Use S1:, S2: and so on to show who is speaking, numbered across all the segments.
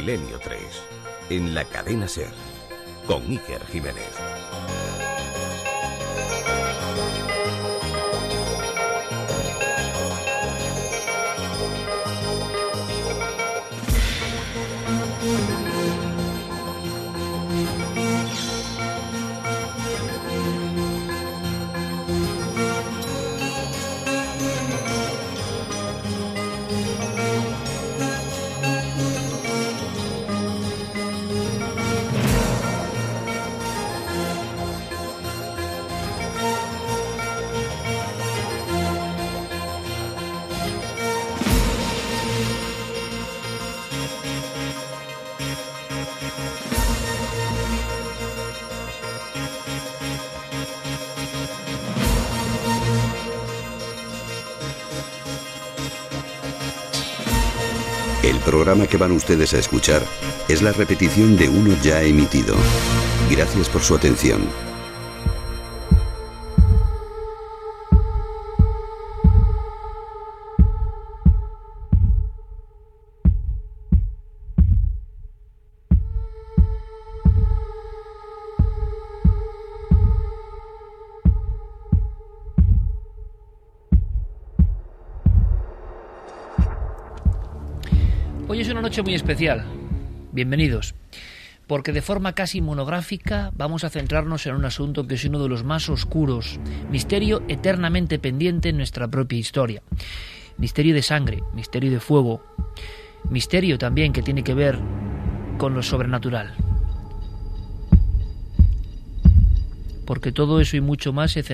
S1: Milenio 3, en la cadena SER, con Iker Jiménez.
S2: El programa que van ustedes a escuchar es la repetición de uno ya emitido. Gracias por su atención.
S3: Hoy es una noche muy especial. Bienvenidos. Porque de forma casi monográfica vamos a centrarnos en un asunto que es uno de los más oscuros, misterio eternamente pendiente en nuestra propia historia. Misterio de sangre, misterio de fuego, misterio también que tiene que ver con lo sobrenatural. Porque todo eso y mucho más se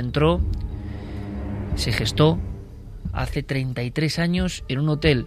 S3: gestó hace 33 años en un hotel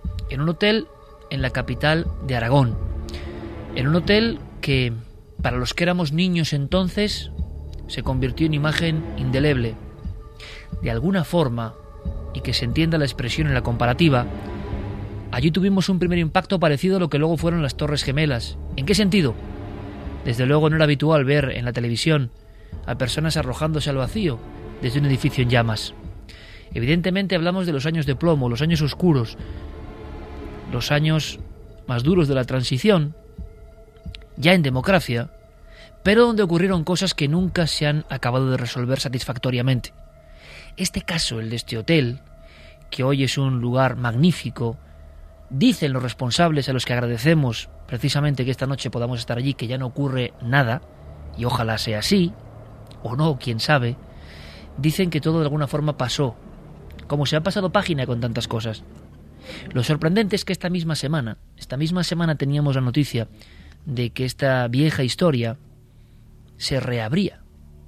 S3: en la capital de Aragón, en un hotel que, para los que éramos niños entonces, se convirtió en imagen indeleble. De alguna forma, y que se entienda la expresión en la comparativa, allí tuvimos un primer impacto parecido a lo que luego fueron las Torres Gemelas. ¿En qué sentido? Desde luego no era habitual ver en la televisión a personas arrojándose al vacío desde un edificio en llamas. Evidentemente hablamos de los años de plomo, los años oscuros, los años más duros de la transición, ya en democracia, pero donde ocurrieron cosas que nunca se han acabado de resolver satisfactoriamente. Este caso, el de este hotel, que hoy es un lugar magnífico, dicen los responsables a los que agradecemos precisamente que esta noche podamos estar allí, que ya no ocurre nada, y ojalá sea así, o no, quién sabe, dicen que todo de alguna forma pasó, como se ha pasado página con tantas cosas. Lo sorprendente es que esta misma semana teníamos la noticia de que esta vieja historia se reabría.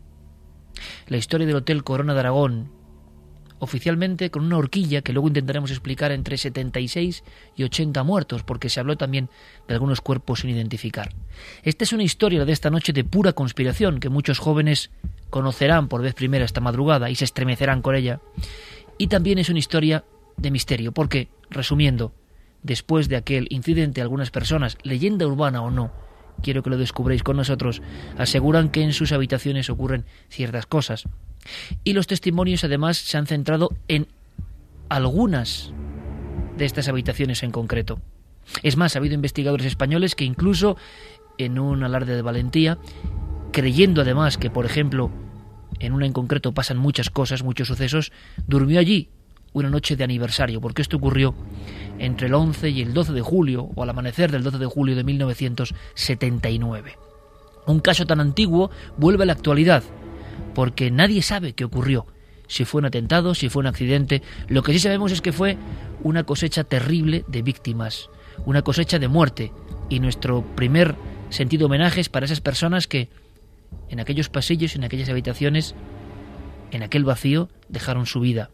S3: La historia del Hotel Corona de Aragón, oficialmente con una horquilla que luego intentaremos explicar entre 76 y 80 muertos, porque se habló también de algunos cuerpos sin identificar. Esta es una historia de esta noche de pura conspiración que muchos jóvenes conocerán por vez primera esta madrugada y se estremecerán con ella. Y también es una historia de misterio, porque, resumiendo, después de aquel incidente, algunas personas, leyenda urbana o no, quiero que lo descubréis con nosotros, aseguran que en sus habitaciones ocurren ciertas cosas. Y los testimonios además se han centrado en algunas de estas habitaciones en concreto. Es más, ha habido investigadores españoles que incluso, en un alarde de valentía, creyendo además que, por ejemplo, en una en concreto pasan muchas cosas, muchos sucesos, durmió allí una noche de aniversario, porque esto ocurrió entre el 11 y el 12 de julio, o al amanecer del 12 de julio de 1979. Un caso tan antiguo vuelve a la actualidad, porque nadie sabe qué ocurrió, si fue un atentado, si fue un accidente. Lo que sí sabemos es que fue una cosecha terrible de víctimas, una cosecha de muerte, y nuestro primer sentido homenaje es para esas personas que en aquellos pasillos, en aquellas habitaciones, en aquel vacío, dejaron su vida.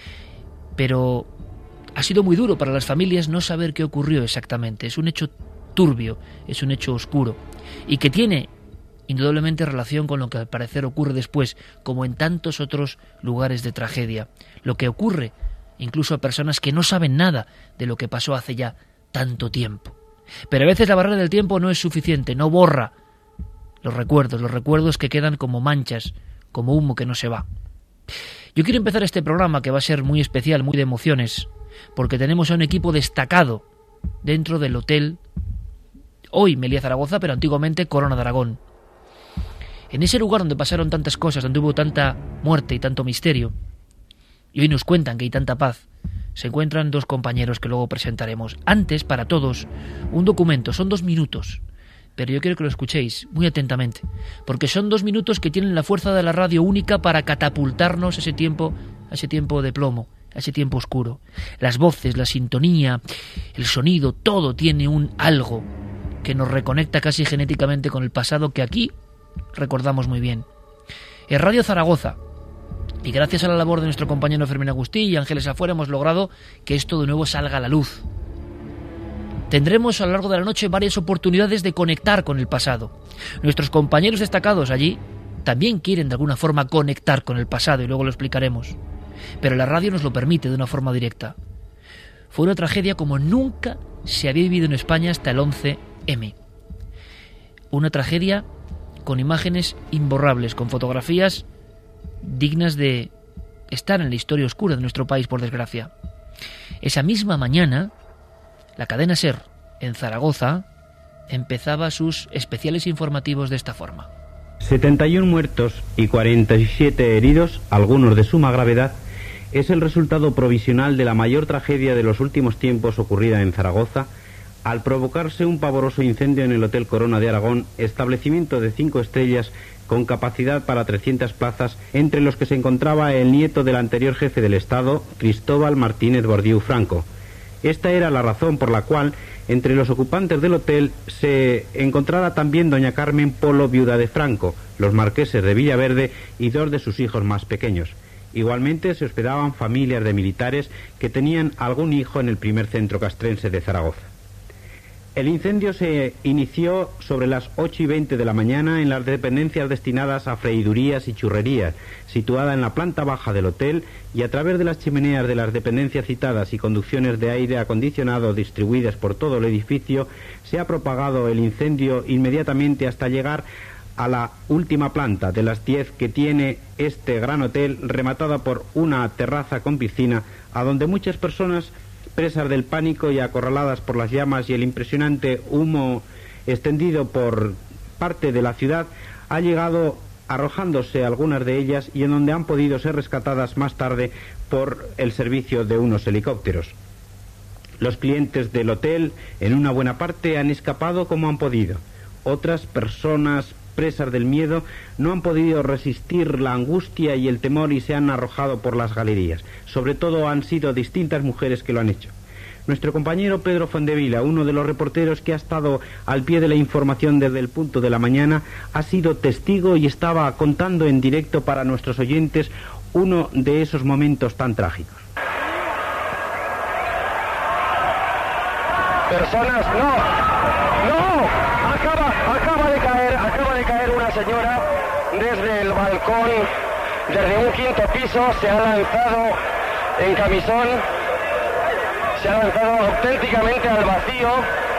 S3: Pero ha sido muy duro para las familias no saber qué ocurrió exactamente. Es un hecho turbio, es un hecho oscuro, y que tiene indudablemente relación con lo que al parecer ocurre después, como en tantos otros lugares de tragedia. Lo que ocurre incluso a personas que no saben nada de lo que pasó hace ya tanto tiempo. Pero a veces la barrera del tiempo no es suficiente, no borra los recuerdos que quedan como manchas, como humo que no se va. Yo quiero empezar este programa, que va a ser muy especial, muy de emociones, porque tenemos a un equipo destacado dentro del hotel Hoy Melilla Zaragoza, pero antiguamente Corona de Aragón. En ese lugar donde pasaron tantas cosas, donde hubo tanta muerte y tanto misterio, y hoy nos cuentan que hay tanta paz, se encuentran dos compañeros que luego presentaremos. Antes, para todos, un documento, son 2 minutos, pero yo quiero que lo escuchéis muy atentamente, porque son 2 minutos que tienen la fuerza de la radio única para catapultarnos a ese tiempo de plomo, a ese tiempo oscuro. Las voces, la sintonía, el sonido, todo tiene un algo que nos reconecta casi genéticamente con el pasado que aquí recordamos muy bien. Es Radio Zaragoza, y gracias a la labor de nuestro compañero Fermín Agustí y Ángeles Afuera hemos logrado que esto de nuevo salga a la luz. Tendremos a lo largo de la noche varias oportunidades de conectar con el pasado. Nuestros compañeros destacados allí también quieren de alguna forma conectar con el pasado, y luego lo explicaremos. Pero la radio nos lo permite de una forma directa. Fue una tragedia como nunca se había vivido en España hasta el 11M. Una tragedia con imágenes imborrables, con fotografías dignas de estar en la historia oscura de nuestro país, por desgracia. Esa misma mañana, la cadena SER, en Zaragoza, empezaba sus especiales informativos de esta forma.
S4: 71 muertos y 47 heridos, algunos de suma gravedad, es el resultado provisional de la mayor tragedia de los últimos tiempos ocurrida en Zaragoza, al provocarse un pavoroso incendio en el Hotel Corona de Aragón, establecimiento de 5 estrellas con capacidad para 300 plazas, entre los que se encontraba el nieto del anterior jefe del Estado, Cristóbal Martínez Bordiú Franco. Esta era la razón por la cual entre los ocupantes del hotel se encontrara también doña Carmen Polo, viuda de Franco, los marqueses de Villaverde y 2 de sus hijos más pequeños. Igualmente se hospedaban familias de militares que tenían algún hijo en el primer centro castrense de Zaragoza. El incendio se inició sobre las 8:20 de la mañana en las dependencias destinadas a freidurías y churrerías, situada en la planta baja del hotel, y a través de las chimeneas de las dependencias citadas y conducciones de aire acondicionado distribuidas por todo el edificio, se ha propagado el incendio inmediatamente hasta llegar a la última planta de las 10 que tiene este gran hotel, rematada por una terraza con piscina, a donde muchas personas, presas del pánico y acorraladas por las llamas y el impresionante humo extendido por parte de la ciudad, ha llegado arrojándose algunas de ellas, y en donde han podido ser rescatadas más tarde por el servicio de unos helicópteros. Los clientes del hotel, en una buena parte, han escapado como han podido. Otras personas, presas del miedo, no han podido resistir la angustia y el temor y se han arrojado por las galerías. Sobre todo han sido distintas mujeres que lo han hecho. Nuestro compañero Pedro Fondevila, uno de los reporteros que ha estado al pie de la información desde el punto de la mañana, ha sido testigo y estaba contando en directo para nuestros oyentes uno de esos momentos tan trágicos.
S5: Personas, no, acaba de caer una señora desde el balcón, desde un 5.º piso, se ha lanzado en camisón, se ha lanzado auténticamente al vacío.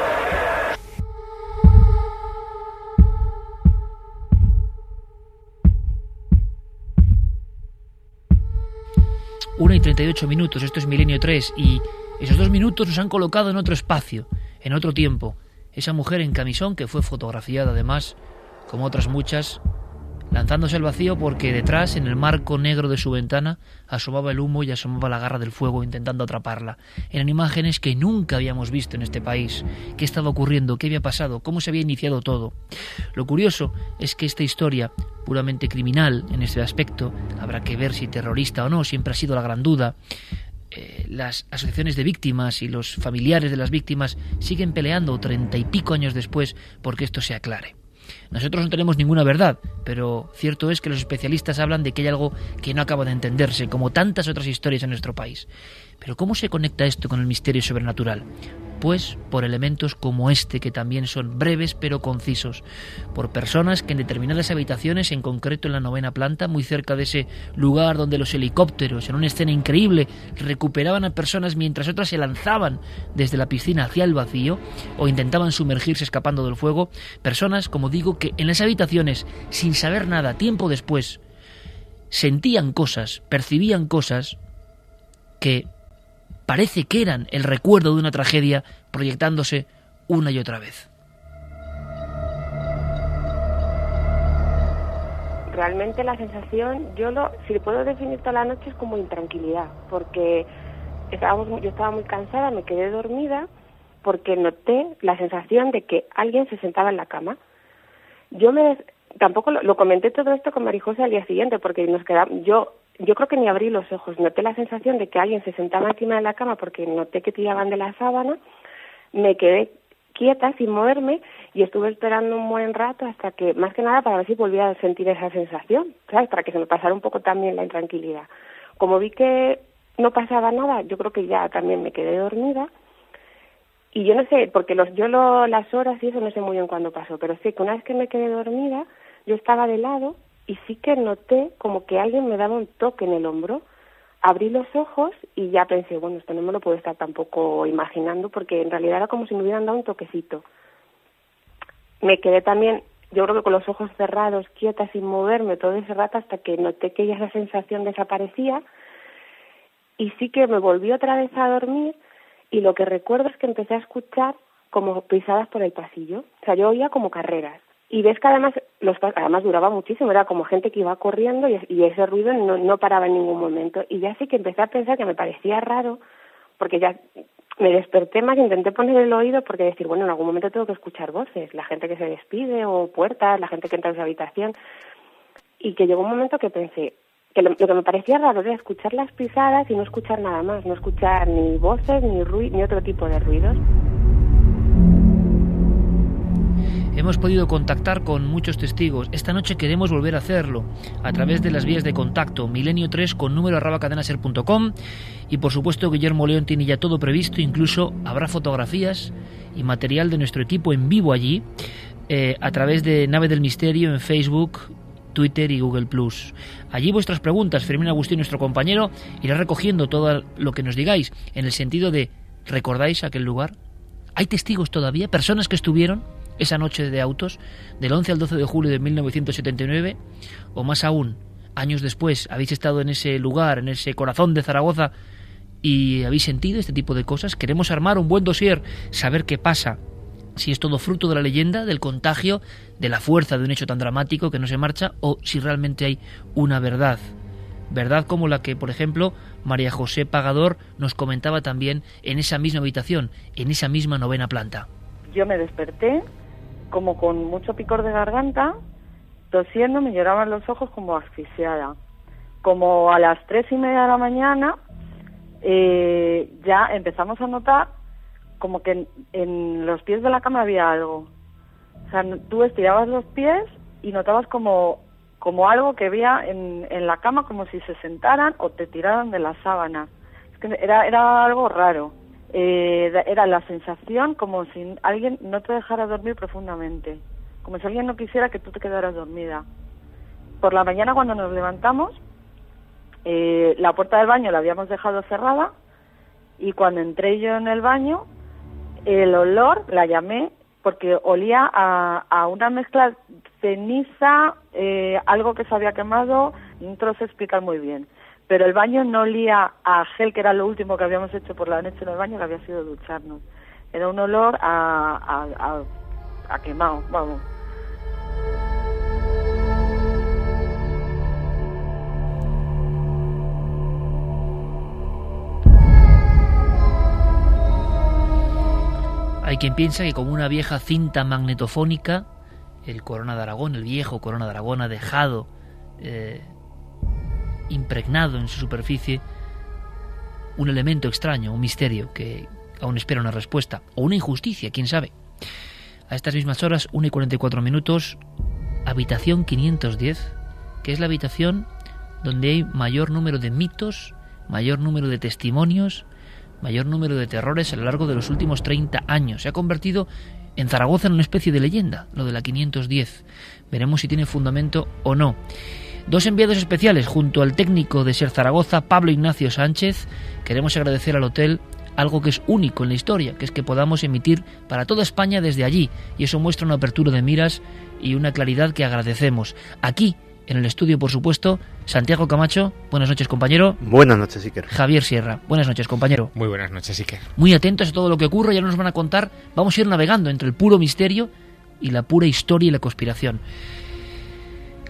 S3: Una y 38 minutos, esto es Milenio 3, y esos 2 minutos nos han colocado en otro espacio, en otro tiempo. Esa mujer en camisón, que fue fotografiada además, como otras muchas, lanzándose al vacío porque detrás, en el marco negro de su ventana, asomaba el humo y asomaba la garra del fuego intentando atraparla. Eran imágenes que nunca habíamos visto en este país. ¿Qué estaba ocurriendo? ¿Qué había pasado? ¿Cómo se había iniciado todo? Lo curioso es que esta historia, puramente criminal en este aspecto, habrá que ver si terrorista o no, siempre ha sido la gran duda. Las asociaciones de víctimas y los familiares de las víctimas siguen peleando 30 y pico años después porque esto se aclare. Nosotros no tenemos ninguna verdad, pero cierto es que los especialistas hablan de que hay algo que no acaba de entenderse, como tantas otras historias en nuestro país. Pero ¿cómo se conecta esto con el misterio sobrenatural? Pues por elementos como este, que también son breves pero concisos, por personas que en determinadas habitaciones, en concreto en la 9ª planta, muy cerca de ese lugar donde los helicópteros, en una escena increíble, recuperaban a personas mientras otras se lanzaban desde la piscina hacia el vacío o intentaban sumergirse escapando del fuego, personas, como digo, que en las habitaciones, sin saber nada, tiempo después, sentían cosas, percibían cosas que parece que eran el recuerdo de una tragedia proyectándose una y otra vez.
S6: realmente la sensación, si lo puedo definir toda la noche, es como intranquilidad, porque yo estaba muy cansada, me quedé dormida, porque noté la sensación de que alguien se sentaba en la cama. Tampoco lo comenté todo esto con María José al día siguiente, porque yo creo que ni abrí los ojos. Noté la sensación de que alguien se sentaba encima de la cama porque noté que tiraban de la sábana. Me quedé quieta sin moverme y estuve esperando un buen rato hasta que, más que nada, para ver si volvía a sentir esa sensación, ¿sabes? Para que se me pasara un poco también la intranquilidad. Como vi que no pasaba nada, yo creo que ya también me quedé dormida. Y yo no sé, porque las horas y eso no sé muy bien cuándo pasó, pero sé que una vez que me quedé dormida, yo estaba de lado y sí que noté como que alguien me daba un toque en el hombro. Abrí los ojos y ya pensé, bueno, esto no me lo puedo estar tampoco imaginando, porque en realidad era como si me hubieran dado un toquecito. Me quedé también, yo creo que con los ojos cerrados, quieta, sin moverme todo ese rato, hasta que noté que ya esa sensación desaparecía. Y sí que me volví otra vez a dormir, y lo que recuerdo es que empecé a escuchar como pisadas por el pasillo. O sea, yo oía como carreras. Y ves que además duraba muchísimo, era como gente que iba corriendo y ese ruido no paraba en ningún momento. Y ya sí que empecé a pensar que me parecía raro, porque ya me desperté más, intenté poner el oído porque decir, bueno, en algún momento tengo que escuchar voces, la gente que se despide o puertas, la gente que entra en su habitación. Y que llegó un momento que pensé que lo que me parecía raro era escuchar las pisadas y no escuchar nada más, no escuchar ni voces, ni otro tipo de ruidos.
S3: Hemos podido contactar con muchos testigos. Esta noche queremos volver a hacerlo a través de las vías de contacto milenio3 con número@cadenaser.com, y por supuesto Guillermo León tiene ya todo previsto, incluso habrá fotografías y material de nuestro equipo en vivo allí a través de Nave del Misterio en Facebook, Twitter y Google+. Allí vuestras preguntas, Fermín Agustín, nuestro compañero, irá recogiendo todo lo que nos digáis, en el sentido de, ¿recordáis aquel lugar? ¿Hay testigos todavía? ¿Personas que estuvieron esa noche de autos del 11 al 12 de julio de 1979? O más aún, años después, ¿habéis estado en ese lugar, en ese corazón de Zaragoza, y habéis sentido este tipo de cosas? Queremos armar un buen dossier, saber qué pasa, si es todo fruto de la leyenda, del contagio, de la fuerza de un hecho tan dramático que no se marcha, o si realmente hay una verdad. Verdad como la que, por ejemplo, María José Pagador nos comentaba también en esa misma habitación, en esa misma 9ª planta.
S7: Yo me desperté como con mucho picor de garganta, tosiendo, me lloraban los ojos como asfixiada. Como a las 3:30 de la mañana ya empezamos a notar como que en los pies de la cama había algo. O sea, tú estirabas los pies y notabas como algo que había en la cama, como si se sentaran o te tiraran de la sábana. Es que era algo raro. Era la sensación como si alguien no te dejara dormir profundamente, como si alguien no quisiera que tú te quedaras dormida. Por la mañana, cuando nos levantamos, la puerta del baño la habíamos dejado cerrada, y cuando entré yo en el baño, el olor, la llamé porque olía a una mezcla ceniza, algo que se había quemado, no te lo sé explicar muy bien. Pero el baño no olía a gel, que era lo último que habíamos hecho por la noche en el baño, que había sido ducharnos. Era un olor a quemado, vamos.
S3: Hay quien piensa que como una vieja cinta magnetofónica, el Corona de Aragón, el viejo Corona de Aragón, ha dejado impregnado en su superficie un elemento extraño, un misterio que aún espera una respuesta, o una injusticia, quién sabe. A estas mismas horas, 1:44, habitación 510, que es la habitación donde hay mayor número de mitos, mayor número de testimonios, mayor número de terrores a lo largo de los últimos 30 años. Se ha convertido en Zaragoza en una especie de leyenda, lo de la 510. Veremos si tiene fundamento o no. Dos enviados especiales junto al técnico de Ser Zaragoza, Pablo Ignacio Sánchez. Queremos agradecer al hotel algo que es único en la historia, que es que podamos emitir para toda España desde allí, y eso muestra una apertura de miras y una claridad que agradecemos. Aquí, en el estudio, por supuesto, Santiago Camacho. Buenas noches, compañero.
S8: Buenas noches, Iker.
S3: Javier Sierra. Buenas noches, compañero.
S9: Muy buenas noches, Iker.
S3: Muy atentos a todo lo que ocurre, ya nos van a contar. Vamos a ir navegando entre el puro misterio y la pura historia y la conspiración.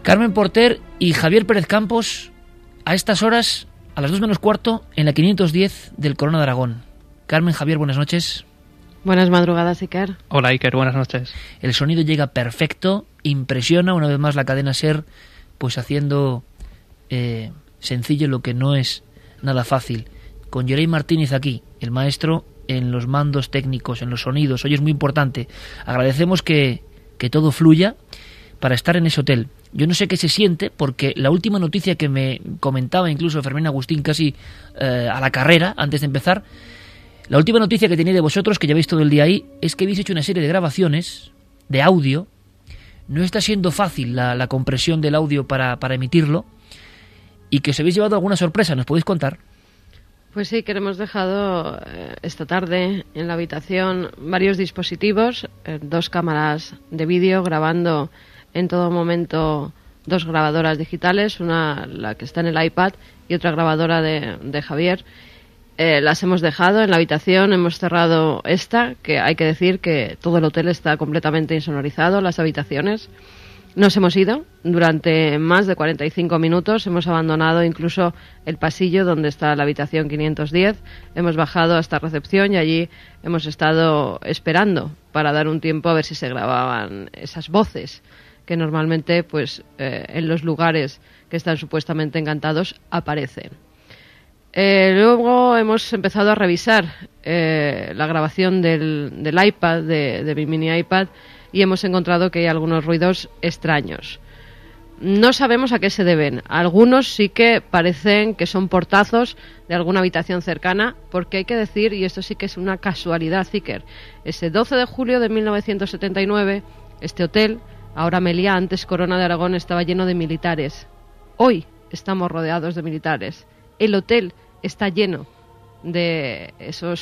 S3: Carmen Porter y Javier Pérez Campos, a estas horas, a las 2 menos cuarto, en la 510 del Corona de Aragón. Carmen, Javier, buenas noches.
S8: Buenas madrugadas, Iker.
S9: Hola, Iker, buenas noches.
S3: El sonido llega perfecto, impresiona una vez más la cadena SER, pues haciendo sencillo lo que no es nada fácil. Con Yerey Martínez aquí, el maestro en los mandos técnicos, en los sonidos. Hoy es muy importante. Agradecemos que todo fluya para estar en ese hotel. Yo no sé qué se siente, porque la última noticia que me comentaba incluso Fermín Agustín casi a la carrera, antes de empezar, la última noticia que tenía de vosotros, que lleváis todo el día ahí, es que habéis hecho una serie de grabaciones de audio. No está siendo fácil la compresión del audio para emitirlo, y que os habéis llevado alguna sorpresa. ¿Nos podéis contar?
S8: Pues sí, que hemos dejado esta tarde en la habitación varios dispositivos, 2 cámaras de vídeo grabando en todo momento 2 grabadoras digitales, una la que está en el iPad y otra grabadora de Javier. Las hemos dejado en la habitación, hemos cerrado esta, que hay que decir que todo el hotel está completamente insonorizado, las habitaciones. Nos hemos ido durante más de 45 minutos, hemos abandonado incluso el pasillo donde está la habitación 510, hemos bajado hasta recepción y allí hemos estado esperando para dar un tiempo a ver si se grababan esas voces que normalmente pues en los lugares que están supuestamente encantados aparecen. Luego hemos empezado a revisar la grabación del iPad, de mi mini iPad, y hemos encontrado que hay algunos ruidos extraños. No sabemos a qué se deben. Algunos sí que parecen que son portazos de alguna habitación cercana, porque hay que decir, y esto sí que es una casualidad, Iker, ese 12 de julio de 1979, este hotel, ahora Meliá, antes Corona de Aragón, estaba lleno de militares. Hoy estamos rodeados de militares. El hotel está lleno de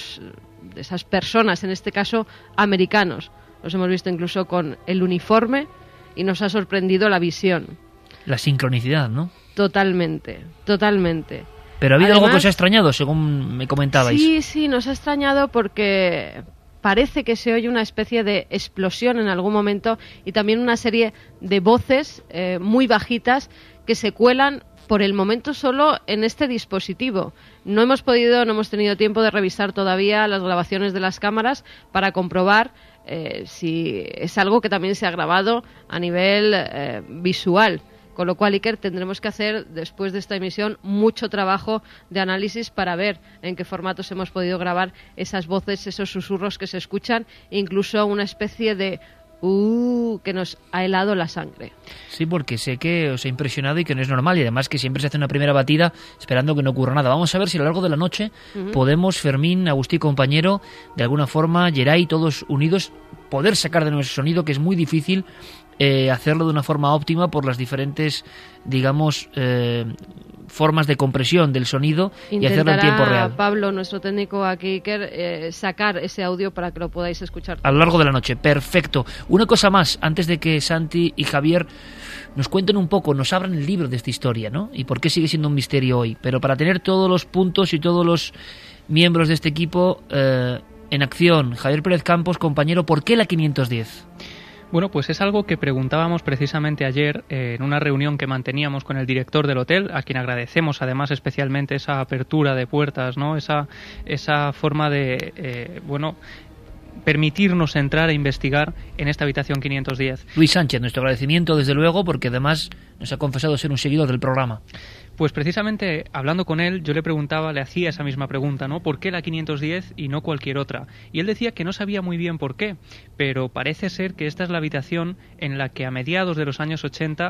S8: esas personas, en este caso americanos. Los hemos visto incluso con el uniforme y nos ha sorprendido la visión.
S3: La sincronicidad, ¿no?
S8: Totalmente, totalmente.
S3: Pero ha habido algo que os ha extrañado, según me comentabais.
S8: Sí, nos ha extrañado porque parece que se oye una especie de explosión en algún momento y también una serie de voces muy bajitas que se cuelan por el momento solo en este dispositivo. No hemos tenido tiempo de revisar todavía las grabaciones de las cámaras para comprobar si es algo que también se ha grabado a nivel visual. Con lo cual, Iker, tendremos que hacer, después de esta emisión, mucho trabajo de análisis para ver en qué formatos hemos podido grabar esas voces, esos susurros que se escuchan, incluso una especie de que nos ha helado la sangre.
S3: Sí, porque sé que os ha impresionado y que no es normal, y además que siempre se hace una primera batida esperando que no ocurra nada. Vamos a ver si a lo largo de la noche podemos, Fermín, Agustí, compañero, de alguna forma, Yeray, todos unidos, poder sacar de nuestro sonido, que es muy difícil hacerlo de una forma óptima por las diferentes, digamos, formas de compresión del sonido. Y hacerlo en tiempo real.
S8: Pablo, nuestro técnico aquí, Iker, sacar ese audio para que lo podáis escuchar
S3: a lo largo de la noche. Perfecto. Una cosa más, antes de que Santi y Javier nos cuenten un poco, nos abran el libro de esta historia, ¿no? Y por qué sigue siendo un misterio hoy. Pero para tener todos los puntos y todos los miembros de este equipo en acción, Javier Pérez Campos, compañero, ¿por qué la 510?
S9: Bueno, pues es algo que preguntábamos precisamente ayer en una reunión que manteníamos con el director del hotel, a quien agradecemos además especialmente esa apertura de puertas, ¿no? Esa forma de, permitirnos entrar e investigar en esta habitación 510.
S3: Luis Sánchez, nuestro agradecimiento desde luego, porque además nos ha confesado ser un seguidor del programa.
S9: Pues precisamente hablando con él, yo le hacía esa misma pregunta, ¿no? ¿Por qué la 510 y no cualquier otra? Y él decía que no sabía muy bien por qué, pero parece ser que esta es la habitación en la que a mediados de los años 80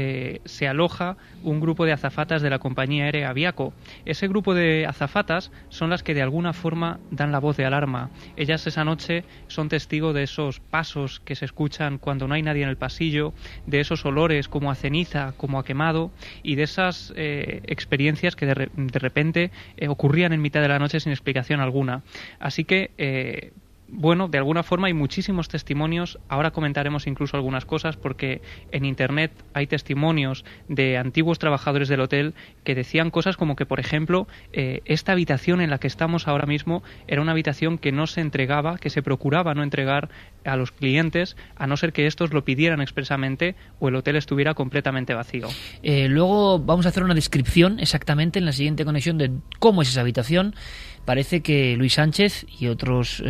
S9: se aloja un grupo de azafatas de la compañía aérea Aviaco. Ese grupo de azafatas son las que de alguna forma dan la voz de alarma. Ellas esa noche son testigo de esos pasos que se escuchan cuando no hay nadie en el pasillo, de esos olores como a ceniza, como a quemado, y de esas experiencias que de repente ocurrían en mitad de la noche sin explicación alguna. Así que bueno, de alguna forma hay muchísimos testimonios. Ahora comentaremos incluso algunas cosas, porque en Internet hay testimonios de antiguos trabajadores del hotel que decían cosas como que, por ejemplo, esta habitación en la que estamos ahora mismo era una habitación que no se entregaba, que se procuraba no entregar a los clientes, a no ser que estos lo pidieran expresamente o el hotel estuviera completamente vacío.
S3: Luego vamos a hacer una descripción exactamente en la siguiente conexión de cómo es esa habitación. Parece que Luis Sánchez y otros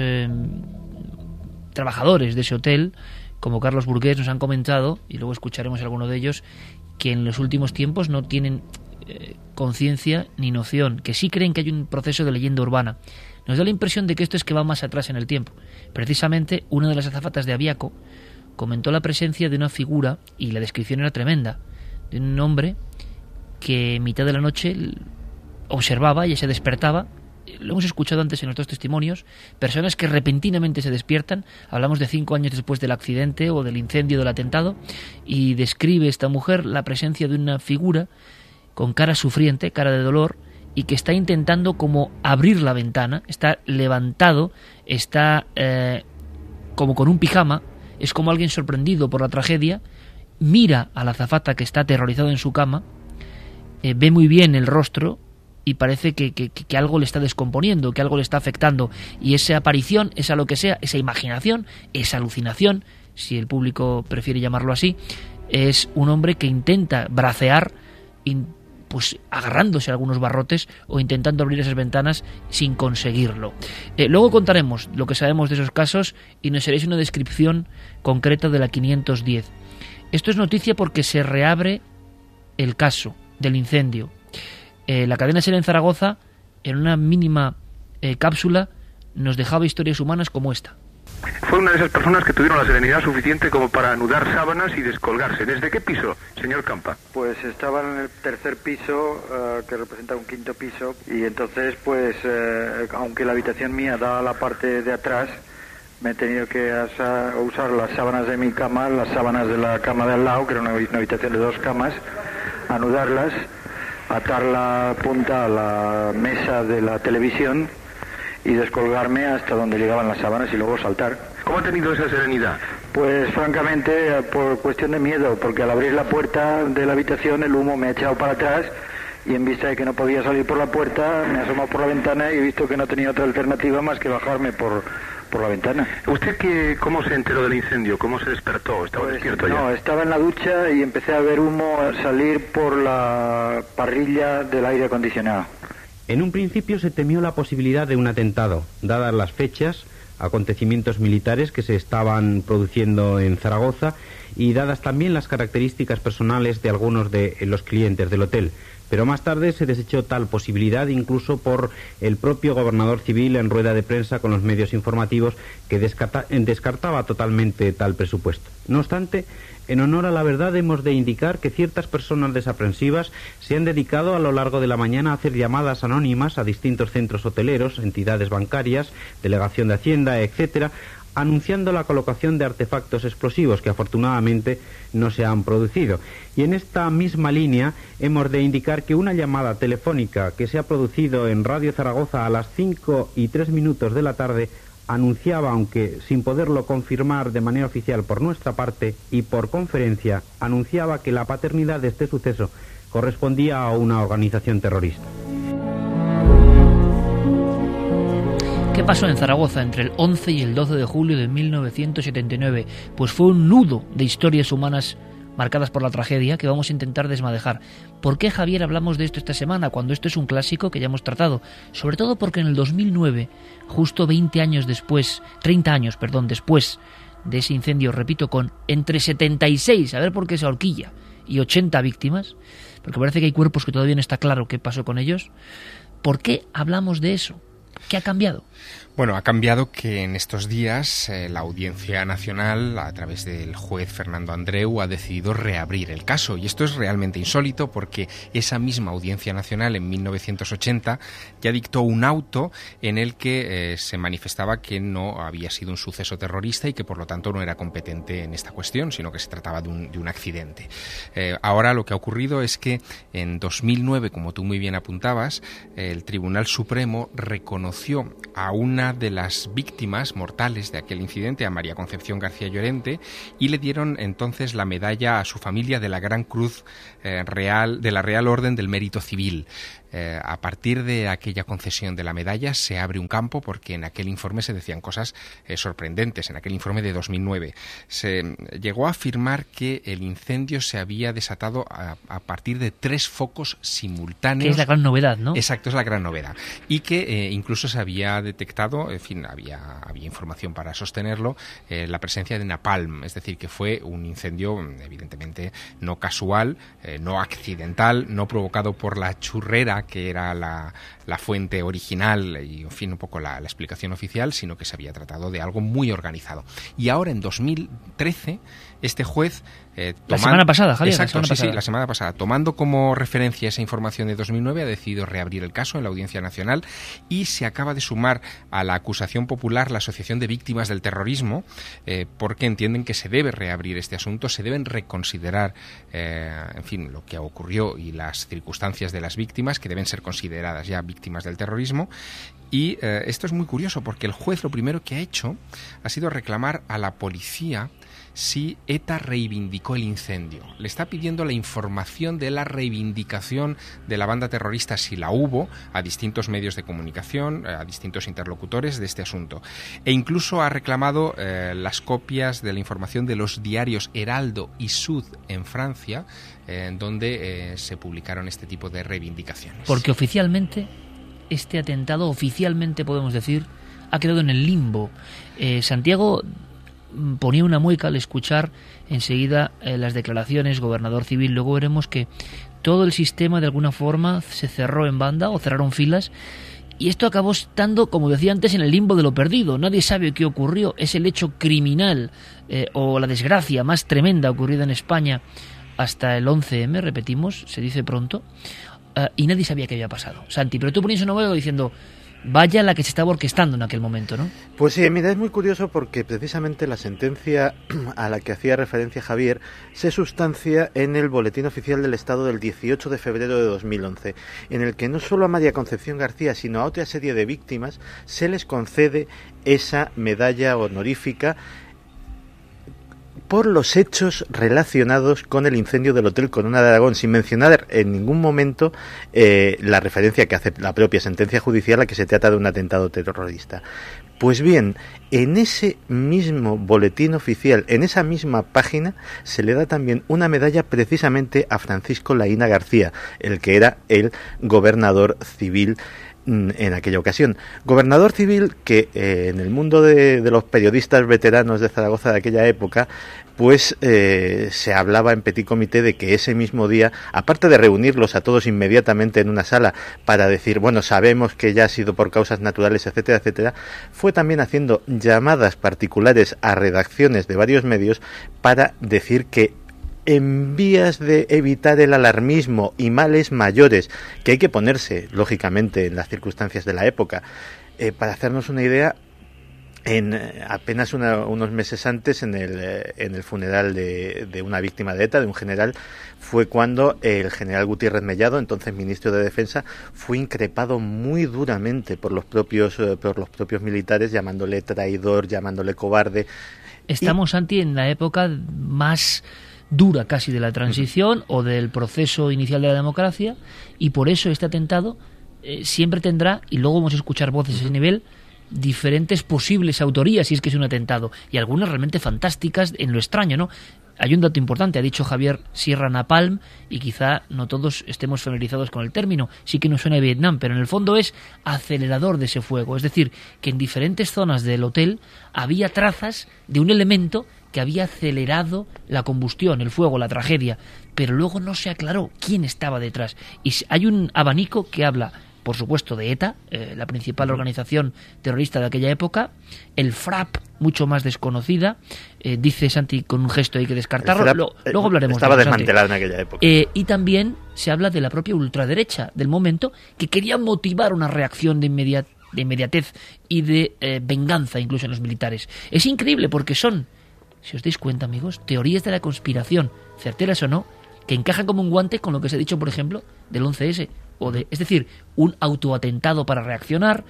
S3: trabajadores de ese hotel, como Carlos Burgués, nos han comentado, y luego escucharemos a alguno de ellos, que en los últimos tiempos no tienen conciencia ni noción, que sí creen que hay un proceso de leyenda urbana. Nos da la impresión de que esto es que va más atrás en el tiempo. Precisamente, una de las azafatas de Aviaco comentó la presencia de una figura, y la descripción era tremenda, de un hombre que en mitad de la noche observaba y se despertaba. Lo hemos escuchado antes en nuestros testimonios, personas que repentinamente se despiertan. Hablamos de 5 años después del accidente o del incendio, del atentado, y describe esta mujer la presencia de una figura con cara sufriente, cara de dolor, y que está intentando como abrir la ventana, está levantado, está como con un pijama, es como alguien sorprendido por la tragedia, mira a la azafata que está aterrorizado en su cama, ve muy bien el rostro, y parece que algo le está descomponiendo, que algo le está afectando. Y esa aparición, esa lo que sea, esa imaginación, esa alucinación, si el público prefiere llamarlo así, es un hombre que intenta bracear, pues agarrándose a algunos barrotes o intentando abrir esas ventanas sin conseguirlo. Luego contaremos lo que sabemos de esos casos y nos haréis una descripción concreta de la 510. Esto es noticia porque se reabre el caso del incendio. La cadena SER en Zaragoza, en una mínima cápsula, nos dejaba historias humanas como esta.
S10: Fue una de esas personas que tuvieron la serenidad suficiente como para anudar sábanas y descolgarse. ¿Desde qué piso, señor Campa?
S11: Pues estaba en el tercer piso, que representa un quinto piso, y entonces, pues, aunque la habitación mía daba la parte de atrás, me he tenido que usar las sábanas de mi cama, las sábanas de la cama de al lado, que era una habitación de 2 camas, anudarlas, atar la punta a la mesa de la televisión y descolgarme hasta donde llegaban las sábanas y luego saltar.
S10: ¿Cómo ha tenido esa serenidad?
S11: Pues francamente por cuestión de miedo, porque al abrir la puerta de la habitación el humo me ha echado para atrás y en vista de que no podía salir por la puerta me he asomado por la ventana y he visto que no tenía otra alternativa más que bajarme por la ventana.
S10: ¿Usted cómo se enteró del incendio? ¿Cómo se despertó? ¿Estaba despierto ya?
S11: No, estaba en la ducha y empecé a ver humo salir por la parrilla del aire acondicionado.
S4: En un principio se temió la posibilidad de un atentado, dadas las fechas, acontecimientos militares que se estaban produciendo en Zaragoza y dadas también las características personales de algunos de los clientes del hotel. Pero más tarde se desechó tal posibilidad incluso por el propio gobernador civil en rueda de prensa con los medios informativos, que descartaba totalmente tal presupuesto. No obstante, en honor a la verdad hemos de indicar que ciertas personas desaprensivas se han dedicado a lo largo de la mañana a hacer llamadas anónimas a distintos centros hoteleros, entidades bancarias, delegación de Hacienda, etcétera, anunciando la colocación de artefactos explosivos que afortunadamente no se han producido. Y en esta misma línea hemos de indicar que una llamada telefónica que se ha producido en Radio Zaragoza a las 5:03 de la tarde anunciaba, aunque sin poderlo confirmar de manera oficial por nuestra parte y por conferencia, anunciaba que la paternidad de este suceso correspondía a una organización terrorista.
S3: ¿Qué pasó en Zaragoza entre el 11 y el 12 de julio de 1979? Pues fue un nudo de historias humanas marcadas por la tragedia que vamos a intentar desmadejar. ¿Por qué, Javier, hablamos de esto esta semana, cuando esto es un clásico que ya hemos tratado? Sobre todo porque en el 2009, justo 30 años después de ese incendio, repito, con entre 76, a ver por qué esa horquilla, y 80 víctimas, porque parece que hay cuerpos que todavía no está claro qué pasó con ellos. ¿Por qué hablamos de eso? ¿Qué ha cambiado?
S12: Bueno, ha cambiado que en estos días la Audiencia Nacional, a través del juez Fernando Andreu, ha decidido reabrir el caso. Y esto es realmente insólito porque esa misma Audiencia Nacional en 1980 ya dictó un auto en el que se manifestaba que no había sido un suceso terrorista y que por lo tanto no era competente en esta cuestión, sino que se trataba de un accidente. Ahora lo que ha ocurrido es que en 2009, como tú muy bien apuntabas, el Tribunal Supremo reconoció conoció a una de las víctimas mortales de aquel incidente, a María Concepción García Llorente, y le dieron entonces la medalla a su familia de la Gran Cruz Real, de la Real Orden del Mérito Civil. A partir de aquella concesión de la medalla se abre un campo, porque en aquel informe se decían cosas sorprendentes. En aquel informe de 2009 se llegó a afirmar que el incendio se había desatado a partir de 3 focos simultáneos.
S3: Que es la gran novedad, ¿no?
S12: Exacto, es la gran novedad. Y que incluso se había detectado, en fin, había información para sostenerlo, la presencia de napalm, es decir, que fue un incendio evidentemente no casual, no accidental, no provocado por la churrera que era la fuente original y, en fin, un poco la explicación oficial, sino que se había tratado de algo muy organizado. Y ahora, en 2013, este juez...
S3: la semana pasada, Javier.
S12: Exacto, la semana pasada. Tomando como referencia esa información de 2009, ha decidido reabrir el caso en la Audiencia Nacional y se acaba de sumar a la acusación popular la Asociación de Víctimas del Terrorismo, porque entienden que se debe reabrir este asunto, se deben reconsiderar, en fin, lo que ocurrió y las circunstancias de las víctimas, que deben ser consideradas ya víctimas del terrorismo. Y esto es muy curioso, porque el juez lo primero que ha hecho ha sido reclamar a la policía si ETA reivindicó el incendio. Le está pidiendo la información de la reivindicación de la banda terrorista, si la hubo, a distintos medios de comunicación, a distintos interlocutores de este asunto. E incluso ha reclamado las copias de la información de los diarios Heraldo y Sud en Francia, en donde se publicaron este tipo de reivindicaciones.
S3: Porque oficialmente, este atentado, oficialmente podemos decir, ha quedado en el limbo. Santiago ponía una mueca al escuchar enseguida las declaraciones, gobernador civil. Luego veremos que todo el sistema de alguna forma se cerró en banda o cerraron filas, y esto acabó estando, como decía antes, en el limbo de lo perdido. Nadie sabe qué ocurrió. Es el hecho criminal o la desgracia más tremenda ocurrida en España hasta el 11M, repetimos, se dice pronto, y nadie sabía qué había pasado. Santi, pero tú ponías una mueca diciendo... Vaya la que se estaba orquestando en aquel momento, ¿no?
S13: Pues sí, mira, es muy curioso porque precisamente la sentencia a la que hacía referencia Javier se sustancia en el Boletín Oficial del Estado del 18 de febrero de 2011, en el que no solo a María Concepción García, sino a otra serie de víctimas se les concede esa medalla honorífica por los hechos relacionados con el incendio del Hotel Corona de Aragón, sin mencionar en ningún momento la referencia que hace la propia sentencia judicial a que se trata de un atentado terrorista. Pues bien, en ese mismo boletín oficial, en esa misma página, se le da también una medalla precisamente a Francisco Laína García, el que era el gobernador civil en aquella ocasión. Gobernador civil que en el mundo de los periodistas veteranos de Zaragoza de aquella época, pues se hablaba en petit comité de que ese mismo día, aparte de reunirlos a todos inmediatamente en una sala para decir, bueno, sabemos que ya ha sido por causas naturales, etcétera, etcétera, fue también haciendo llamadas particulares a redacciones de varios medios para decir que en vías de evitar el alarmismo y males mayores, que hay que ponerse, lógicamente, en las circunstancias de la época, para hacernos una idea, en apenas unos meses antes, en el funeral de una víctima de ETA, de un general, fue cuando el general Gutiérrez Mellado, entonces ministro de Defensa, fue increpado muy duramente por los propios militares, llamándole traidor, llamándole cobarde.
S3: Estamos, Santi, en la época más dura casi de la transición o del proceso inicial de la democracia, y por eso este atentado siempre tendrá, y luego vamos a escuchar voces a ese nivel, diferentes posibles autorías si es que es un atentado, y algunas realmente fantásticas en lo extraño, ¿no? Hay un dato importante, ha dicho Javier Sierra Napalm, y quizá no todos estemos familiarizados con el término, sí que nos suena a Vietnam, pero en el fondo es acelerador de ese fuego, es decir, que en diferentes zonas del hotel había trazas de un elemento que había acelerado la combustión, el fuego, la tragedia, pero luego no se aclaró quién estaba detrás. Y hay un abanico que habla, por supuesto, de ETA, la principal organización terrorista de aquella época, el FRAP, mucho más desconocida, dice Santi con un gesto, hay que descartarlo, luego hablaremos.
S13: Estaba desmantelada en aquella época.
S3: Y también se habla de la propia ultraderecha del momento, que quería motivar una reacción de inmediatez y de venganza incluso en los militares. Es increíble porque son, si os dais cuenta, amigos, teorías de la conspiración, certeras o no, que encajan como un guante con lo que se ha dicho, por ejemplo, del 11S. Es decir, un autoatentado para reaccionar,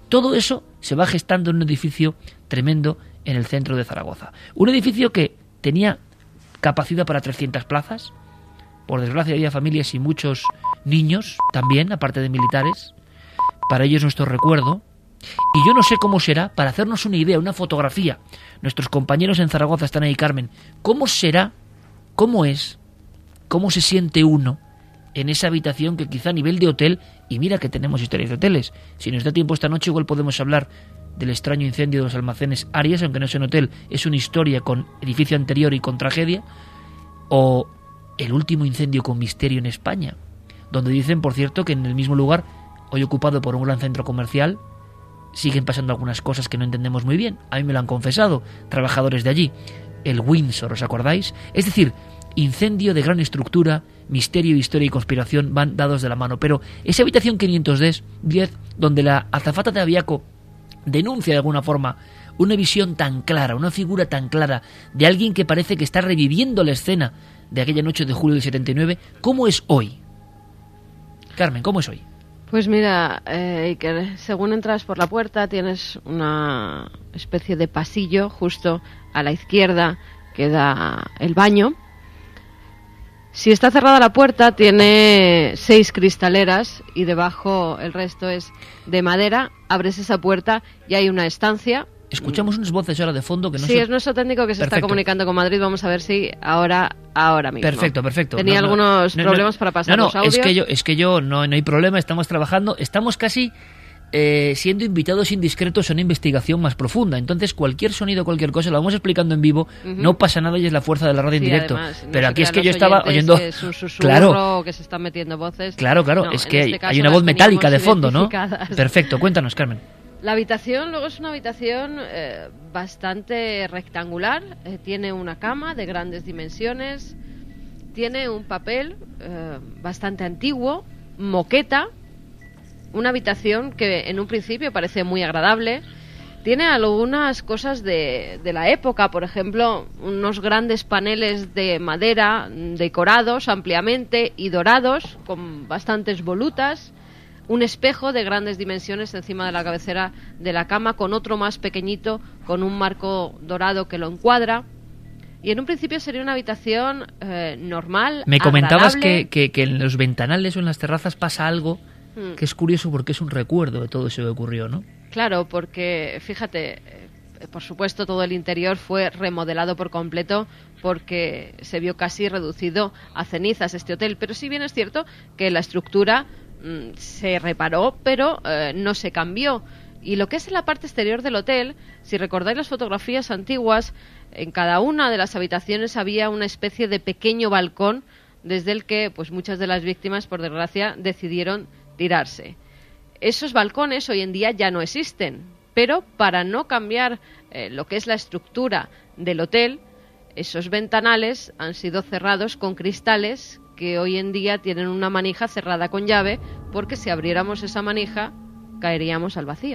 S3: Todo eso se va gestando en un edificio tremendo en el centro de Zaragoza. Un edificio que tenía capacidad para 300 plazas. Por desgracia había familias y muchos niños también, aparte de militares. Para ellos nuestro recuerdo. Y yo no sé cómo será, para hacernos una idea, una fotografía. Nuestros compañeros en Zaragoza están ahí, Carmen. ¿Cómo será, cómo es, cómo se siente uno en esa habitación que quizá a nivel de hotel, y mira que tenemos historias de hoteles, si nos da tiempo esta noche igual podemos hablar del extraño incendio de los almacenes Arias, aunque no es un hotel, es una historia con edificio anterior y con tragedia, o el último incendio con misterio en España, donde dicen, por cierto, que en el mismo lugar, hoy ocupado por un gran centro comercial, siguen pasando algunas cosas que no entendemos muy bien. A mí me lo han confesado trabajadores de allí. El Windsor, ¿os acordáis? Es decir, incendio de gran estructura, misterio, historia y conspiración van dados de la mano. Pero esa habitación 510, donde la azafata de Aviaco denuncia de alguna forma una visión tan clara, una figura tan clara de alguien que parece que está reviviendo la escena de aquella noche de julio del 79, ¿cómo es hoy? Carmen, ¿cómo es hoy?
S8: Pues mira, Iker, según entras por la puerta tienes una especie de pasillo justo a la izquierda que da el baño. Si está cerrada la puerta tiene 6 cristaleras y debajo el resto es de madera. Abres esa puerta y hay una estancia.
S3: Escuchamos unas voces ahora de fondo que no
S8: Sí, es nuestro técnico que se está comunicando con Madrid. Vamos a ver si ahora mismo.
S3: Perfecto.
S8: Tenía algunos problemas para pasar los audios.
S3: Es que yo no hay problema, estamos trabajando, estamos casi siendo invitados indiscretos a una investigación más profunda. Entonces cualquier sonido, cualquier cosa, lo vamos explicando en vivo, no pasa nada y es la fuerza de la radio en directo.
S8: Además,
S3: pero
S8: no
S3: aquí es que yo estaba oyendo...
S8: Que es un susurro, que se están metiendo voces.
S3: Claro,
S8: No,
S3: es que
S8: este
S3: hay una voz metálica de fondo, ¿no?
S8: identificadas.
S3: Perfecto, cuéntanos, Carmen.
S8: La habitación luego es una habitación bastante rectangular, tiene una cama de grandes dimensiones, tiene un papel bastante antiguo, moqueta, una habitación que en un principio parece muy agradable, tiene algunas cosas de la época, por ejemplo, unos grandes paneles de madera decorados ampliamente y dorados con bastantes volutas, un espejo de grandes dimensiones encima de la cabecera de la cama con otro más pequeñito con un marco dorado que lo encuadra. Y en un principio sería una habitación normal,
S3: Me comentabas
S8: agradable.
S3: que en los ventanales o en las terrazas pasa algo que es curioso porque es un recuerdo de todo eso que ocurrió, ¿no?
S8: Claro, porque fíjate, por supuesto todo el interior fue remodelado por completo porque se vio casi reducido a cenizas este hotel, pero sí bien es cierto que la estructura se reparó, pero no se cambió. Y lo que es en la parte exterior del hotel, si recordáis las fotografías antiguas, en cada una de las habitaciones había una especie de pequeño balcón desde el que pues muchas de las víctimas, por desgracia, decidieron tirarse. Esos balcones hoy en día ya no existen, pero para no cambiar lo que es la estructura del hotel, esos ventanales han sido cerrados con cristales que hoy en día tienen una manija cerrada con llave, porque si abriéramos esa manija caeríamos al vacío.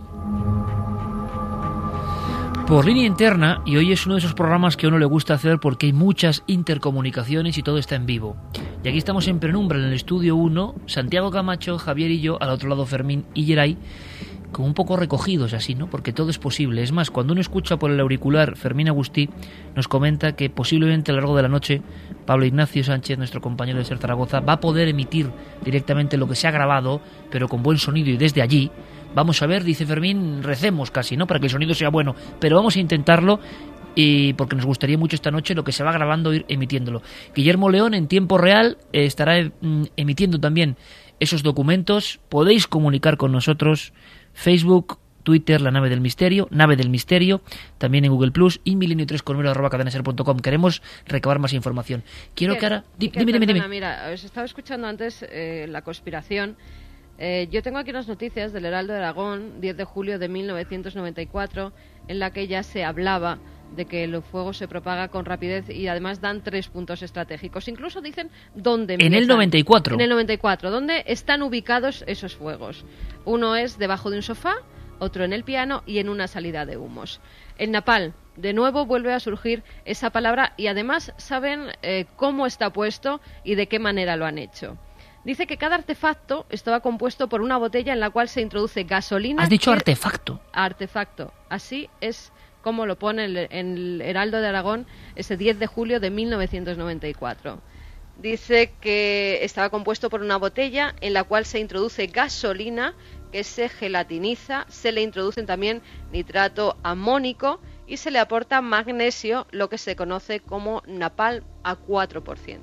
S3: Por línea interna, y hoy es uno de esos programas que a uno le gusta hacer porque hay muchas intercomunicaciones y todo está en vivo. Y aquí estamos en penumbra, en el estudio 1, Santiago Camacho, Javier y yo, al otro lado Fermín y Geray, como un poco recogidos así, ¿no? Porque todo es posible. Es más, cuando uno escucha por el auricular, Fermín Agustí nos comenta que posiblemente a lo largo de la noche Pablo Ignacio Sánchez, nuestro compañero de Ser Zaragoza, va a poder emitir directamente lo que se ha grabado, pero con buen sonido y desde allí. Vamos a ver, dice Fermín, recemos casi, ¿no? Para que el sonido sea bueno, pero vamos a intentarlo y porque nos gustaría mucho esta noche lo que se va grabando ir emitiéndolo. Guillermo León en tiempo real estará emitiendo también esos documentos. Podéis comunicar con nosotros, Facebook, Twitter, La Nave del Misterio, también en Google Plus y milenio3.com. Queremos recabar más información. Quiero que ahora... Dime.
S8: Mira, os estaba escuchando antes la conspiración. Yo tengo aquí unas noticias del Heraldo de Aragón, 10 de julio de 1994, en la que ya se hablaba de que el fuego se propaga con rapidez y además dan 3 puntos estratégicos. Incluso dicen dónde empiezan.
S3: En el 94.
S8: En el 94, ¿dónde están ubicados esos fuegos? Uno es debajo de un sofá, otro en el piano y en una salida de humos. En Napal, de nuevo vuelve a surgir esa palabra y además saben cómo está puesto y de qué manera lo han hecho. Dice que cada artefacto estaba compuesto por una botella en la cual se introduce gasolina...
S3: ¿Has dicho artefacto?
S8: Artefacto. Así es como lo pone en el Heraldo de Aragón ese 10 de julio de 1994. Dice que estaba compuesto por una botella en la cual se introduce gasolina, que se gelatiniza, se le introducen también nitrato amónico y se le aporta magnesio, lo que se conoce como napalm a 4%.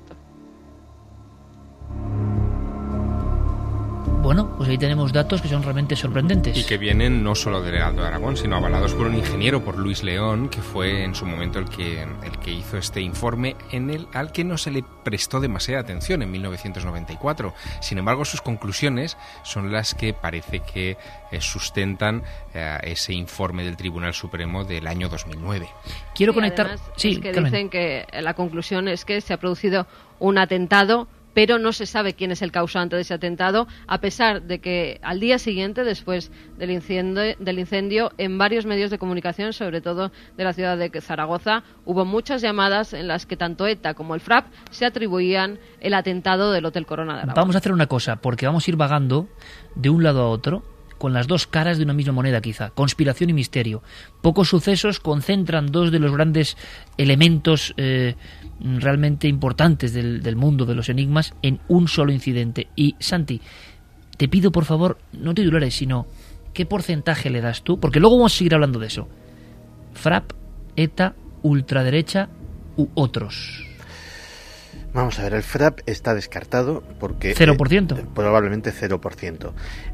S3: Bueno, pues ahí tenemos datos que son realmente sorprendentes.
S12: Y que vienen no solo del Heraldo de Aragón, sino avalados por un ingeniero, por Luis León, que fue en su momento el que hizo este informe, al que no se le prestó demasiada atención en 1994. Sin embargo, sus conclusiones son las que parece que sustentan ese informe del Tribunal Supremo del año 2009.
S3: Quiero conectar...
S8: Además,
S3: sí,
S8: es que
S3: Carmen.
S8: dicen que la conclusión es que se ha producido un atentado, pero no se sabe quién es el causante de ese atentado, a pesar de que al día siguiente, después del incendio, en varios medios de comunicación, sobre todo de la ciudad de Zaragoza, hubo muchas llamadas en las que tanto ETA como el FRAP se atribuían el atentado del Hotel Corona de Aragón.
S3: Vamos a hacer una cosa, porque vamos a ir vagando de un lado a otro, con las dos caras de una misma moneda quizá, conspiración y misterio. Pocos sucesos concentran dos de los grandes elementos realmente importantes del mundo de los enigmas en un solo incidente. Y Santi, te pido por favor, no titulares, sino ¿qué porcentaje le das tú? Porque luego vamos a seguir hablando de eso. FRAP, ETA, ultraderecha u otros.
S13: Vamos a ver, el FRAP está descartado porque...
S3: 0%.
S13: Probablemente 0%.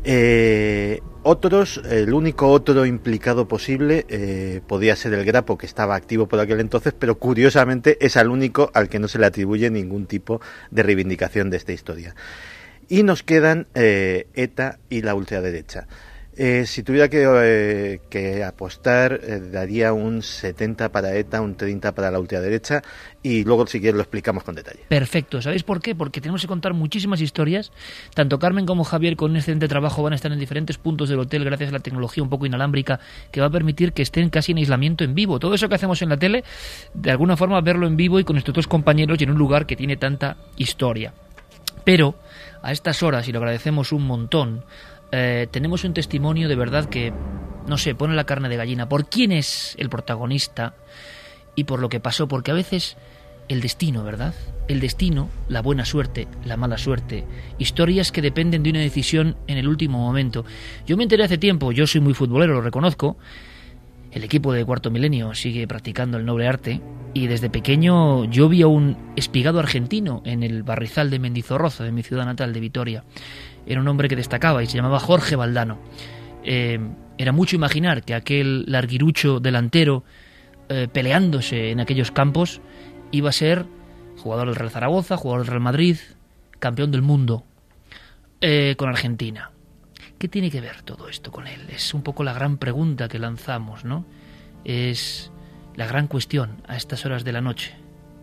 S13: Otros, el único otro implicado posible podía ser el Grapo, que estaba activo por aquel entonces, pero curiosamente es al único al que no se le atribuye ningún tipo de reivindicación de esta historia. Y nos quedan ETA y la ultraderecha. Si tuviera que apostar, daría un 70 para ETA, un 30 para la ultraderecha, y luego si quieres lo explicamos con detalle.
S3: Perfecto. ¿Sabéis por qué? Porque tenemos que contar muchísimas historias. Tanto Carmen como Javier, con un excelente trabajo, van a estar en diferentes puntos del hotel gracias a la tecnología un poco inalámbrica que va a permitir que estén casi en aislamiento en vivo. Todo eso que hacemos en la tele, de alguna forma verlo en vivo y con nuestros dos compañeros y en un lugar que tiene tanta historia. Pero a estas horas, y lo agradecemos un montón, tenemos un testimonio de verdad que, no sé, pone la carne de gallina por quién es el protagonista y por lo que pasó, porque a veces el destino, ¿verdad? El destino, la buena suerte, la mala suerte, historias que dependen de una decisión en el último momento. Yo me enteré hace tiempo, yo soy muy futbolero, lo reconozco, el equipo de Cuarto Milenio sigue practicando el noble arte y desde pequeño yo vi a un espigado argentino en el barrizal de Mendizorroza, de mi ciudad natal, de Vitoria. Era un hombre que destacaba y se llamaba Jorge Valdano. Era mucho imaginar que aquel larguirucho delantero peleándose en aquellos campos iba a ser jugador del Real Zaragoza, jugador del Real Madrid, campeón del mundo con Argentina. ¿Qué tiene que ver todo esto con él? Es un poco la gran pregunta que lanzamos, ¿no? Es la gran cuestión a estas horas de la noche.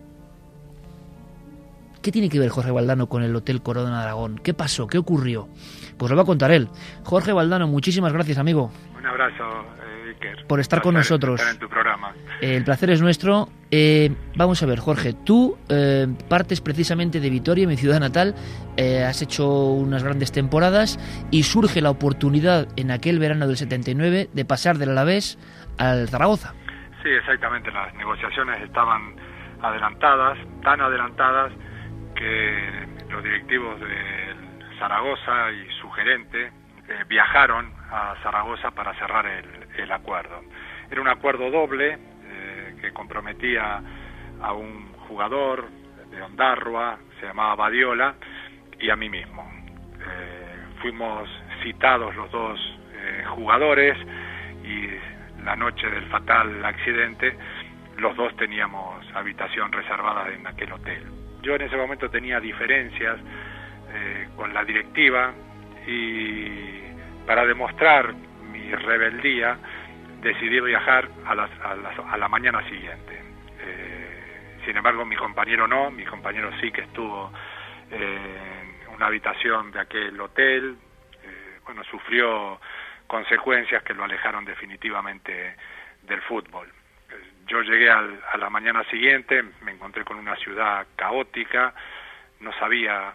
S3: ¿Qué tiene que ver Jorge Valdano con el Hotel Corona de Aragón? ¿Qué pasó? ¿Qué ocurrió? Pues lo va a contar él. Jorge Valdano, muchísimas gracias, amigo.
S10: Un abrazo, Iker.
S3: Por estar con nosotros.
S10: Estar en tu programa.
S3: El placer es nuestro. Vamos a ver, Jorge, tú partes precisamente de Vitoria, mi ciudad natal, has hecho unas grandes temporadas y surge la oportunidad en aquel verano del 79 de pasar del Alavés al Zaragoza.
S10: Sí, exactamente, las negociaciones estaban adelantadas, tan adelantadas que los directivos de Zaragoza y su gerente viajaron a Zaragoza para cerrar el acuerdo. Era un acuerdo doble que comprometía a un jugador de Ondarroa, se llamaba Badiola, y a mí mismo. Fuimos citados los dos jugadores y la noche del fatal accidente los dos teníamos habitación reservada en aquel hotel. Yo en ese momento tenía diferencias con la directiva y para demostrar mi rebeldía decidí viajar a la mañana siguiente. Sin embargo, mi compañero no, mi compañero sí que estuvo en una habitación de aquel hotel, sufrió consecuencias que lo alejaron definitivamente del fútbol. Yo llegué a la mañana siguiente, me encontré con una ciudad caótica, no sabía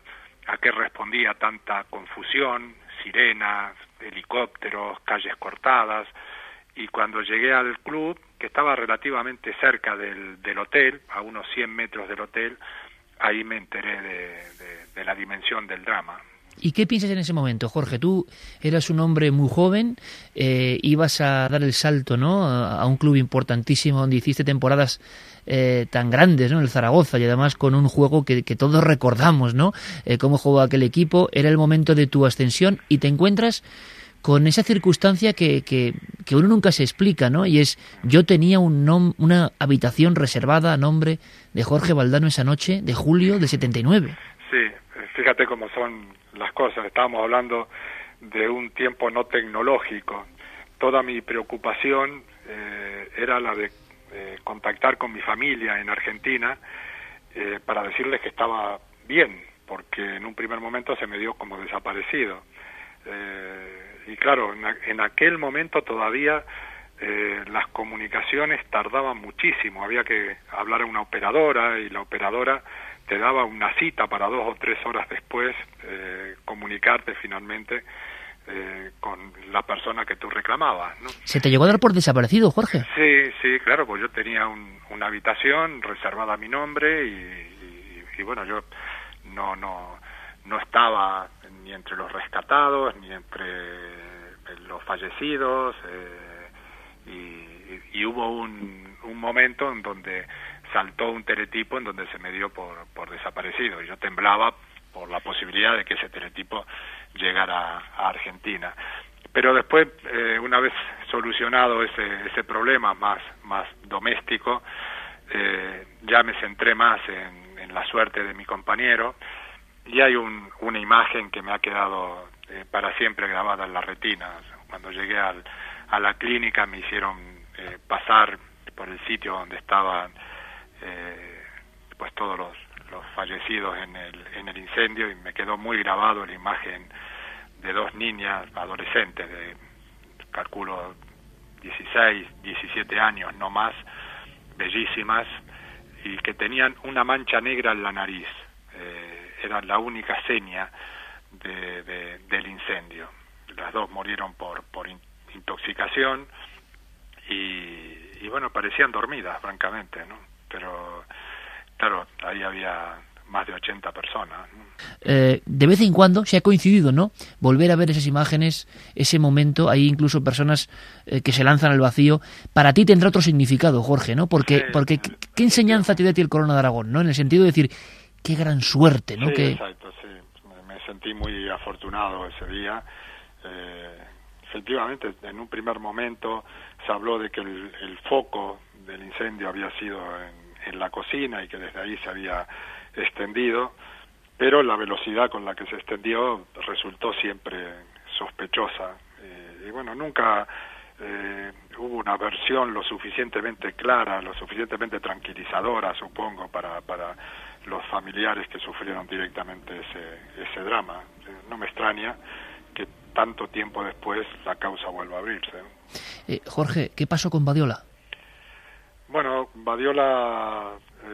S10: a qué respondía tanta confusión, sirenas, helicópteros, calles cortadas, y cuando llegué al club, que estaba relativamente cerca del hotel, a unos 100 metros del hotel, ahí me enteré de la dimensión del drama.
S3: ¿Y qué piensas en ese momento, Jorge? Tú eras un hombre muy joven, ibas a dar el salto, ¿no?, a un club importantísimo donde hiciste temporadas tan grandes, ¿no?, el Zaragoza, y además con un juego que todos recordamos, ¿no?, cómo jugó aquel equipo. Era el momento de tu ascensión y te encuentras con esa circunstancia que uno nunca se explica, ¿no? Y es, yo tenía una habitación reservada a nombre de Jorge Valdano esa noche de julio de 79.
S10: Sí, fíjate cómo son las cosas. Estábamos hablando de un tiempo no tecnológico. Toda mi preocupación era la de contactar con mi familia en Argentina para decirles que estaba bien, porque en un primer momento se me dio como desaparecido. Y claro, en aquel momento todavía las comunicaciones tardaban muchísimo. Había que hablar a una operadora y la operadora te daba una cita para 2 o 3 horas después comunicarte finalmente con la persona que tú reclamabas, ¿no?
S3: ¿Se te llegó a dar por desaparecido, Jorge?
S10: Sí, claro, pues yo tenía una habitación reservada a mi nombre y bueno, yo no estaba ni entre los rescatados ni entre los fallecidos, y hubo un momento en donde saltó un teletipo en donde se me dio por desaparecido, y yo temblaba por la posibilidad de que ese teletipo llegara a Argentina. Pero después, una vez solucionado ese problema más doméstico, ya me centré más en la suerte de mi compañero, y hay una imagen que me ha quedado para siempre grabada en la retina. Cuando llegué a la clínica me hicieron pasar por el sitio donde estaban pues todos los fallecidos en el incendio, y me quedó muy grabado la imagen de 2 niñas adolescentes de, calculo, 16, 17 años, no más, bellísimas, y que tenían una mancha negra en la nariz. Era la única seña del incendio. Las 2 murieron por intoxicación y bueno, parecían dormidas, francamente, ¿no? Pero claro, ahí había más de 80 personas, ¿no?
S3: De vez en cuando se ha coincidido, ¿no?, volver a ver esas imágenes, ese momento. Hay incluso personas que se lanzan al vacío. Para ti tendrá otro significado, Jorge, ¿no? Porque ¿qué enseñanza te da a ti el Corona de Aragón, ¿no? En el sentido de decir, qué gran suerte, ¿no?
S10: Sí, exacto, sí. Me sentí muy afortunado ese día. Efectivamente, en un primer momento se habló de que el foco del incendio había sido en la cocina y que desde ahí se había extendido, pero la velocidad con la que se extendió resultó siempre sospechosa. Y bueno, nunca hubo una versión lo suficientemente clara, lo suficientemente tranquilizadora, supongo, para los familiares que sufrieron directamente ese drama. No me extraña que tanto tiempo después la causa vuelva a abrirse.
S3: Jorge, ¿qué pasó con Badiola?
S10: Bueno, Badiola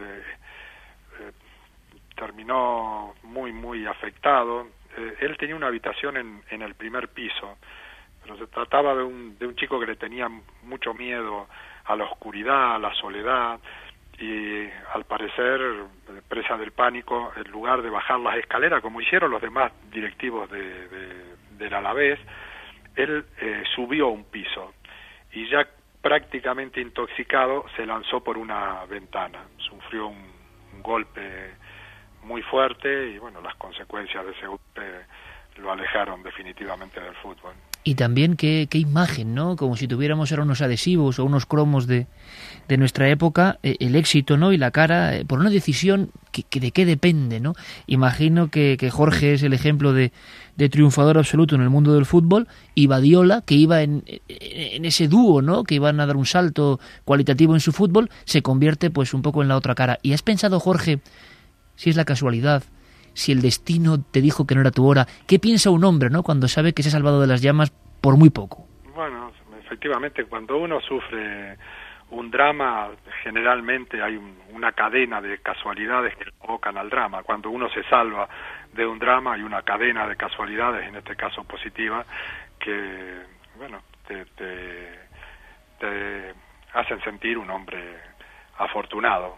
S10: terminó muy afectado. Él tenía una habitación en el primer piso, pero se trataba de un chico que le tenía mucho miedo a la oscuridad, a la soledad, y al parecer, presa del pánico, en lugar de bajar las escaleras como hicieron los demás directivos del Alavés, él subió un piso y ya prácticamente intoxicado se lanzó por una ventana. Sufrió un golpe muy fuerte y bueno, las consecuencias de ese golpe lo alejaron definitivamente del fútbol.
S3: Y también qué imagen, ¿no? Como si tuviéramos ahora unos adhesivos o unos cromos de nuestra época, el éxito, ¿no?, y la cara, por una decisión que de qué depende, ¿no? Imagino que Jorge es el ejemplo de triunfador absoluto en el mundo del fútbol, y Badiola, que iba en ese dúo, ¿no?, que iban a dar un salto cualitativo en su fútbol, se convierte pues un poco en la otra cara. ¿Y has pensado, Jorge, si es la casualidad, si el destino te dijo que no era tu hora? ¿Qué piensa un hombre, ¿no?, cuando sabe que se ha salvado de las llamas por muy poco?
S10: Bueno, efectivamente, cuando uno sufre un drama, generalmente hay una cadena de casualidades que provocan al drama. Cuando uno se salva de un drama y una cadena de casualidades, en este caso positiva, que, bueno, te hacen sentir un hombre afortunado.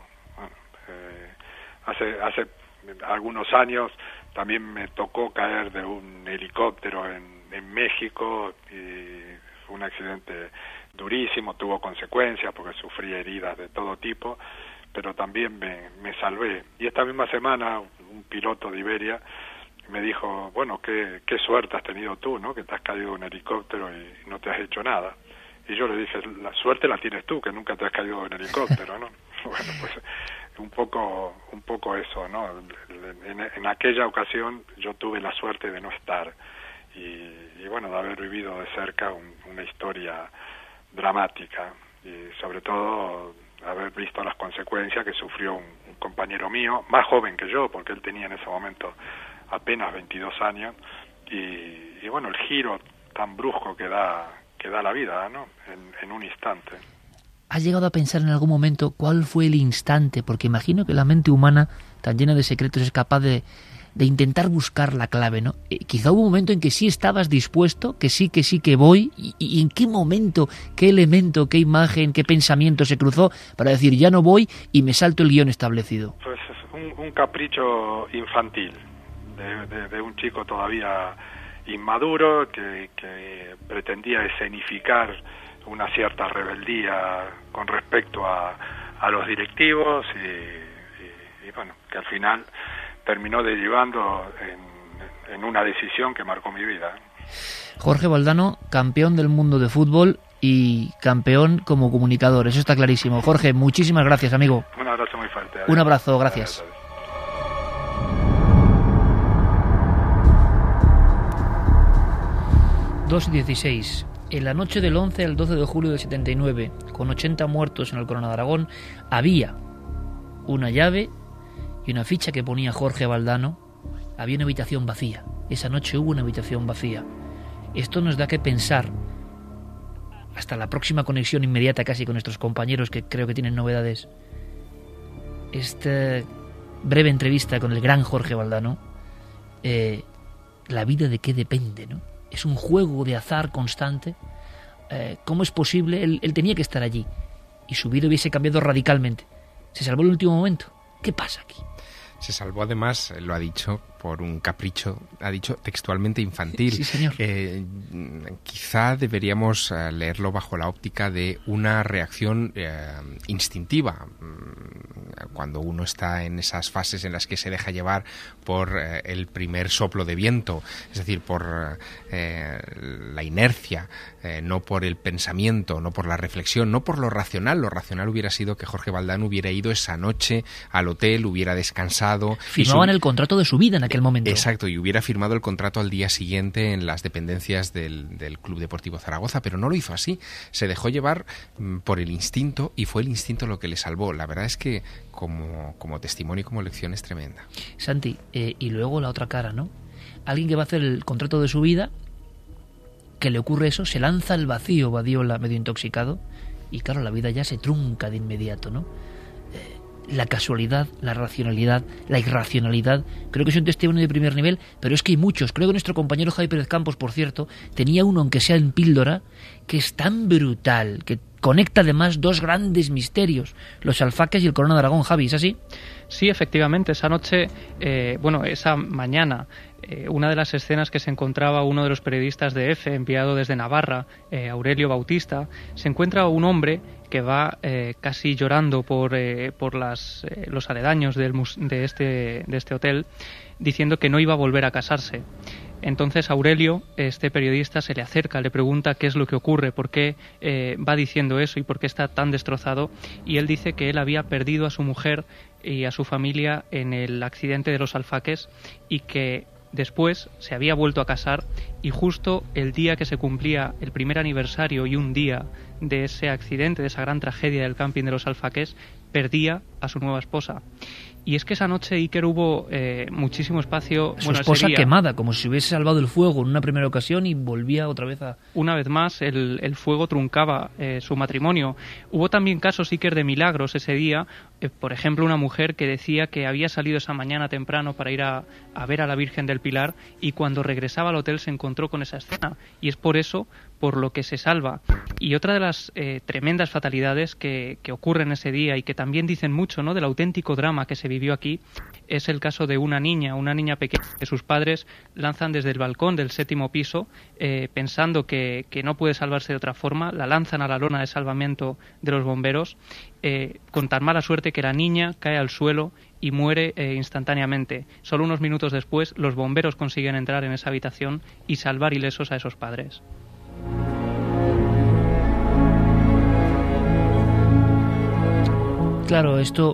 S10: Hace algunos años también me tocó caer de un helicóptero en México y fue un accidente durísimo, tuvo consecuencias porque sufrí heridas de todo tipo, pero también me salvé. Y esta misma semana un piloto de Iberia me dijo, bueno, qué suerte has tenido tú, ¿no? Que te has caído de un helicóptero y no te has hecho nada. Y yo le dije, la suerte la tienes tú, que nunca te has caído de un helicóptero, ¿no? Bueno, pues un poco eso, ¿no? En aquella ocasión yo tuve la suerte de no estar y bueno, de haber vivido de cerca una historia dramática y sobre todo haber visto las consecuencias que sufrió un compañero mío, más joven que yo, porque él tenía en ese momento apenas 22 años y bueno, el giro tan brusco que da la vida, ¿no? En un instante.
S3: ¿Has llegado a pensar en algún momento cuál fue el instante? Porque imagino que la mente humana, tan llena de secretos, es capaz de intentar buscar la clave, ¿no? Quizá hubo un momento en que sí estabas dispuesto, que sí que voy, y en qué momento, qué elemento, qué imagen, qué pensamiento se cruzó para decir ya no voy y me salto el guión establecido.
S10: Pues un capricho infantil de un chico todavía inmaduro que pretendía escenificar una cierta rebeldía con respecto a los directivos y bueno, que al final terminó derivando en una decisión que marcó mi vida.
S3: Jorge Valdano, campeón del mundo de fútbol y campeón como comunicador, eso está clarísimo. Jorge, muchísimas gracias, amigo.
S10: Un abrazo muy fuerte.
S3: Un abrazo, gracias. 2:16. En la noche del 11 al 12 de julio del 79, con 80 muertos en el Corona de Aragón, había una llave y una ficha que ponía Jorge Valdano. Había una habitación vacía. Esa noche hubo una habitación vacía. Esto nos da que pensar, hasta la próxima conexión inmediata casi con nuestros compañeros que creo que tienen novedades. Esta breve entrevista con el gran Jorge Valdano, la vida de qué depende, ¿no? Es un juego de azar constante. ¿Cómo es posible? Él tenía que estar allí y su vida hubiese cambiado radicalmente. Se salvó en el último momento. ¿Qué pasa aquí?
S12: Se salvó además, lo ha dicho, por un capricho, ha dicho textualmente infantil.
S3: Sí, señor.
S12: Quizá deberíamos leerlo bajo la óptica de una reacción instintiva. Cuando uno está en esas fases en las que se deja llevar por el primer soplo de viento, es decir, por la inercia, no por el pensamiento, no por la reflexión, no por lo racional. Lo racional hubiera sido que Jorge Valdano hubiera ido esa noche al hotel, hubiera descansado.
S3: Firmaban el contrato de su vida en aquel momento.
S12: Exacto, y hubiera firmado el contrato al día siguiente en las dependencias del Club Deportivo Zaragoza, pero no lo hizo así. Se dejó llevar por el instinto y fue el instinto lo que le salvó. La verdad es que como testimonio y como lección es tremenda.
S3: Santi, y luego la otra cara, ¿no? Alguien que va a hacer el contrato de su vida, que le ocurre eso, se lanza al vacío, Badiola, medio intoxicado, y claro, la vida ya se trunca de inmediato, ¿no? La casualidad, la racionalidad, la irracionalidad, creo que es un testimonio de primer nivel, pero es que hay muchos. Creo que nuestro compañero Javi Pérez Campos, por cierto, tenía uno, aunque sea en píldora, que es tan brutal, que conecta además dos grandes misterios, los alfaques y el Corona de Aragón. Javi, ¿es así?
S9: Sí, efectivamente, esa noche, esa mañana, una de las escenas que se encontraba uno de los periodistas de EFE, enviado desde Navarra, Aurelio Bautista, se encuentra un hombre que va casi llorando por los aledaños de este hotel, diciendo que no iba a volver a casarse. Entonces Aurelio, este periodista, se le acerca, le pregunta qué es lo que ocurre, por qué va diciendo eso y por qué está tan destrozado, y él dice que él había perdido a su mujer y a su familia en el accidente de los Alfaques y que después se había vuelto a casar, y justo el día que se cumplía el primer aniversario y un día de ese accidente, de esa gran tragedia del camping de los Alfaques, perdía a su nueva esposa. Y es que esa noche, Iker, hubo muchísimo espacio...
S3: Su esposa quemada, como si hubiese salvado el fuego en una primera ocasión y volvía otra vez a...
S9: Una vez más, el fuego truncaba su matrimonio. Hubo también casos, Iker, de milagros ese día. Por ejemplo, una mujer que decía que había salido esa mañana temprano para ir a ver a la Virgen del Pilar y cuando regresaba al hotel se encontró con esa escena. Y es por eso por lo que se salva. Y otra de las tremendas fatalidades que ocurren ese día y que también dicen mucho, ¿no?, del auténtico drama que se vivió aquí, es el caso de una niña pequeña que sus padres lanzan desde el balcón del 7º piso, pensando que no puede salvarse de otra forma, la lanzan a la lona de salvamento de los bomberos, con tan mala suerte que la niña cae al suelo y muere instantáneamente. Solo unos minutos después, los bomberos consiguen entrar en esa habitación y salvar ilesos a esos padres.
S3: Claro, esto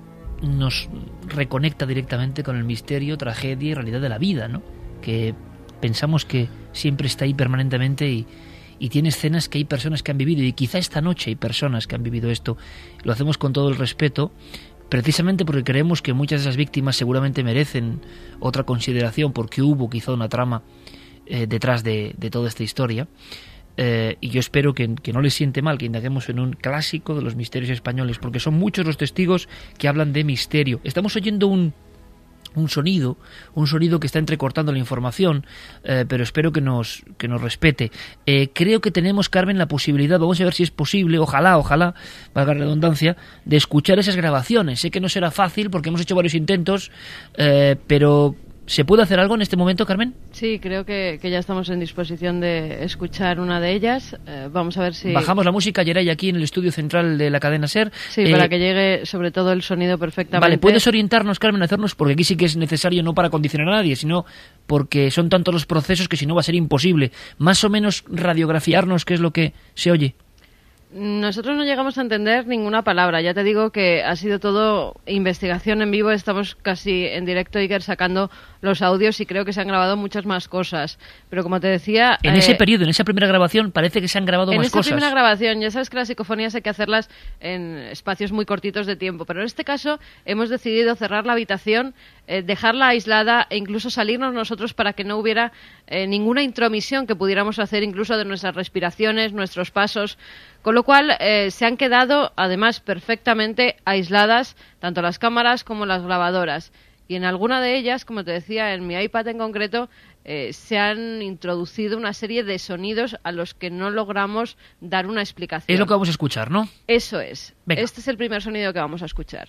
S3: nos reconecta directamente con el misterio, tragedia y realidad de la vida, ¿no? Que pensamos que siempre está ahí permanentemente y tiene escenas que hay personas que han vivido, y quizá esta noche hay personas que han vivido esto. Lo hacemos con todo el respeto, precisamente porque creemos que muchas de esas víctimas seguramente merecen otra consideración, porque hubo quizá una trama detrás de toda esta historia. Y yo espero que no les siente mal que indaguemos en un clásico de los misterios españoles, porque son muchos los testigos que hablan de misterio. Estamos oyendo un sonido que está entrecortando la información, pero espero que nos respete. Creo que tenemos, Carmen, la posibilidad, vamos a ver si es posible, ojalá, valga la redundancia, de escuchar esas grabaciones. Sé que no será fácil porque hemos hecho varios intentos, pero ¿se puede hacer algo en este momento, Carmen?
S8: Sí, creo que ya estamos en disposición de escuchar una de ellas. Vamos a ver si...
S3: Bajamos la música, Yeray, aquí en el estudio central de la cadena SER.
S8: Sí, para que llegue sobre todo el sonido perfectamente.
S3: Vale, ¿puedes orientarnos, Carmen, a hacernos? Porque aquí sí que es necesario, no para condicionar a nadie, sino porque son tantos los procesos que si no va a ser imposible. Más o menos radiografiarnos qué es lo que se oye.
S8: Nosotros no llegamos a entender ninguna palabra. Ya te digo que ha sido todo investigación en vivo. Estamos casi en directo, Iker, sacando los audios y creo que se han grabado muchas más cosas. Pero como te decía...
S3: En ese periodo, en esa primera grabación, parece que se han grabado más cosas.
S8: En esa primera grabación, ya sabes que las psicofonías hay que hacerlas en espacios muy cortitos de tiempo. Pero en este caso hemos decidido cerrar la habitación, dejarla aislada e incluso salirnos nosotros para que no hubiera ninguna intromisión que pudiéramos hacer incluso de nuestras respiraciones, nuestros pasos. Con lo cual se han quedado, además, perfectamente aisladas tanto las cámaras como las grabadoras. Y en alguna de ellas, como te decía, en mi iPad en concreto, se han introducido una serie de sonidos a los que no logramos dar una explicación.
S3: Es lo que vamos a escuchar, ¿no?
S8: Eso es.
S3: Venga.
S8: Este es el primer sonido que vamos a escuchar.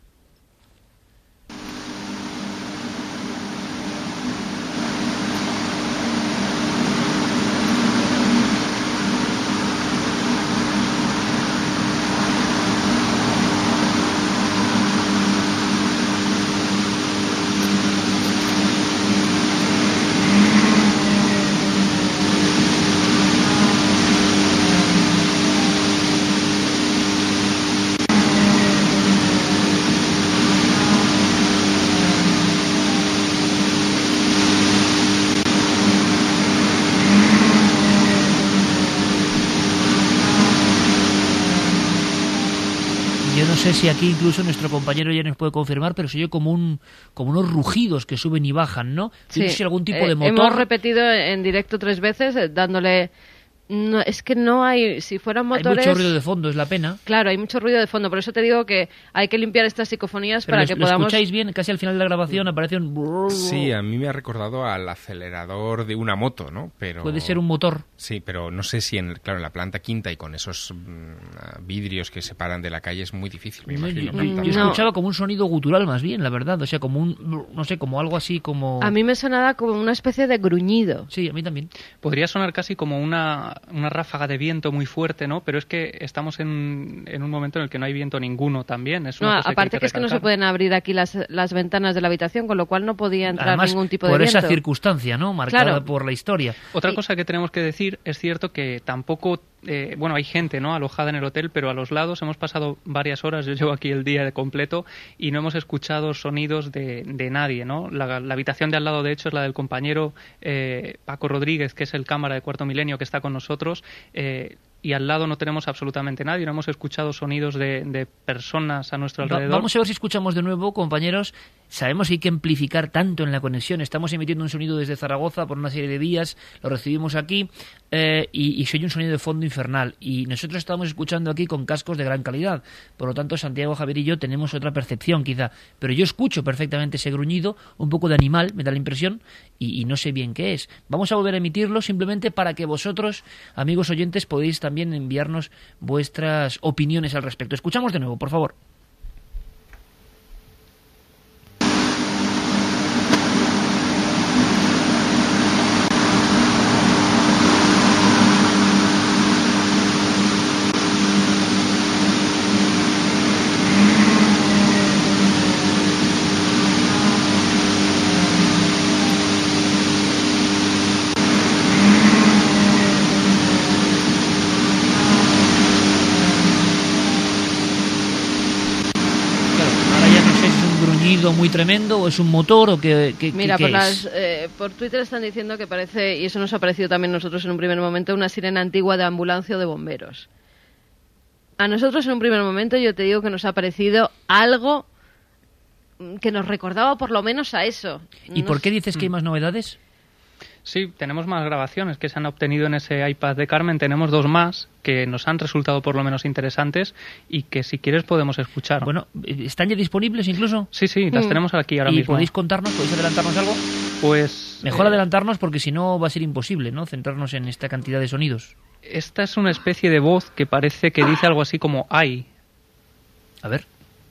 S3: No sé si aquí incluso nuestro compañero ya nos puede confirmar, pero se oye como unos rugidos que suben y bajan, ¿no?
S8: Sí.
S3: No sé si algún tipo de motor.
S8: Hemos repetido en directo 3 veces, dándole... No, es que no hay, si fueran motores...
S3: Hay mucho ruido de fondo, es la pena.
S8: Claro, hay mucho ruido de fondo, por eso te digo que hay que limpiar estas psicofonías para que podamos...
S3: ¿Lo escucháis bien? Casi al final de la grabación aparece un...
S12: Sí, a mí me ha recordado al acelerador de una moto, ¿no? Pero...
S3: Puede ser un motor.
S12: Sí, pero no sé si, en la planta quinta y con esos vidrios que separan de la calle es muy difícil, me imagino.
S3: Yo escuchaba como un sonido gutural más bien, la verdad, o sea, como un, no sé, como algo así como...
S8: A mí me sonaba como una especie de gruñido.
S3: Sí, a mí también.
S9: Podría sonar casi como una ráfaga de viento muy fuerte, ¿no? Pero es que estamos en un momento en el que no hay viento ninguno también. Es una cosa
S8: aparte que es que no se pueden abrir aquí las ventanas de la habitación, con lo cual no podía entrar
S3: además,
S8: ningún tipo de viento.
S3: Por esa circunstancia, ¿no? Marcada por la historia.
S9: Otra cosa que tenemos que decir, es cierto que tampoco... bueno, hay gente, ¿no?, alojada en el hotel, pero a los lados hemos pasado varias horas, yo llevo aquí el día completo y no hemos escuchado sonidos de nadie, ¿no? La habitación de al lado, de hecho, es la del compañero Paco Rodríguez, que es el cámara de Cuarto Milenio que está con nosotros. y al lado no tenemos absolutamente nadie, no hemos escuchado sonidos de personas a nuestro alrededor.
S3: Vamos a ver si escuchamos de nuevo, compañeros. Sabemos que hay que amplificar tanto en la conexión. Estamos emitiendo un sonido desde Zaragoza por una serie de vías, lo recibimos aquí y se oye un sonido de fondo infernal. Y nosotros estamos escuchando aquí con cascos de gran calidad. Por lo tanto, Santiago, Javier y yo tenemos otra percepción quizá. Pero yo escucho perfectamente ese gruñido, un poco de animal, me da la impresión, y no sé bien qué es. Vamos a volver a emitirlo simplemente para que vosotros, amigos oyentes, podéis también enviarnos vuestras opiniones al respecto. Escuchamos de nuevo, por favor. Muy tremendo, o es un motor, o que
S8: mira, por Twitter están diciendo que parece, y eso nos ha parecido también nosotros en un primer momento, una sirena antigua de ambulancia o de bomberos. A nosotros en un primer momento yo te digo que nos ha parecido algo que nos recordaba por lo menos a eso.
S3: ¿Y por qué dices que hay más novedades?
S9: Sí, tenemos más grabaciones que se han obtenido en ese iPad de Carmen. Tenemos 2 más que nos han resultado por lo menos interesantes y que si quieres podemos escuchar.
S3: Bueno, ¿están ya disponibles incluso?
S9: Sí, las tenemos aquí ahora mismo.
S3: ¿Y podéis contarnos, podéis adelantarnos algo?
S9: Pues...
S3: Mejor adelantarnos porque si no va a ser imposible, ¿no?, centrarnos en esta cantidad de sonidos.
S9: Esta es una especie de voz que parece que dice algo así como ¡ay!
S3: A ver.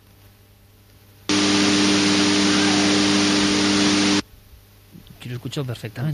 S3: Yo lo escucho perfectamente.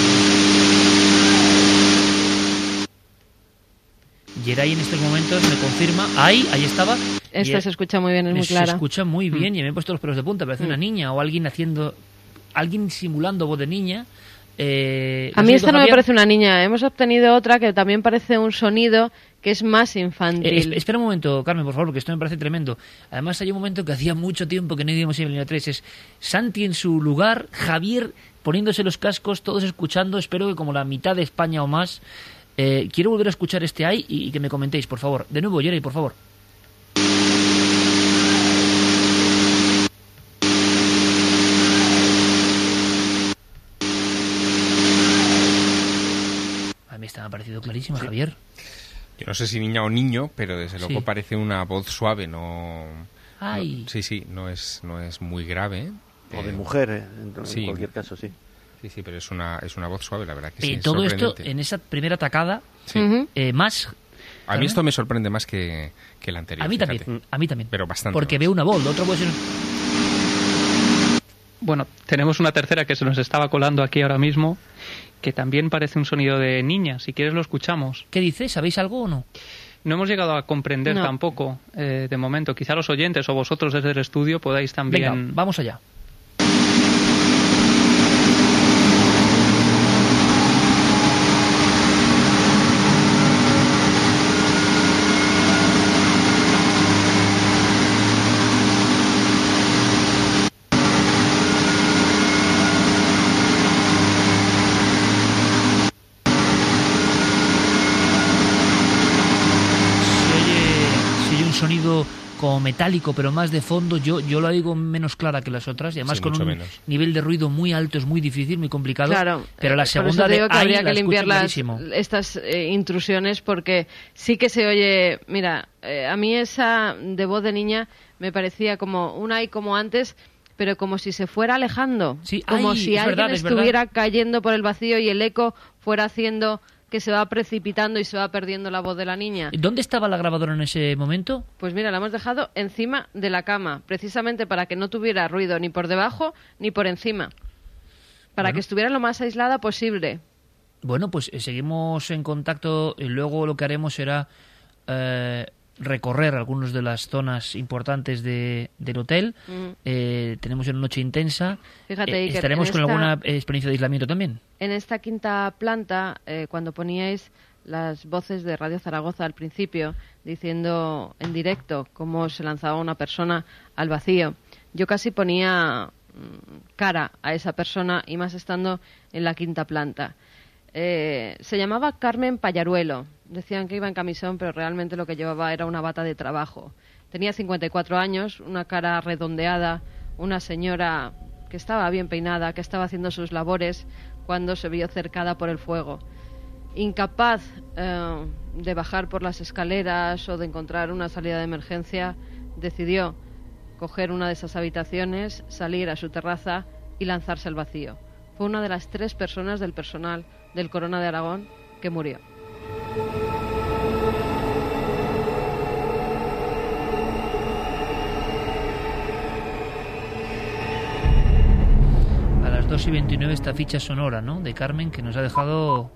S3: Geray en estos momentos me confirma. Ahí estaba.
S8: Esta se escucha muy bien, es muy clara.
S3: Se escucha muy bien y me he puesto los pelos de punta. Parece una niña o alguien simulando voz de niña.
S8: A mí esta no me parece una niña. Hemos obtenido otra que también parece un sonido que es más infantil.
S3: Espera un momento, Carmen, por favor, porque esto me parece tremendo. Además hay un momento que hacía mucho tiempo que no íbamos en línea 3. Es Santi en su lugar, Javier poniéndose los cascos, todos escuchando. Espero que como la mitad de España o más. Quiero volver a escuchar este ahí y que me comentéis, por favor. De nuevo, Geray, por favor. A mí esta me ha parecido clarísima, Javier.
S12: Yo no sé si niña o niño, pero desde luego parece una voz suave, no...
S3: Ay.
S12: Sí, no es muy grave.
S13: O de mujer, en cualquier caso, sí.
S12: Sí, pero es una voz suave, la verdad que sí.
S3: Todo esto en esa primera tacada, más...
S12: A mí esto me sorprende más que el anterior.
S3: A mí también.
S12: Pero bastante.
S3: Porque veo una voz, lo otro puede ser...
S9: Bueno, tenemos una tercera que se nos estaba colando aquí ahora mismo, que también parece un sonido de niña. Si quieres lo escuchamos.
S3: ¿Qué dice? ¿Sabéis algo o no?
S9: No hemos llegado a comprender tampoco, de momento. Quizá los oyentes o vosotros desde el estudio podáis también...
S3: Venga, vamos allá. Sonido como metálico, pero más de fondo. Yo lo digo menos clara que las otras y además con un nivel de ruido muy alto, es muy difícil, muy complicado.
S8: Claro,
S3: pero la segunda
S8: digo que habría que
S3: limpiar
S8: estas intrusiones porque sí que se oye. Mira, a mí esa de voz de niña me parecía como una y como antes, pero como si se fuera alejando, como si alguien estuviera cayendo por el vacío y el eco fuera haciendo que se va precipitando y se va perdiendo la voz de la niña.
S3: ¿Dónde estaba la grabadora en ese momento?
S8: Pues mira, la hemos dejado encima de la cama, precisamente para que no tuviera ruido ni por debajo ni por encima, para que estuviera lo más aislada posible.
S3: Bueno, pues seguimos en contacto y luego lo que haremos será recorrer algunas de las zonas importantes del hotel. Tenemos una noche intensa.
S8: Fíjate,
S3: estaremos con alguna experiencia de aislamiento también.
S8: En esta quinta planta, cuando poníais las voces de Radio Zaragoza al principio, diciendo en directo cómo se lanzaba una persona al vacío, yo casi ponía cara a esa persona, y más estando en la quinta planta. Se llamaba Carmen Pallaruelo. Decían que iba en camisón, pero realmente lo que llevaba era una bata de trabajo. Tenía 54 años, una cara redondeada, una señora que estaba bien peinada, que estaba haciendo sus labores cuando se vio cercada por el fuego. Incapaz de bajar por las escaleras o de encontrar una salida de emergencia, decidió coger una de esas habitaciones, salir a su terraza y lanzarse al vacío. Fue una de las 3 personas del personal del Corona de Aragón que murió.
S3: A las 2:29 esta ficha sonora, ¿no?, de Carmen, que nos ha dejado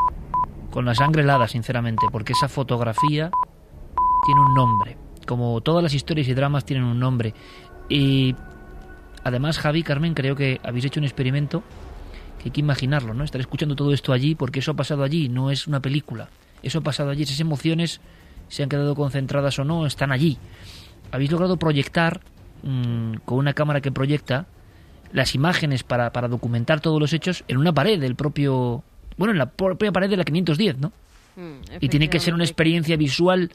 S3: con la sangre helada, sinceramente, porque esa fotografía tiene un nombre, como todas las historias y dramas tienen un nombre. Y además, Javi, Carmen, creo que habéis hecho un experimento que hay que imaginarlo, ¿no? Estar escuchando todo esto allí, porque eso ha pasado allí, no es una película. Eso ha pasado allí, esas emociones, se han quedado concentradas o no, están allí. Habéis logrado proyectar, con una cámara que proyecta, las imágenes para documentar todos los hechos en una pared del propio... Bueno, en la propia pared de la 510, ¿no? Y tiene que ser una experiencia visual...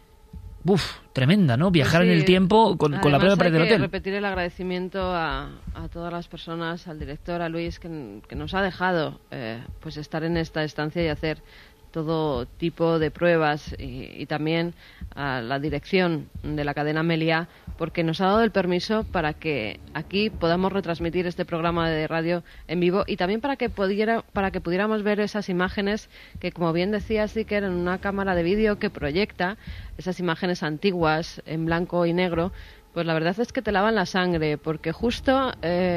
S3: tremenda, ¿no? Viajar en el tiempo con la propia pared del hotel.
S8: Hay que repetir el agradecimiento a todas las personas, al director, a Luis, que nos ha dejado pues estar en esta estancia y hacer todo tipo de pruebas, y también a la dirección de la cadena Meliá, porque nos ha dado el permiso para que aquí podamos retransmitir este programa de radio en vivo, y también para que pudiéramos ver esas imágenes que, como bien decía Iker, en una cámara de vídeo que proyecta esas imágenes antiguas en blanco y negro, pues la verdad es que te lavan la sangre, porque justo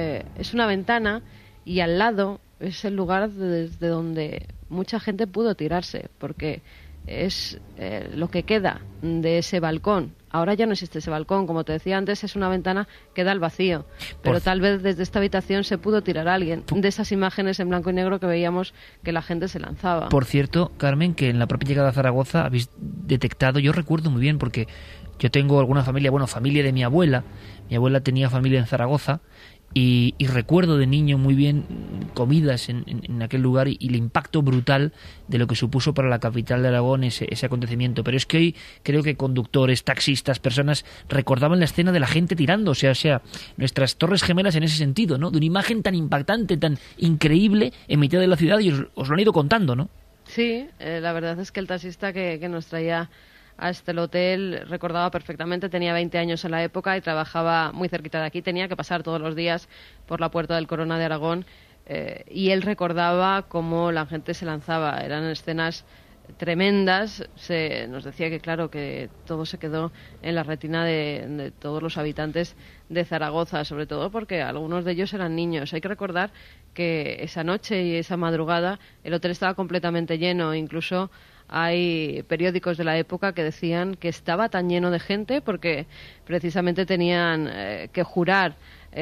S8: es una ventana y al lado es el lugar desde donde mucha gente pudo tirarse, porque es lo que queda de ese balcón. Ahora ya no existe ese balcón, como te decía antes, es una ventana que da al vacío, pero tal vez desde esta habitación se pudo tirar a alguien de esas imágenes en blanco y negro que veíamos que la gente se lanzaba.
S3: Por cierto, Carmen, que en la propia llegada a Zaragoza habéis detectado, yo recuerdo muy bien, porque yo tengo alguna familia, familia de mi abuela tenía familia en Zaragoza, y recuerdo de niño muy bien comidas en aquel lugar y el impacto brutal de lo que supuso para la capital de Aragón ese acontecimiento. Pero es que hoy creo que conductores, taxistas, personas recordaban la escena de la gente tirándose, o sea, nuestras Torres Gemelas en ese sentido, ¿no? De una imagen tan impactante, tan increíble en mitad de la ciudad, y os lo han ido contando, ¿no?
S8: Sí, la verdad es que el taxista que nos traía a este hotel recordaba perfectamente, tenía 20 años en la época y trabajaba muy cerquita de aquí, tenía que pasar todos los días por la puerta del Corona de Aragón, y él recordaba cómo la gente se lanzaba, eran escenas tremendas. Nos decía que claro, que todo se quedó en la retina de todos los habitantes de Zaragoza, sobre todo porque algunos de ellos eran niños. Hay que recordar que esa noche y esa madrugada el hotel estaba completamente lleno, incluso hay periódicos de la época que decían que estaba tan lleno de gente porque precisamente tenían que jurar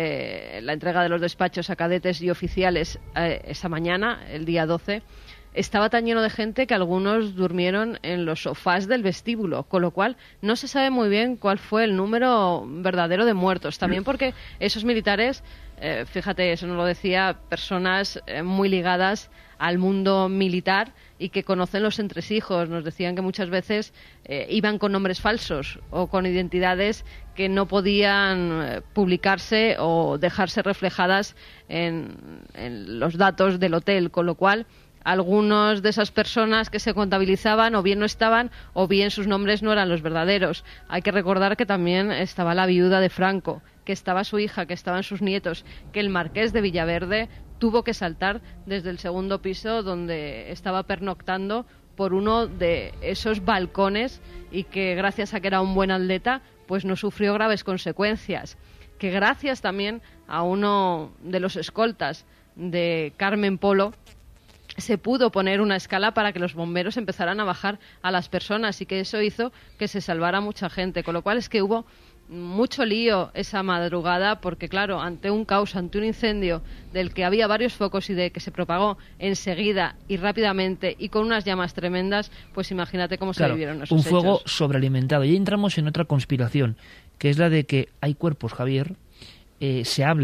S8: la entrega de los despachos a cadetes y oficiales esa mañana, el día 12. Estaba tan lleno de gente que algunos durmieron en los sofás del vestíbulo, con lo cual no se sabe muy bien cuál fue el número verdadero de muertos. También porque esos militares, fíjate, eso nos lo decía, personas muy ligadas al mundo militar y que conocen los entresijos. Nos decían que muchas veces iban con nombres falsos o con identidades que no podían publicarse o dejarse reflejadas en los datos del hotel, con lo cual algunos de esas personas que se contabilizaban o bien no estaban o bien sus nombres no eran los verdaderos. Hay que recordar que también estaba la viuda de Franco, que estaba su hija, que estaban sus nietos, que el marqués de Villaverde tuvo que saltar desde el segundo piso donde estaba pernoctando por uno de esos balcones y que gracias a que era un buen atleta pues no sufrió graves consecuencias, que gracias también a uno de los escoltas de Carmen Polo se pudo poner una escala para que los bomberos empezaran a bajar a las personas y que eso hizo que se salvara mucha gente, con lo cual es que hubo mucho lío esa madrugada porque claro, ante un caos, ante un incendio del que había varios focos y de que se propagó enseguida y rápidamente y con unas llamas tremendas, pues imagínate cómo se vivieron esos
S3: hechos. Un fuego
S8: hechos.
S3: sobrealimentado. Y entramos en otra conspiración, que es la de que hay cuerpos, Javier, se habla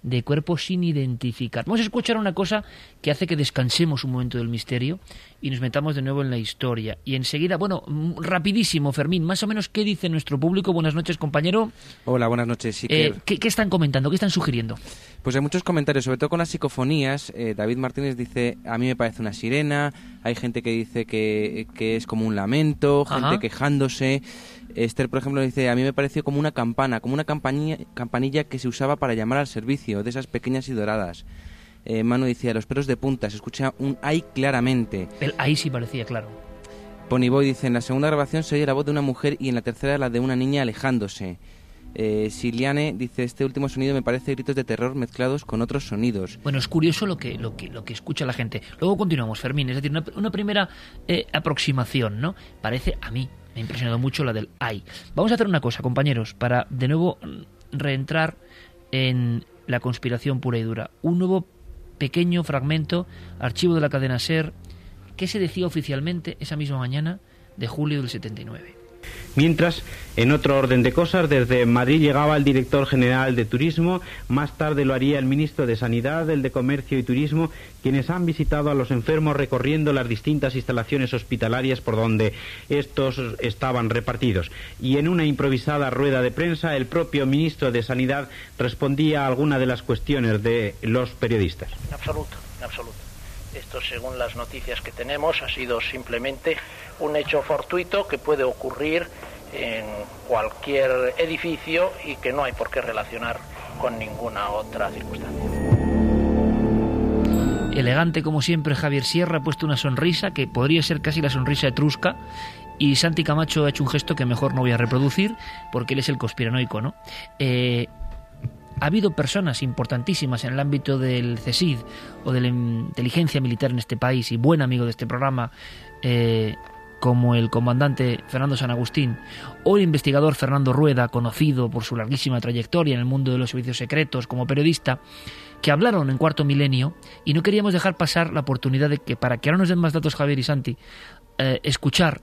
S3: de cuerpo sin identificar. Vamos a escuchar una cosa que hace que descansemos un momento del misterio y nos metamos de nuevo en la historia. Y enseguida, bueno, rapidísimo, Fermín, más o menos, ¿qué dice nuestro público? Buenas noches, compañero.
S14: Hola, buenas noches. Sí que...
S3: ¿Qué están comentando? ¿Qué están sugiriendo?
S14: Pues hay muchos comentarios, sobre todo con las psicofonías. David Martínez dice, a mí me parece una sirena. Hay gente que dice que es como un lamento, gente quejándose. Esther, por ejemplo, dice, a mí me pareció como una campana, como una campanilla que se usaba para llamar al servicio, de esas pequeñas y doradas. Manu decía, los pelos de punta, se escucha un ay claramente.
S3: El ay sí parecía claro.
S14: Ponyboy dice, en la segunda grabación se oye la voz de una mujer y en la tercera la de una niña alejándose. Siliane dice, este último sonido me parece gritos de terror mezclados con otros sonidos.
S3: Bueno, es curioso lo que escucha la gente. Luego continuamos, Fermín, es decir, una primera aproximación, ¿no? Parece, a mí, me ha impresionado mucho la del ay. Vamos a hacer una cosa, compañeros, para de nuevo reentrar en la conspiración pura y dura. Un nuevo pequeño fragmento, archivo de la cadena SER, que se decía oficialmente esa misma mañana de julio del 79.
S4: Mientras, en otro orden de cosas, desde Madrid llegaba el director general de Turismo, más tarde lo haría el ministro de Sanidad, el de Comercio y Turismo, quienes han visitado a los enfermos recorriendo las distintas instalaciones hospitalarias por donde estos estaban repartidos. Y en una improvisada rueda de prensa, el propio ministro de Sanidad respondía a alguna de las cuestiones de los periodistas.
S15: En absoluto. Esto, según las noticias que tenemos, ha sido simplemente un hecho fortuito que puede ocurrir en cualquier edificio y que no hay por qué relacionar con ninguna otra circunstancia.
S3: Elegante como siempre, Javier Sierra ha puesto una sonrisa que podría ser casi la sonrisa etrusca, y Santi Camacho ha hecho un gesto que mejor no voy a reproducir porque él es el conspiranoico, ¿no? Ha habido personas importantísimas en el ámbito del CSID o de la inteligencia militar en este país y buen amigo de este programa, como el comandante Fernando San Agustín o el investigador Fernando Rueda, conocido por su larguísima trayectoria en el mundo de los servicios secretos como periodista, que hablaron en Cuarto Milenio, y no queríamos dejar pasar la oportunidad de que, para que ahora nos den más datos Javier y Santi, escuchar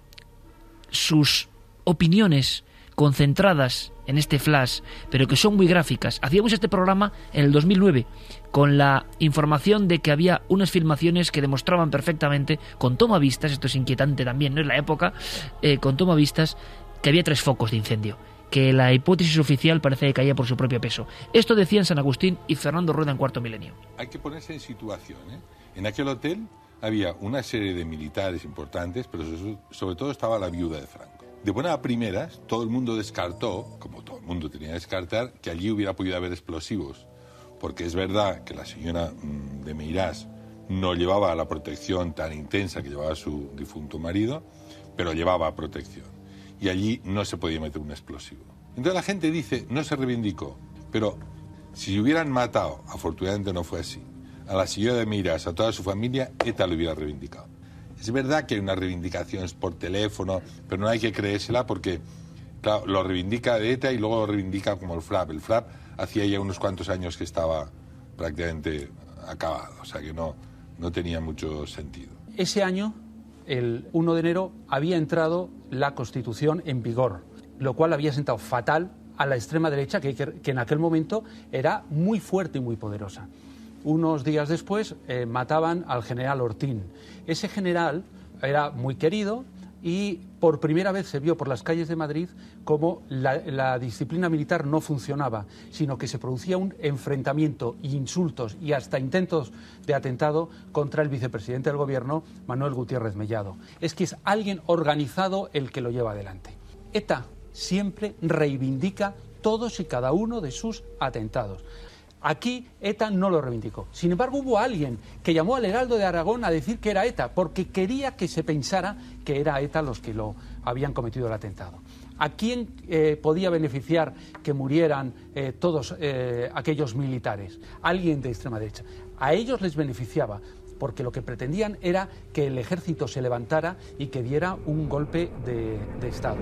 S3: sus opiniones concentradas en este flash, pero que son muy gráficas. Hacíamos este programa en el 2009 con la información de que había unas filmaciones que demostraban perfectamente, con tomavistas, esto es inquietante también, ¿no? En la época, con tomavistas, que había 3 focos de incendio, que la hipótesis oficial parece que caía por su propio peso. Esto decían San Agustín y Fernando Rueda en Cuarto Milenio.
S16: Hay que ponerse en situación, ¿eh? En aquel hotel había una serie de militares importantes, pero sobre todo estaba la viuda de Franco. De buenas a primeras, todo el mundo descartó, como todo el mundo tenía que descartar, que allí hubiera podido haber explosivos. Porque es verdad que la señora de Meirás no llevaba la protección tan intensa que llevaba su difunto marido, pero llevaba protección. Y allí no se podía meter un explosivo. Entonces la gente dice, no se reivindicó. Pero si hubieran matado, afortunadamente no fue así, a la señora de Meirás, a toda su familia, ETA lo hubiera reivindicado. Es verdad que hay unas reivindicaciones por teléfono, pero no hay que creérsela porque, claro, lo reivindica de ETA y luego lo reivindica como el FRAP. El FRAP hacía ya unos cuantos años que estaba prácticamente acabado, o sea que no tenía mucho sentido.
S17: Ese año, el 1 de enero, había entrado la Constitución en vigor, lo cual había sentado fatal a la extrema derecha, que en aquel momento era muy fuerte y muy poderosa. Unos días después mataban al general Ortín. Ese general era muy querido y por primera vez se vio por las calles de Madrid como la disciplina militar no funcionaba, sino que se producía un enfrentamiento, insultos y hasta intentos de atentado contra el vicepresidente del gobierno, Manuel Gutiérrez Mellado. Es que es alguien organizado el que lo lleva adelante. ETA siempre reivindica todos y cada uno de sus atentados. Aquí ETA no lo reivindicó. Sin embargo, hubo alguien que llamó al Heraldo de Aragón a decir que era ETA, porque quería que se pensara que era ETA los que lo habían cometido el atentado. ¿A quién podía beneficiar que murieran todos aquellos militares? Alguien de extrema derecha. A ellos les beneficiaba, porque lo que pretendían era que el ejército se levantara y que diera un golpe de Estado.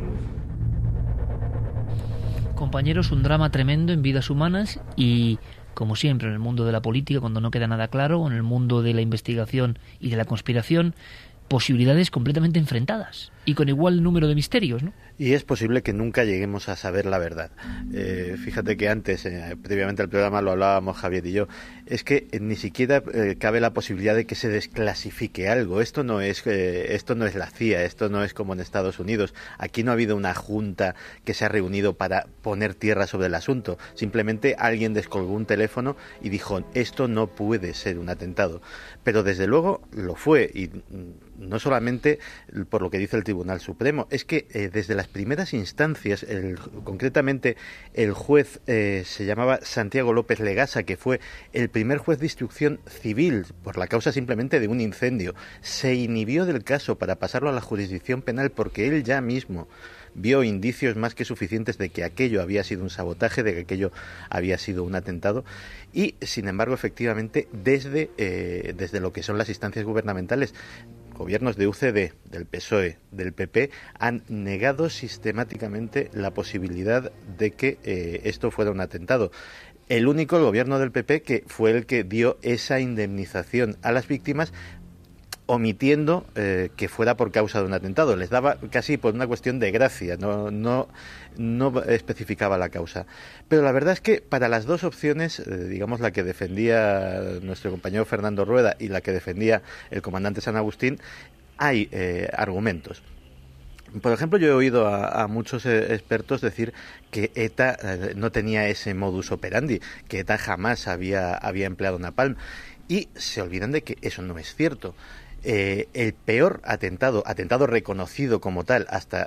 S3: Compañeros, un drama tremendo en vidas humanas y, como siempre, en el mundo de la política, cuando no queda nada claro, o en el mundo de la investigación y de la conspiración, posibilidades completamente enfrentadas. y con igual número de misterios, ¿no?
S13: Y es posible que nunca lleguemos a saber la verdad. Fíjate que antes, previamente al programa, lo hablábamos Javier y yo, es que ni siquiera cabe la posibilidad de que se desclasifique algo. Esto no es la CIA, esto no es como en Estados Unidos. Aquí no ha habido una junta que se ha reunido para poner tierra sobre el asunto. Simplemente alguien descolgó un teléfono y dijo, esto no puede ser un atentado. Pero desde luego lo fue, y no solamente por lo que dice el Tribunal Supremo, es que desde las primeras instancias, concretamente el juez se llamaba Santiago López Legasa, que fue el primer juez de instrucción civil por la causa simplemente de un incendio, se inhibió del caso para pasarlo a la jurisdicción penal porque él ya mismo vio indicios más que suficientes de que aquello había sido un sabotaje, de que aquello había sido un atentado, y sin embargo efectivamente desde lo que son las instancias gubernamentales, gobiernos de UCD, del PSOE, del PP, han negado sistemáticamente la posibilidad de que esto fuera un atentado. El único, el gobierno del PP, que fue el que dio esa indemnización a las víctimas, omitiendo que fuera por causa de un atentado. Les daba casi por una cuestión de gracia, no especificaba la causa. Pero la verdad es que para las dos opciones, digamos la que defendía nuestro compañero Fernando Rueda y la que defendía el comandante San Agustín, hay argumentos. Por ejemplo, yo he oído a muchos expertos decir que ETA no tenía ese modus operandi, que ETA jamás había empleado napalm, y se olvidan de que eso no es cierto. El peor atentado reconocido como tal hasta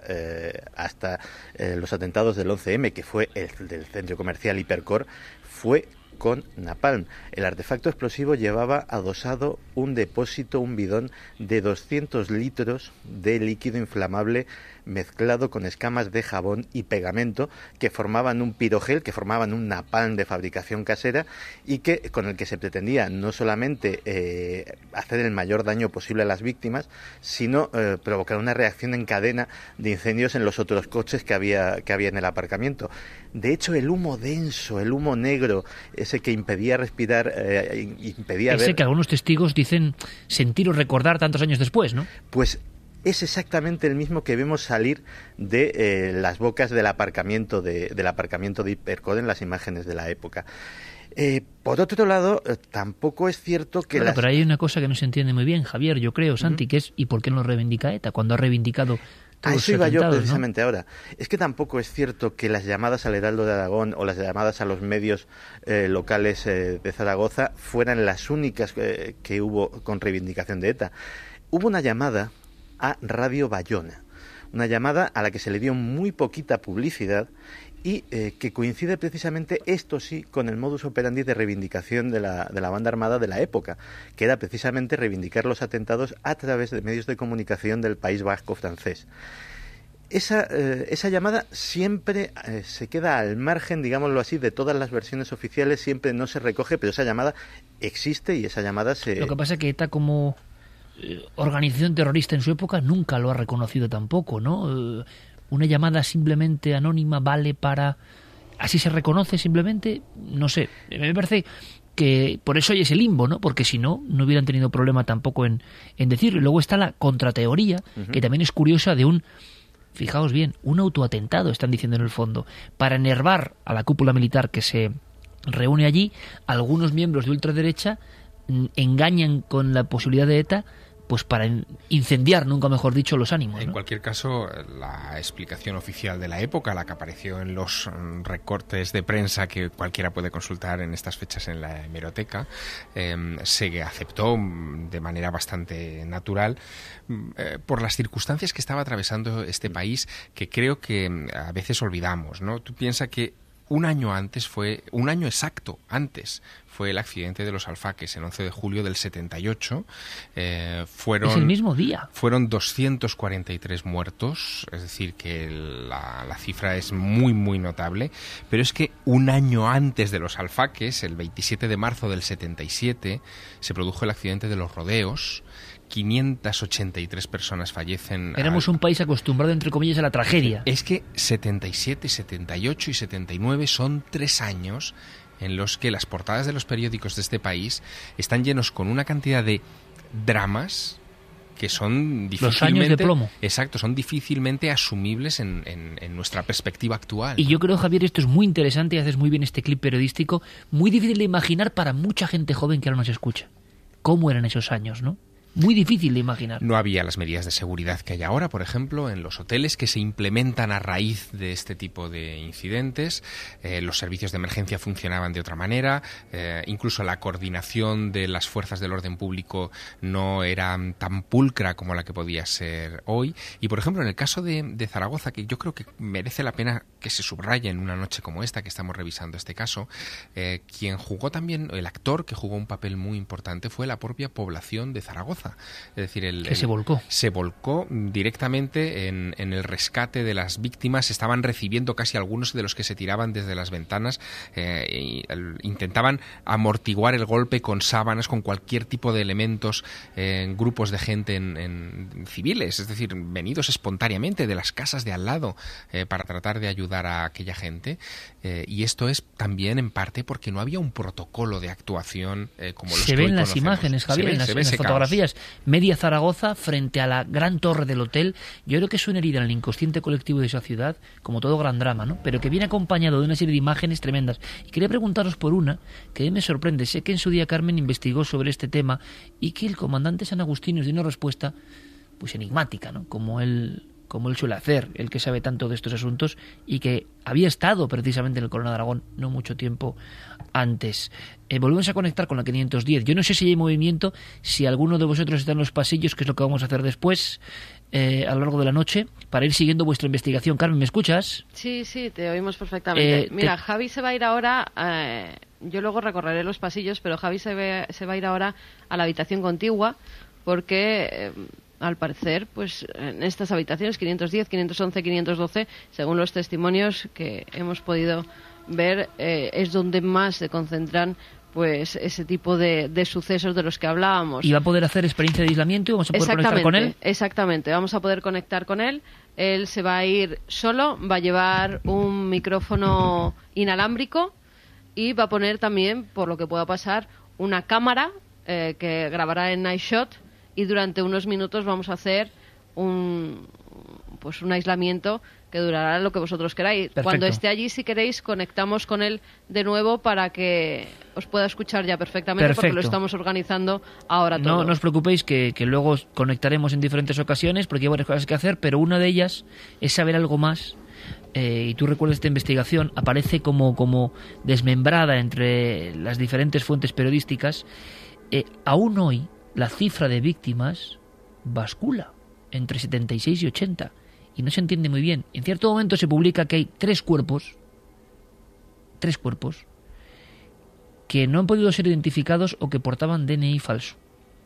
S13: los atentados del 11M, que fue el del centro comercial Hipercor, fue con napalm. El artefacto explosivo llevaba adosado un depósito, un bidón de 200 litros de líquido inflamable mezclado con escamas de jabón y pegamento que formaban un pirogel, que formaban un napalm de fabricación casera y con el que se pretendía no solamente hacer el mayor daño posible a las víctimas, sino provocar una reacción en cadena de incendios en los otros coches que había en el aparcamiento. De hecho, el humo denso, el humo negro, ese que impedía respirar, impedía ver...
S3: que algunos testigos dicen sentir o recordar tantos años después, ¿no?
S13: Pues es exactamente el mismo que vemos salir de las bocas del aparcamiento de Hipercor en las imágenes de la época. Por otro lado, tampoco es cierto que...
S3: Claro, pero hay una cosa que no se entiende muy bien, Javier, yo creo, Santi, que es ¿y por qué no lo reivindica ETA cuando ha reivindicado todos
S13: a eso iba yo precisamente,
S3: ¿no?
S13: Ahora. Es que tampoco es cierto que las llamadas al Heraldo de Aragón o las llamadas a los medios locales de Zaragoza fueran las únicas que hubo con reivindicación de ETA. Hubo una llamada a Radio Bayona, una llamada a la que se le dio muy poquita publicidad y que coincide precisamente, esto sí, con el modus operandi de reivindicación de la banda armada de la época, que era precisamente reivindicar los atentados a través de medios de comunicación del País Vasco francés. Esa llamada siempre se queda al margen, digámoslo así, de todas las versiones oficiales, siempre no se recoge, pero esa llamada existe y esa llamada se...
S3: Lo que pasa es que ETA como organización terrorista en su época nunca lo ha reconocido tampoco, ¿no? Una llamada simplemente anónima vale para... ¿Así se reconoce simplemente? No sé. Me parece que por eso hay ese limbo, ¿no? Porque si no, no hubieran tenido problema tampoco en decirlo. Y luego está la contrateoría, que también es curiosa, de un... Fijaos bien, un autoatentado, están diciendo en el fondo, para enervar a la cúpula militar que se reúne allí. Algunos miembros de ultraderecha engañan con la posibilidad de ETA, pues para incendiar, nunca mejor dicho, los ánimos, ¿no?
S12: En cualquier caso, la explicación oficial de la época, la que apareció en los recortes de prensa que cualquiera puede consultar en estas fechas en la hemeroteca, se aceptó de manera bastante natural por las circunstancias que estaba atravesando este país, que creo que a veces olvidamos, ¿no? Tú piensas que un año exacto antes fue el accidente de los Alfaques, el 11 de julio del 78.
S3: Es el mismo día.
S12: Fueron 243 muertos, es decir, que la cifra es muy, muy notable. Pero es que un año antes de los Alfaques, el 27 de marzo del 77, se produjo el accidente de los Rodeos. 583 personas fallecen.
S3: Éramos un país acostumbrado, entre comillas, a la tragedia.
S12: Es que 77, 78 y 79 son 3 años en los que las portadas de los periódicos de este país están llenos con una cantidad de dramas que son difícilmente...
S3: Los años de plomo.
S12: Exacto, son difícilmente asumibles en nuestra perspectiva actual.
S3: Y yo creo, Javier, esto es muy interesante y haces muy bien este clip periodístico, muy difícil de imaginar para mucha gente joven que ahora nos escucha. ¿Cómo eran esos años, no? Muy difícil de imaginar.
S12: No había las medidas de seguridad que hay ahora, por ejemplo, en los hoteles, que se implementan a raíz de este tipo de incidentes. Los servicios de emergencia funcionaban de otra manera. Incluso la coordinación de las fuerzas del orden público no era tan pulcra como la que podía ser hoy. Y, por ejemplo, en el caso de Zaragoza, que yo creo que merece la pena que se subraye en una noche como esta, que estamos revisando este caso, quien jugó también, el actor que jugó un papel muy importante fue la propia población de Zaragoza. Es decir, se volcó directamente en el rescate de las víctimas. Estaban recibiendo casi algunos de los que se tiraban desde las ventanas. Intentaban amortiguar el golpe con sábanas, con cualquier tipo de elementos, en grupos de gente en civiles, es decir, venidos espontáneamente de las casas de al lado para tratar de ayudar a aquella gente. Y esto es también en parte porque no había un protocolo de actuación como los que hoy conocemos. Se ven las
S3: imágenes, Javier, en las fotografías. Media Zaragoza frente a la gran torre del hotel. Yo creo que es una herida en el inconsciente colectivo de esa ciudad, como todo gran drama, ¿no? Pero que viene acompañado de una serie de imágenes tremendas. Y quería preguntaros por una que me sorprende. Sé que en su día Carmen investigó sobre este tema y que el comandante San Agustín nos dio una respuesta pues enigmática, ¿no? Como él suele hacer, el que sabe tanto de estos asuntos y que había estado precisamente en el Corona de Aragón no mucho tiempo antes. Volvemos a conectar con la 510. Yo no sé si hay movimiento, si alguno de vosotros está en los pasillos, que es lo que vamos a hacer después, a lo largo de la noche, para ir siguiendo vuestra investigación. Carmen, ¿me escuchas?
S8: Sí, te oímos perfectamente. Mira, Javi se va a ir ahora, yo luego recorreré los pasillos, pero Javi se va a ir ahora a la habitación contigua, porque... al parecer, pues en estas habitaciones 510, 511, 512, según los testimonios que hemos podido ver, es donde más se concentran pues ese tipo de sucesos de los que hablábamos.
S3: ¿Y va a poder hacer experiencia de aislamiento y vamos a poder conectar con él?
S8: Exactamente, vamos a poder conectar con él. Él se va a ir solo, va a llevar un micrófono inalámbrico y va a poner también, por lo que pueda pasar, una cámara que grabará en Night Shot. Y durante unos minutos vamos a hacer un aislamiento que durará lo que vosotros queráis.
S3: Perfecto.
S8: Cuando esté allí, si queréis, conectamos con él de nuevo para que os pueda escuchar ya perfectamente. Perfecto. Porque lo estamos organizando ahora todo.
S3: No os preocupéis que luego conectaremos en diferentes ocasiones porque hay varias cosas que hacer, pero una de ellas es saber algo más. Y tú recuerdas esta investigación, aparece como desmembrada entre las diferentes fuentes periodísticas. Aún hoy la cifra de víctimas bascula entre 76 y 80 y no se entiende muy bien. En cierto momento se publica que hay tres cuerpos que no han podido ser identificados o que portaban DNI falso.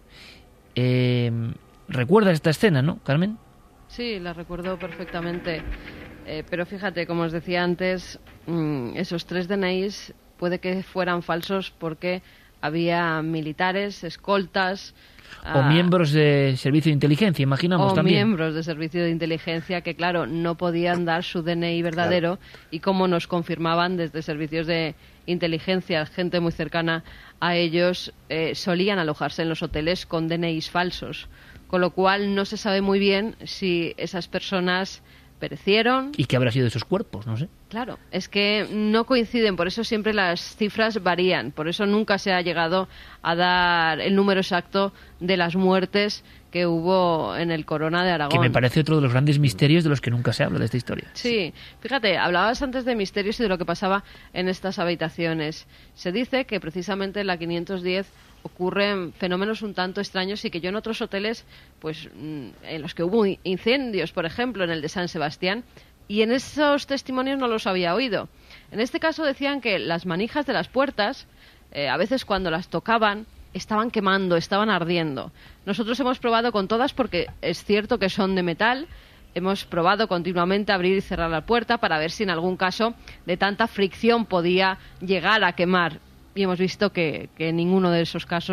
S3: ¿Recuerdas esta escena, no, Carmen?
S8: Sí, la recuerdo perfectamente. Pero fíjate, como os decía antes, esos tres DNIs puede que fueran falsos porque había militares, escoltas...
S3: O miembros de servicio de inteligencia, imaginamos también.
S8: O miembros de servicio de inteligencia que, claro, no podían dar su DNI verdadero. Claro. Y como nos confirmaban desde servicios de inteligencia, gente muy cercana a ellos, solían alojarse en los hoteles con DNIs falsos. Con lo cual no se sabe muy bien si esas personas perecieron.
S3: ¿Y qué habrá sido de esos cuerpos? No sé.
S8: Claro, es que no coinciden, por eso siempre las cifras varían, por eso nunca se ha llegado a dar el número exacto de las muertes que hubo en el Corona de Aragón.
S3: Que me parece otro de los grandes misterios de los que nunca se habla de esta historia.
S8: Sí, fíjate, hablabas antes de misterios y de lo que pasaba en estas habitaciones. Se dice que precisamente en la 510 ocurren fenómenos un tanto extraños y que yo en otros hoteles, pues en los que hubo incendios, por ejemplo, en el de San Sebastián, y en esos testimonios no los había oído. En este caso decían que las manijas de las puertas, a veces cuando las tocaban, estaban quemando, estaban ardiendo. Nosotros hemos probado con todas porque es cierto que son de metal. Hemos probado continuamente abrir y cerrar la puerta para ver si en algún caso de tanta fricción podía llegar a quemar. Y hemos visto que en ninguno de esos casos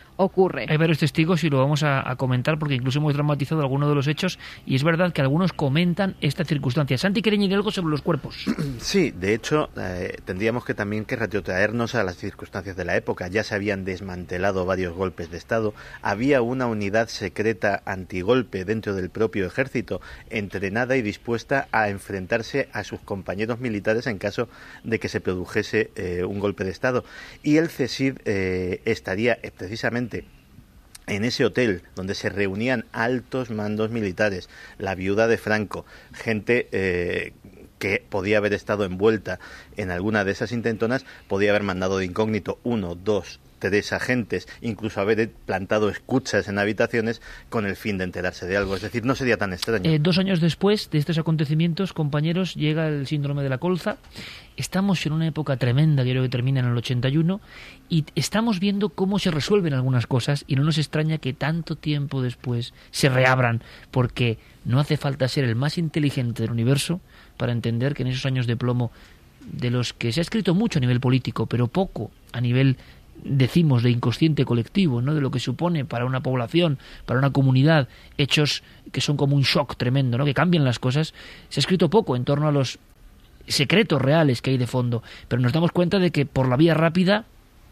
S8: ocurre.
S3: Hay varios testigos y lo vamos a comentar porque incluso hemos dramatizado algunos de los hechos y es verdad que algunos comentan esta circunstancia. Santi quiere añadir algo sobre los cuerpos.
S13: Sí, de hecho, tendríamos que también que retrotraernos a las circunstancias de la época. Ya se habían desmantelado varios golpes de Estado, había una unidad secreta antigolpe dentro del propio ejército, entrenada y dispuesta a enfrentarse a sus compañeros militares en caso de que se produjese un golpe de Estado. Y el CSID estaría precisamente en ese hotel donde se reunían altos mandos militares, la viuda de Franco, gente que podía haber estado envuelta en alguna de esas intentonas, podía haber mandado de incógnito 1, 2, 3 agentes, incluso haber plantado escuchas en habitaciones con el fin de enterarse de algo. Es decir, no sería tan extraño.
S3: 2 años después de estos acontecimientos, compañeros, llega el síndrome de la colza. Estamos en una época tremenda, que creo que termina en el 81, y estamos viendo cómo se resuelven algunas cosas y no nos extraña que tanto tiempo después se reabran, porque no hace falta ser el más inteligente del universo para entender que en esos años de plomo, de los que se ha escrito mucho a nivel político, pero poco a nivel, decimos, de inconsciente colectivo, ¿no? De lo que supone para una población, para una comunidad, hechos que son como un shock tremendo, ¿no? Que cambian las cosas. Se ha escrito poco en torno a los secretos reales que hay de fondo, pero nos damos cuenta de que por la vía rápida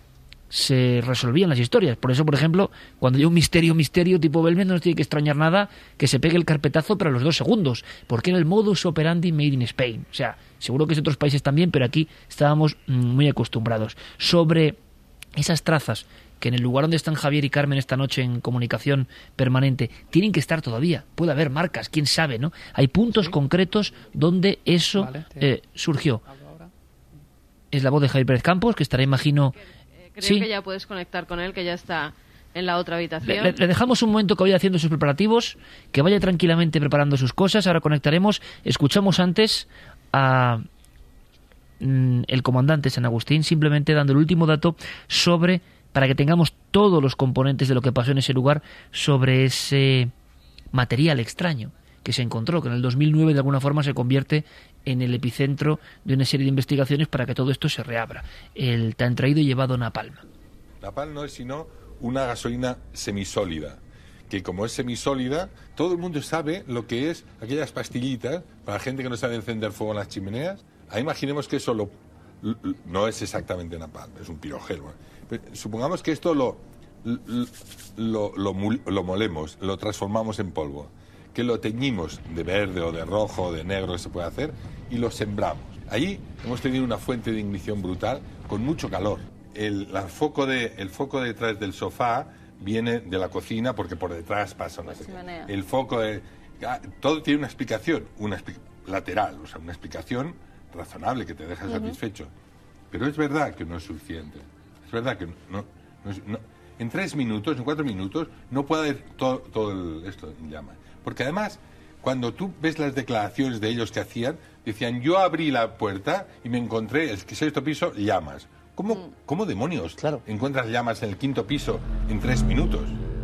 S3: se resolvían las historias. Por eso, por ejemplo, cuando hay un misterio tipo Belmez, no nos tiene que extrañar nada que se pegue el carpetazo para los 2 segundos, porque era el modus operandi made in Spain. O sea, seguro que es de otros países también, pero aquí estábamos muy acostumbrados. Sobre esas trazas que en el lugar donde están Javier y Carmen esta noche en comunicación permanente tienen que estar todavía. Puede haber marcas, quién sabe, ¿no? Hay puntos concretos donde eso surgió. Es la voz de Javier Pérez Campos, que estará, imagino...
S8: Creo que ya puedes conectar con él, que ya está en la otra habitación.
S3: Le dejamos un momento que vaya haciendo sus preparativos, que vaya tranquilamente preparando sus cosas. Ahora conectaremos. Escuchamos antes a el comandante San Agustín, simplemente dando el último dato sobre, para que tengamos todos los componentes de lo que pasó en ese lugar, sobre ese material extraño que se encontró, que en el 2009 de alguna forma se convierte en el epicentro de una serie de investigaciones para que todo esto se reabra. El tan traído y llevado napalm.
S16: Napalm no es sino una gasolina semisólida, que como es semisólida, todo el mundo sabe lo que es aquellas pastillitas para la gente que no sabe encender fuego en las chimeneas. Ahí imaginemos que eso no es exactamente napalm, es un pirogel. Pero supongamos que esto lo molemos, lo transformamos en polvo, que lo teñimos de verde o de rojo o de negro, que se puede hacer, y lo sembramos. Allí hemos tenido una fuente de ignición brutal con mucho calor. El foco detrás del sofá viene de la cocina porque por detrás pasa una... El foco todo tiene una explicación, lateral, o sea, una explicación razonable que te deja satisfecho. Pero es verdad que no es suficiente. Es verdad que no en 3 minutos, en 4 minutos, no puede haber todo esto en llamas. Porque además, cuando tú ves las declaraciones de ellos que hacían, decían, yo abrí la puerta y me encontré el 6º piso, llamas. ¿Cómo demonios encuentras llamas en el 5º piso en 3 minutos?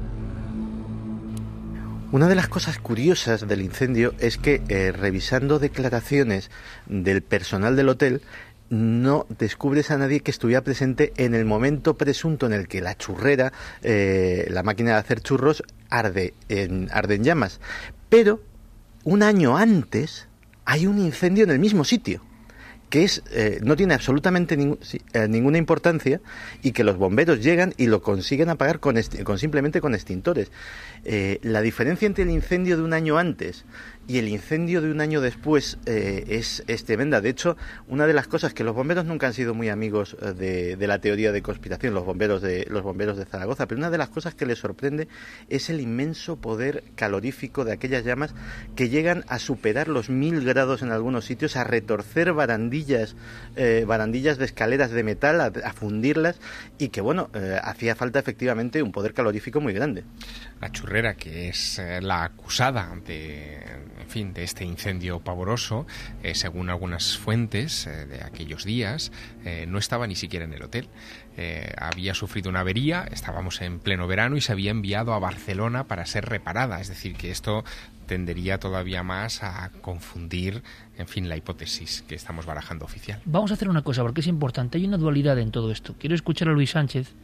S13: Una de las cosas curiosas del incendio es que, revisando declaraciones del personal del hotel, no descubres a nadie que estuviera presente en el momento presunto en el que la churrera, la máquina de hacer churros, arde en llamas. Pero un año antes hay un incendio en el mismo sitio, que no tiene absolutamente ninguna importancia, y que los bomberos llegan y lo consiguen apagar simplemente con extintores. La diferencia entre el incendio de un año antes y el incendio de un año después es tremenda. De hecho, una de las cosas que los bomberos nunca han sido muy amigos de la teoría de conspiración, los bomberos de Zaragoza, pero una de las cosas que les sorprende es el inmenso poder calorífico de aquellas llamas, que llegan a superar los 1000 grados en algunos sitios, a retorcer barandillas de escaleras de metal, a fundirlas, y que hacía falta efectivamente un poder calorífico muy grande.
S12: La churrera, que es la acusada de este incendio pavoroso, según algunas fuentes de aquellos días, no estaba ni siquiera en el hotel. Había sufrido una avería, estábamos en pleno verano y se había enviado a Barcelona para ser reparada. Es decir, que esto tendería todavía más a confundir, la hipótesis que estamos barajando oficial.
S3: Vamos a hacer una cosa, porque es importante. Hay una dualidad en todo esto. Quiero escuchar a Luis Sánchez,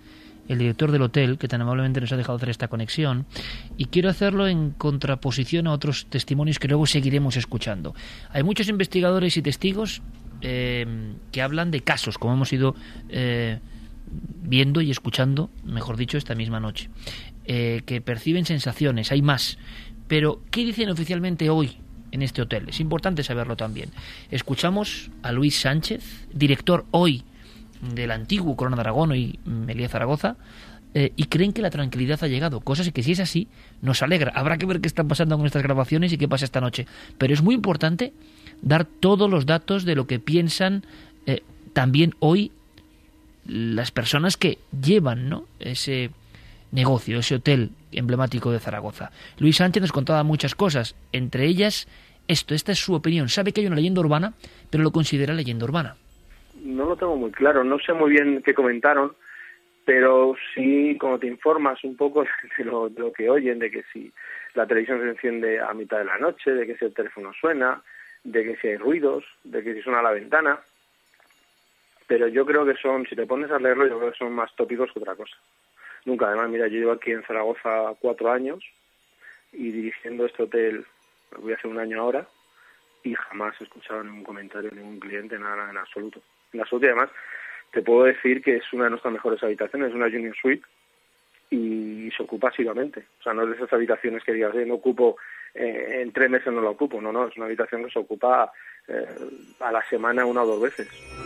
S3: el director del hotel, que tan amablemente nos ha dejado hacer esta conexión, y quiero hacerlo en contraposición a otros testimonios que luego seguiremos escuchando. Hay muchos investigadores y testigos que hablan de casos, como hemos ido viendo y escuchando, mejor dicho, esta misma noche, que perciben sensaciones, hay más. Pero, ¿qué dicen oficialmente hoy en este hotel? Es importante saberlo también. Escuchamos a Luis Sánchez, director hoy del antiguo Corona de Aragón, hoy Meliá Zaragoza, y creen que la tranquilidad ha llegado, cosas que si es así nos alegra. Habrá que ver qué están pasando con estas grabaciones y qué pasa esta noche, pero es muy importante dar todos los datos de lo que piensan también hoy las personas que llevan, ¿no?, ese negocio, ese hotel emblemático de Zaragoza. Luis Sánchez nos contaba muchas cosas, entre ellas esta es su opinión. Sabe que hay una leyenda urbana, pero lo considera leyenda urbana.
S18: No lo tengo muy claro, no sé muy bien qué comentaron, pero sí, como te informas un poco de lo que oyen, de que si la televisión se enciende a mitad de la noche, de que si el teléfono suena, de que si hay ruidos, de que si suena la ventana, pero yo creo que son, si te pones a leerlo, yo creo que son más tópicos que otra cosa. Nunca, además, mira, yo llevo aquí en Zaragoza 4 años y dirigiendo este hotel, voy a hacer 1 año ahora, y jamás he escuchado ningún comentario de ningún cliente, nada en absoluto. En absoluto, y además, te puedo decir que es una de nuestras mejores habitaciones, es una Junior Suite, y se ocupa asiduamente. O sea, no es de esas habitaciones que digas, no ocupo, en 3 meses no la ocupo, no, es una habitación que se ocupa a la semana 1 o 2 veces.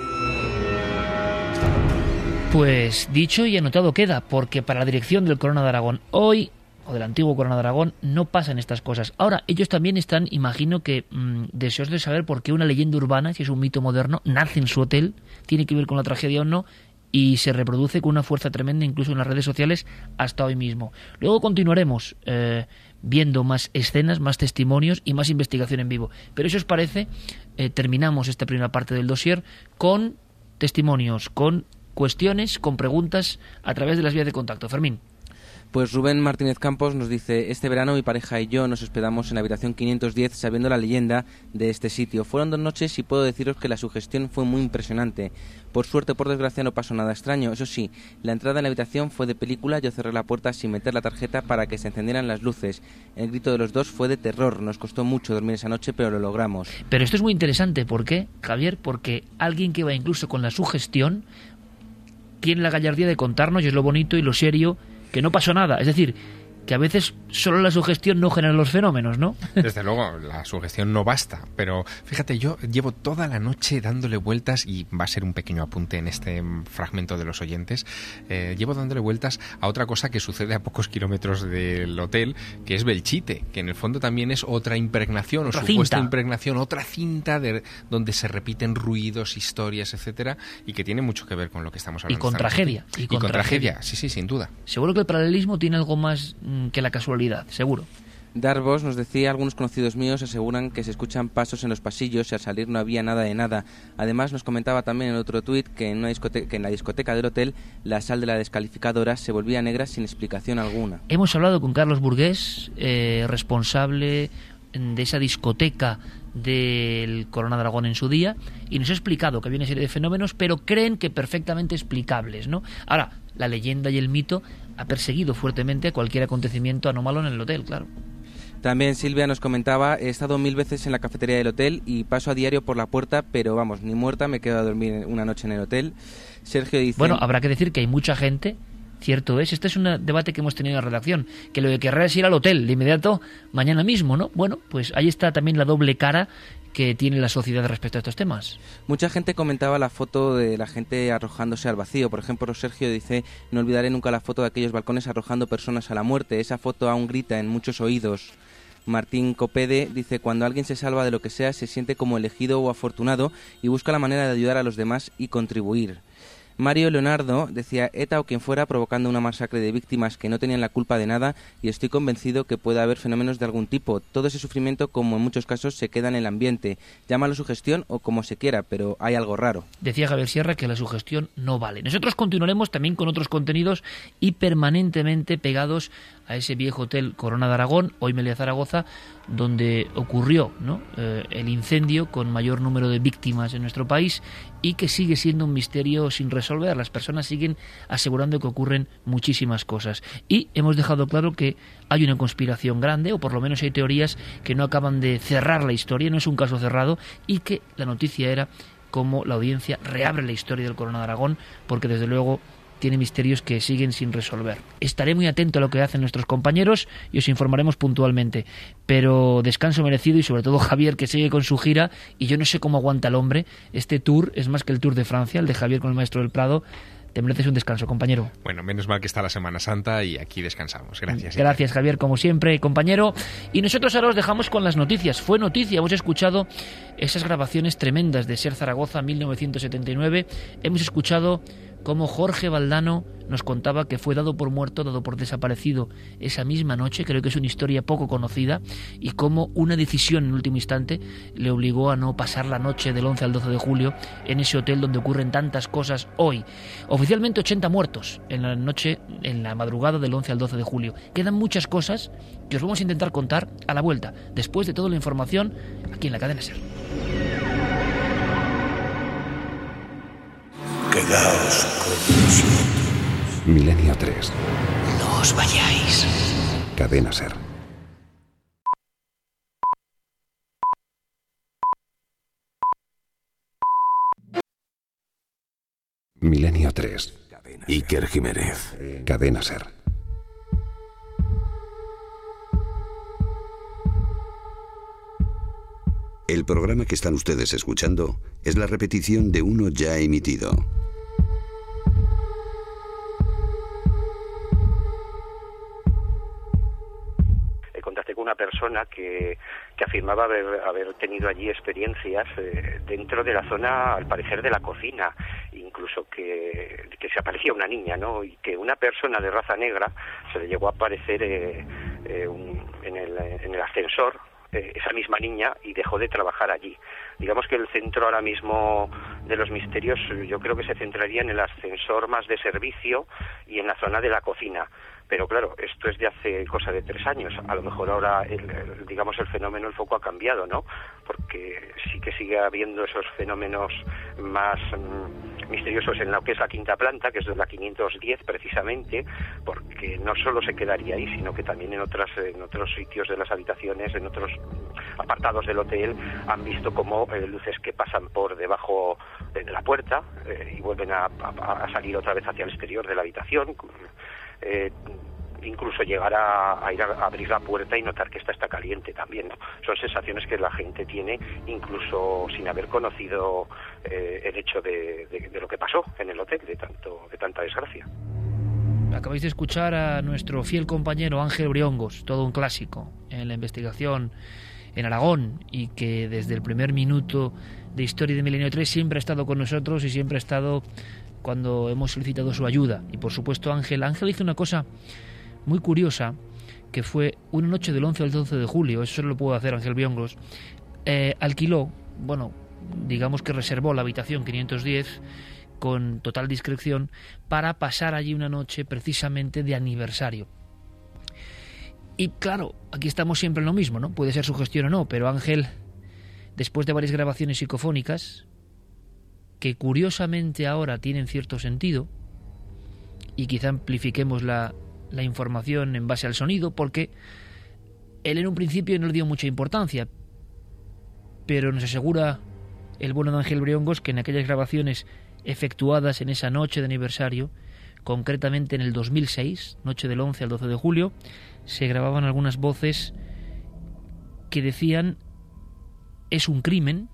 S3: Pues dicho y anotado queda, porque para la dirección del Corona de Aragón hoy, o del antiguo Corona de Aragón, no pasan estas cosas. Ahora, ellos también están, imagino que deseosos de saber por qué una leyenda urbana, si es un mito moderno, nace en su hotel, tiene que ver con la tragedia o no, y se reproduce con una fuerza tremenda incluso en las redes sociales hasta hoy mismo. Luego continuaremos viendo más escenas, más testimonios y más investigación en vivo. Pero si os parece, terminamos esta primera parte del dossier con testimonios, con cuestiones, con preguntas a través de las vías de contacto. Fermín.
S14: Pues Rubén Martínez Campos nos dice: este verano mi pareja y yo nos hospedamos en la habitación 510 sabiendo la leyenda de este sitio. Fueron 2 noches y puedo deciros que la sugestión fue muy impresionante. Por suerte o por desgracia no pasó nada extraño. Eso sí, la entrada en la habitación fue de película. Yo cerré la puerta sin meter la tarjeta para que se encendieran las luces. El grito de los dos fue de terror. Nos costó mucho dormir esa noche, pero lo logramos.
S3: Pero esto es muy interesante. ¿Por qué, Javier? Porque alguien que va incluso con la sugestión tiene la gallardía de contarnos, y es lo bonito y lo serio, que no pasó nada. Es decir, que a veces solo la sugestión no genera los fenómenos, ¿no?
S12: Desde luego, la sugestión no basta. Pero fíjate, yo llevo toda la noche dándole vueltas, y va a ser un pequeño apunte en este fragmento de los oyentes, llevo dándole vueltas a otra cosa que sucede a pocos kilómetros del hotel, que es Belchite, que en el fondo también es otra impregnación, otra supuesta impregnación, otra cinta donde se repiten ruidos, historias, etcétera, y que tiene mucho que ver con lo que estamos hablando.
S3: Y con tragedia.
S12: Y con tragedia, sí, sin duda.
S3: Seguro que el paralelismo tiene algo más que la casualidad, seguro.
S14: Darvos nos decía: algunos conocidos míos aseguran que se escuchan pasos en los pasillos y al salir no había nada de nada. Además nos comentaba también en otro tuit que en la discoteca del hotel la sal de la descalificadora se volvía negra sin explicación alguna.
S3: Hemos hablado con Carlos Burgués, responsable de esa discoteca del Corona de Aragón en su día, y nos ha explicado que había una serie de fenómenos, pero creen que perfectamente explicables, ¿no? Ahora, la leyenda y el mito ha perseguido fuertemente cualquier acontecimiento anómalo en el hotel, claro.
S14: También Silvia nos comentaba: he estado 1000 veces en la cafetería del hotel y paso a diario por la puerta, pero vamos, ni muerta me quedo a dormir una noche en el hotel. Sergio dice...
S3: Bueno, habrá que decir que hay mucha gente, cierto es, este es un debate que hemos tenido en la redacción, que lo que querrá es ir al hotel de inmediato mañana mismo, ¿no? Bueno, pues ahí está también la doble cara que tiene la sociedad respecto a estos temas.
S14: Mucha gente comentaba la foto de la gente arrojándose al vacío. Por ejemplo, Sergio dice: no olvidaré nunca la foto de aquellos balcones arrojando personas a la muerte. Esa foto aún grita en muchos oídos. Martín Copede dice: cuando alguien se salva de lo que sea, se siente como elegido o afortunado y busca la manera de ayudar a los demás y contribuir. Mario Leonardo decía: ETA o quien fuera provocando una masacre de víctimas que no tenían la culpa de nada, y estoy convencido que puede haber fenómenos de algún tipo. Todo ese sufrimiento, como en muchos casos, se queda en el ambiente. Llámalo sugestión o como se quiera, pero hay algo raro.
S3: Decía Javier Sierra que la sugestión no vale. Nosotros continuaremos también con otros contenidos y permanentemente pegados a ese viejo hotel Corona de Aragón, hoy Meliá Zaragoza, donde ocurrió, ¿no?, el incendio con mayor número de víctimas en nuestro país, y que sigue siendo un misterio sin resolver resolver. Las personas siguen asegurando que ocurren muchísimas cosas. Y hemos dejado claro que hay una conspiración grande, o por lo menos hay teorías que no acaban de cerrar la historia, no es un caso cerrado, y que la noticia era cómo la audiencia reabre la historia del Corona de Aragón, porque desde luego tiene misterios que siguen sin resolver. Estaré muy atento a lo que hacen nuestros compañeros y os informaremos puntualmente. Pero descanso merecido, y sobre todo Javier, que sigue con su gira, y yo no sé cómo aguanta el hombre. Este tour es más que el Tour de Francia, el de Javier con el Maestro del Prado. Te mereces un descanso, compañero.
S12: Bueno, menos mal que está la Semana Santa y aquí descansamos. Gracias.
S3: Gracias, Javier, como siempre, compañero. Y nosotros ahora os dejamos con las noticias. Fue noticia, hemos escuchado esas grabaciones tremendas de Ser Zaragoza 1979. Hemos escuchado cómo Jorge Valdano nos contaba que fue dado por muerto, dado por desaparecido esa misma noche. Creo que es una historia poco conocida, y cómo una decisión en último instante le obligó a no pasar la noche del 11 al 12 de julio en ese hotel donde ocurren tantas cosas hoy. Oficialmente 80 muertos en la noche, en la madrugada del 11 al 12 de julio. Quedan muchas cosas que os vamos a intentar contar a la vuelta, después de toda la información aquí en la cadena SER.
S19: Quedaos con nosotros.
S2: Milenio 3.
S19: No os vayáis.
S2: Cadena SER. Milenio 3.
S1: Iker Jiménez.
S2: Cadena SER. El programa que están ustedes escuchando es la repetición de uno ya emitido.
S20: Contacté con una persona que afirmaba haber tenido allí experiencias dentro de la zona, al parecer, de la cocina, incluso que se aparecía una niña, ¿no? Y que una persona de raza negra se le llegó a aparecer en el ascensor, esa misma niña, y dejó de trabajar allí. Digamos que el centro ahora mismo de los misterios, yo creo que se centraría en el ascensor más de servicio y en la zona de la cocina. Pero claro, esto es de hace cosa de 3 años. A lo mejor ahora, digamos, el fenómeno, el foco ha cambiado, ¿no? Porque sí que sigue habiendo esos fenómenos más misteriosos en lo que es la quinta planta, que es de la 510 precisamente, porque no solo se quedaría ahí, sino que también en otros sitios de las habitaciones, en otros apartados del hotel, han visto como luces que pasan por debajo de la puerta y vuelven a salir otra vez hacia el exterior de la habitación. Incluso llegar a ir a abrir la puerta y notar que está caliente también, ¿no? Son sensaciones que la gente tiene incluso sin haber conocido el hecho de lo que pasó en el hotel, de tanta desgracia.
S3: Acabáis de escuchar a nuestro fiel compañero Ángel Briongos, todo un clásico en la investigación en Aragón, y que desde el primer minuto de Historia de Milenio 3 siempre ha estado con nosotros y siempre ha estado cuando hemos solicitado su ayuda. Y por supuesto Ángel hizo una cosa muy curiosa, que fue una noche del 11 al 12 de julio, eso solo lo pudo hacer Ángel Briongos, alquiló, digamos que reservó la habitación 510 con total discreción para pasar allí una noche precisamente de aniversario. Y claro, aquí estamos siempre en lo mismo, ¿no? Puede ser su gestión o no, pero Ángel, después de varias grabaciones psicofónicas, que curiosamente ahora tienen cierto sentido, y quizá amplifiquemos la información en base al sonido, porque él en un principio no le dio mucha importancia, pero nos asegura el bueno de Ángel Briongos que en aquellas grabaciones efectuadas en esa noche de aniversario, concretamente en el 2006, noche del 11 al 12 de julio, se grababan algunas voces que decían «es un crimen»,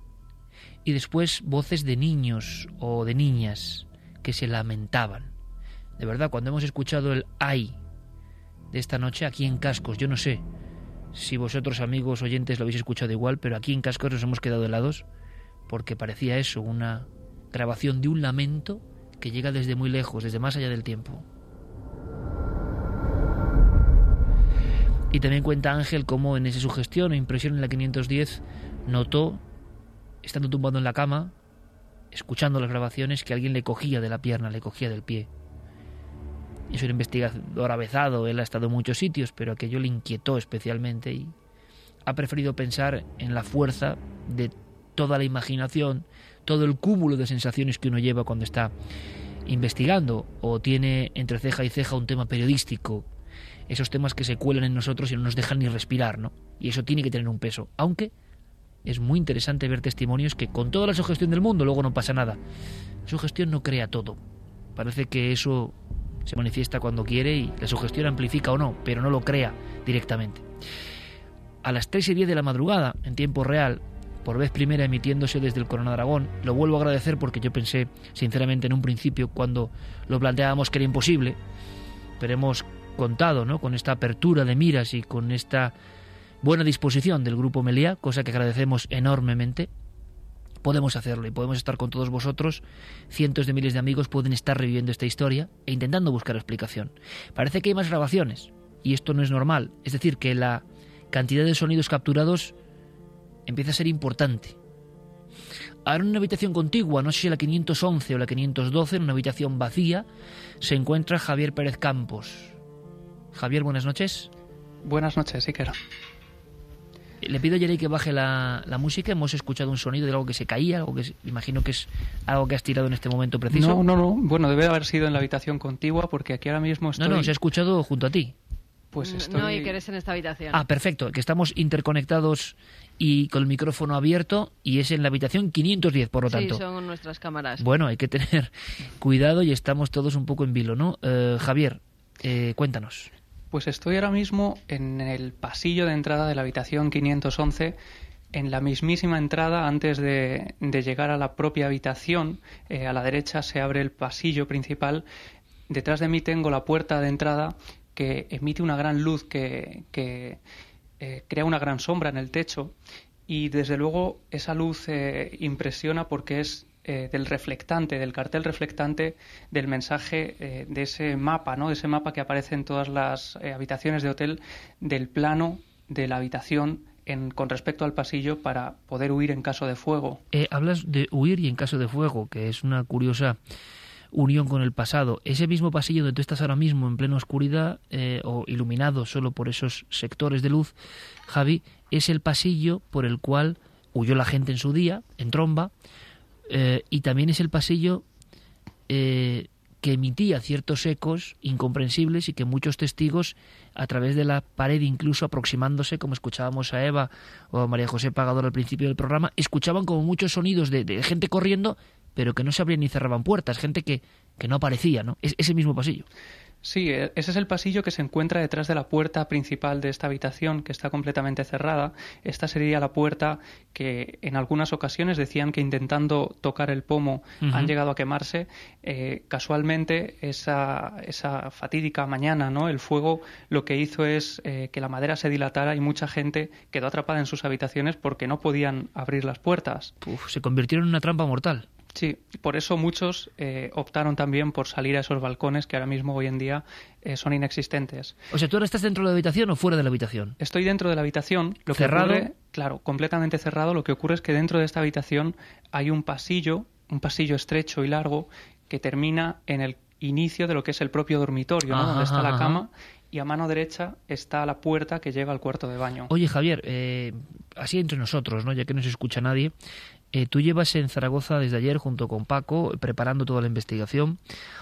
S3: y después voces de niños o de niñas que se lamentaban. De verdad, cuando hemos escuchado el «ay» de esta noche aquí en Cascos, yo no sé si vosotros, amigos oyentes, lo habéis escuchado igual, pero aquí en Cascos nos hemos quedado helados, porque parecía eso, una grabación de un lamento que llega desde muy lejos, desde más allá del tiempo. Y también cuenta Ángel cómo en esa sugestión o impresión en la 510 notó, estando tumbado en la cama, escuchando las grabaciones, que alguien le cogía de la pierna, le cogía del pie. Es un investigador avezado, él ha estado en muchos sitios, pero aquello le inquietó especialmente y ha preferido pensar en la fuerza de toda la imaginación, todo el cúmulo de sensaciones que uno lleva cuando está investigando o tiene entre ceja y ceja un tema periodístico, esos temas que se cuelan en nosotros y no nos dejan ni respirar, ¿no? Y eso tiene que tener un peso, aunque es muy interesante ver testimonios que con toda la sugestión del mundo luego no pasa nada. La sugestión no crea todo. Parece que eso se manifiesta cuando quiere y la sugestión amplifica o no, pero no lo crea directamente. A las 3:10 de la madrugada, en tiempo real, por vez primera emitiéndose desde el Corona de Aragón, lo vuelvo a agradecer porque yo pensé, sinceramente, en un principio, cuando lo planteábamos, que era imposible, pero hemos contado, ¿no?, con esta apertura de miras y con esta buena disposición del Grupo Meliá, cosa que agradecemos enormemente. Podemos hacerlo y podemos estar con todos vosotros. Cientos de miles de amigos pueden estar reviviendo esta historia e intentando buscar explicación. Parece que hay más grabaciones y esto no es normal. Es decir, que la cantidad de sonidos capturados empieza a ser importante. Ahora en una habitación contigua, no sé si la 511 o la 512, en una habitación vacía, se encuentra Javier Pérez Campos. Javier, buenas noches.
S9: Buenas noches, Iker.
S3: Le pido a Jerry que baje la música. Hemos escuchado un sonido de algo que se caía, algo que imagino que es algo que has tirado en este momento preciso.
S9: No. Bueno, debe haber sido en la habitación contigua porque aquí ahora mismo estoy...
S3: No, se ha escuchado junto a ti.
S9: Pues estoy...
S8: No, y que eres en esta habitación.
S3: Ah, perfecto, que estamos interconectados y con el micrófono abierto y es en la habitación 510, por lo tanto.
S8: Sí, son nuestras cámaras.
S3: Bueno, hay que tener cuidado y estamos todos un poco en vilo, ¿no? Javier, cuéntanos.
S9: Pues estoy ahora mismo en el pasillo de entrada de la habitación 511, en la mismísima entrada antes de llegar a la propia habitación. A la derecha se abre el pasillo principal. Detrás de mí tengo la puerta de entrada que emite una gran luz que crea una gran sombra en el techo y desde luego esa luz impresiona porque es del reflectante, del cartel reflectante del mensaje de ese mapa, ¿no? De ese mapa que aparece en todas las habitaciones de hotel del plano de la habitación con respecto al pasillo para poder huir en caso de fuego.
S3: Hablas de huir y en caso de fuego, que es una curiosa unión con el pasado. Ese mismo pasillo donde tú estás ahora mismo en plena oscuridad o iluminado solo por esos sectores de luz, Javi, es el pasillo por el cual huyó la gente en su día, en tromba, y también es el pasillo que emitía ciertos ecos incomprensibles y que muchos testigos, a través de la pared, incluso aproximándose, como escuchábamos a Eva o a María José Pagador al principio del programa, escuchaban como muchos sonidos de gente corriendo, pero que no se abrían ni cerraban puertas, gente que no aparecía, ¿no? Es ese mismo pasillo.
S9: Sí, ese es el pasillo que se encuentra detrás de la puerta principal de esta habitación, que está completamente cerrada. Esta sería la puerta que en algunas ocasiones decían que intentando tocar el pomo han llegado a quemarse. Casualmente, esa fatídica mañana, ¿no?, el fuego lo que hizo es que la madera se dilatara y mucha gente quedó atrapada en sus habitaciones porque no podían abrir las puertas.
S3: Se convirtieron en una trampa mortal.
S9: Sí, por eso muchos optaron también por salir a esos balcones que ahora mismo hoy en día son inexistentes.
S3: O sea, ¿tú ahora estás dentro de la habitación o fuera de la habitación?
S9: Estoy dentro de la habitación.
S3: ¿Cerrado?
S9: Claro, completamente cerrado. Lo que ocurre es que dentro de esta habitación hay un pasillo estrecho y largo que termina en el inicio de lo que es el propio dormitorio, ¿no?, donde está la cama, y a mano derecha está la puerta que lleva al cuarto de baño.
S3: Oye, Javier, así entre nosotros, ¿no?, ya que no se escucha nadie, tú llevas en Zaragoza desde ayer junto con Paco preparando toda la investigación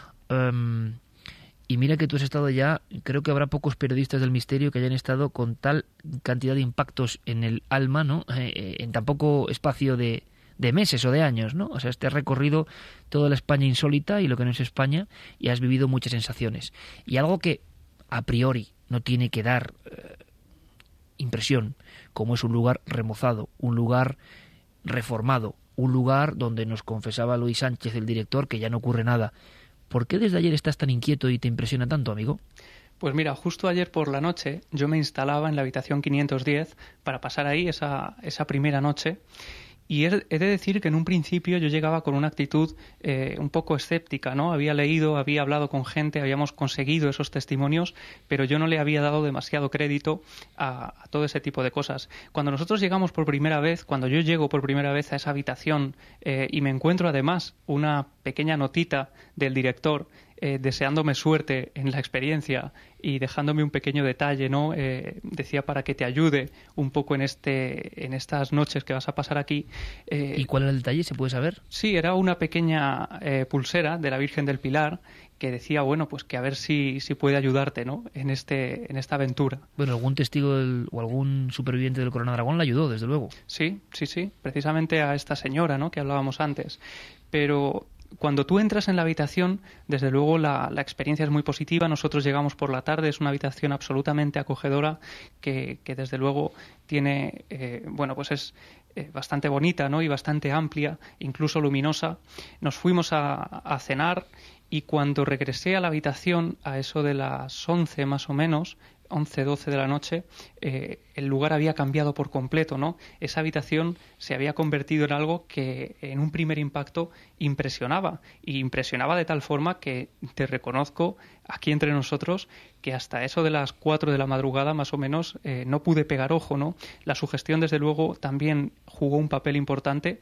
S3: y mira que tú has estado ya, creo que habrá pocos periodistas del misterio que hayan estado con tal cantidad de impactos en el alma, ¿no?, en tan poco espacio de meses o de años, ¿no? O sea, te has recorrido toda la España insólita y lo que no es España y has vivido muchas sensaciones. Y algo que a priori no tiene que dar impresión, como es un lugar remozado, un lugar reformado, un lugar donde nos confesaba Luis Sánchez, el director, que ya no ocurre nada. ¿Por qué desde ayer estás tan inquieto y te impresiona tanto, amigo?
S9: Pues mira, justo ayer por la noche yo me instalaba en la habitación 510 para pasar ahí esa primera noche. Y he de decir que en un principio yo llegaba con una actitud un poco escéptica, ¿no? Había leído, había hablado con gente, habíamos conseguido esos testimonios, pero yo no le había dado demasiado crédito a todo ese tipo de cosas. Cuando nosotros llegamos por primera vez, cuando yo llego por primera vez a esa habitación y me encuentro además una pequeña notita del director deseándome suerte en la experiencia y dejándome un pequeño detalle, ¿no? Decía para que te ayude un poco en estas noches que vas a pasar aquí.
S3: ¿Y cuál era el detalle? ¿Se puede saber?
S9: Sí, era una pequeña pulsera de la Virgen del Pilar que decía, bueno, pues que a ver si puede ayudarte, ¿no? en esta aventura.
S3: Bueno, algún testigo o algún superviviente del Corona de Aragón la ayudó, desde luego.
S9: Sí, precisamente a esta señora, ¿no? Que hablábamos antes. Pero cuando tú entras en la habitación, desde luego la experiencia es muy positiva. Nosotros llegamos por la tarde, es una habitación absolutamente acogedora que desde luego tiene, pues es bastante bonita, ¿no? Y bastante amplia, incluso luminosa. Nos fuimos a cenar y cuando regresé a la habitación, a eso de las 11 más o menos, 11, 12 de la noche, el lugar había cambiado por completo, ¿no? Esa habitación se había convertido en algo que en un primer impacto impresionaba, y impresionaba de tal forma que te reconozco aquí entre nosotros que hasta eso de las 4 de la madrugada más o menos no pude pegar ojo, ¿no? La sugestión desde luego también jugó un papel importante.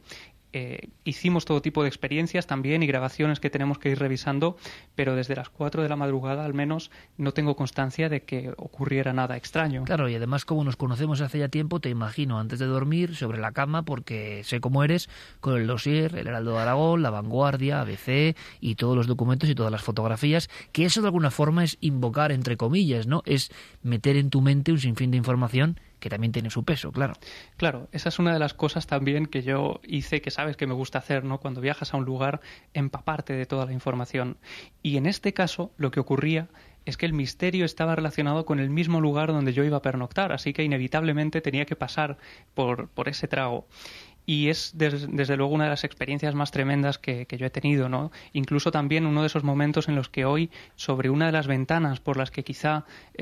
S9: Hicimos todo tipo de experiencias también y grabaciones que tenemos que ir revisando, pero desde las 4 de la madrugada al menos no tengo constancia de que ocurriera nada extraño.
S3: Claro, y además como nos conocemos hace ya tiempo, te imagino antes de dormir sobre la cama, porque sé cómo eres, con el dossier, el Heraldo de Aragón, La Vanguardia, ABC y todos los documentos y todas las fotografías, que eso de alguna forma es invocar, entre comillas, ¿no? Es meter en tu mente un sinfín de información que también tiene su peso, claro.
S9: Claro, esa es una de las cosas también que yo hice, que sabes que me gusta hacer, ¿no? Cuando viajas a un lugar, empaparte de toda la información. Y en este caso, lo que ocurría es que el misterio estaba relacionado con el mismo lugar donde yo iba a pernoctar, así que inevitablemente tenía que pasar por ese trago. Y es desde luego una de las experiencias más tremendas que yo he tenido, ¿no? Incluso también uno de esos momentos en los que hoy, sobre una de las ventanas por las que quizá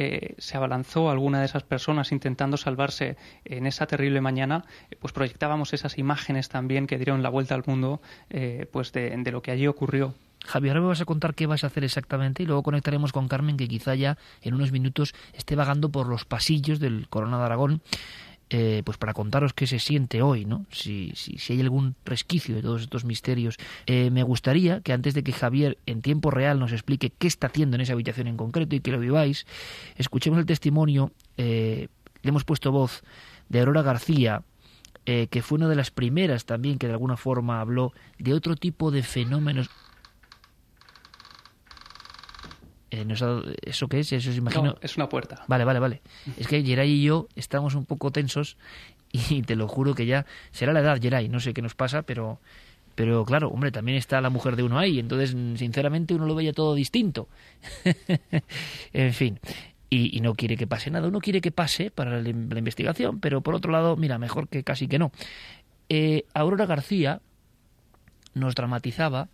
S9: se abalanzó alguna de esas personas intentando salvarse en esa terrible mañana, pues proyectábamos esas imágenes también que dieron la vuelta al mundo, pues de lo que allí ocurrió.
S3: Javier, ahora me vas a contar qué vas a hacer exactamente y luego conectaremos con Carmen, que quizá ya en unos minutos esté vagando por los pasillos del Corona de Aragón, pues para contaros qué se siente hoy, ¿no? Si hay algún resquicio de todos estos misterios. Me gustaría que antes de que Javier en tiempo real nos explique qué está haciendo en esa habitación en concreto y que lo viváis, escuchemos el testimonio, le hemos puesto voz, de Aurora García, que fue una de las primeras también que de alguna forma habló de otro tipo de fenómenos. ¿Eso qué es? Eso es, imagino...
S9: No, es una puerta.
S3: Vale. Es que Geray y yo estamos un poco tensos y te lo juro que ya será la edad, Geray, no sé qué nos pasa, pero claro, hombre, también está la mujer de uno ahí, entonces sinceramente uno lo veía todo distinto. En fin, y no quiere que pase nada, uno quiere que pase para la investigación, pero por otro lado, mira, mejor que casi que no. Aurora García nos dramatizaba...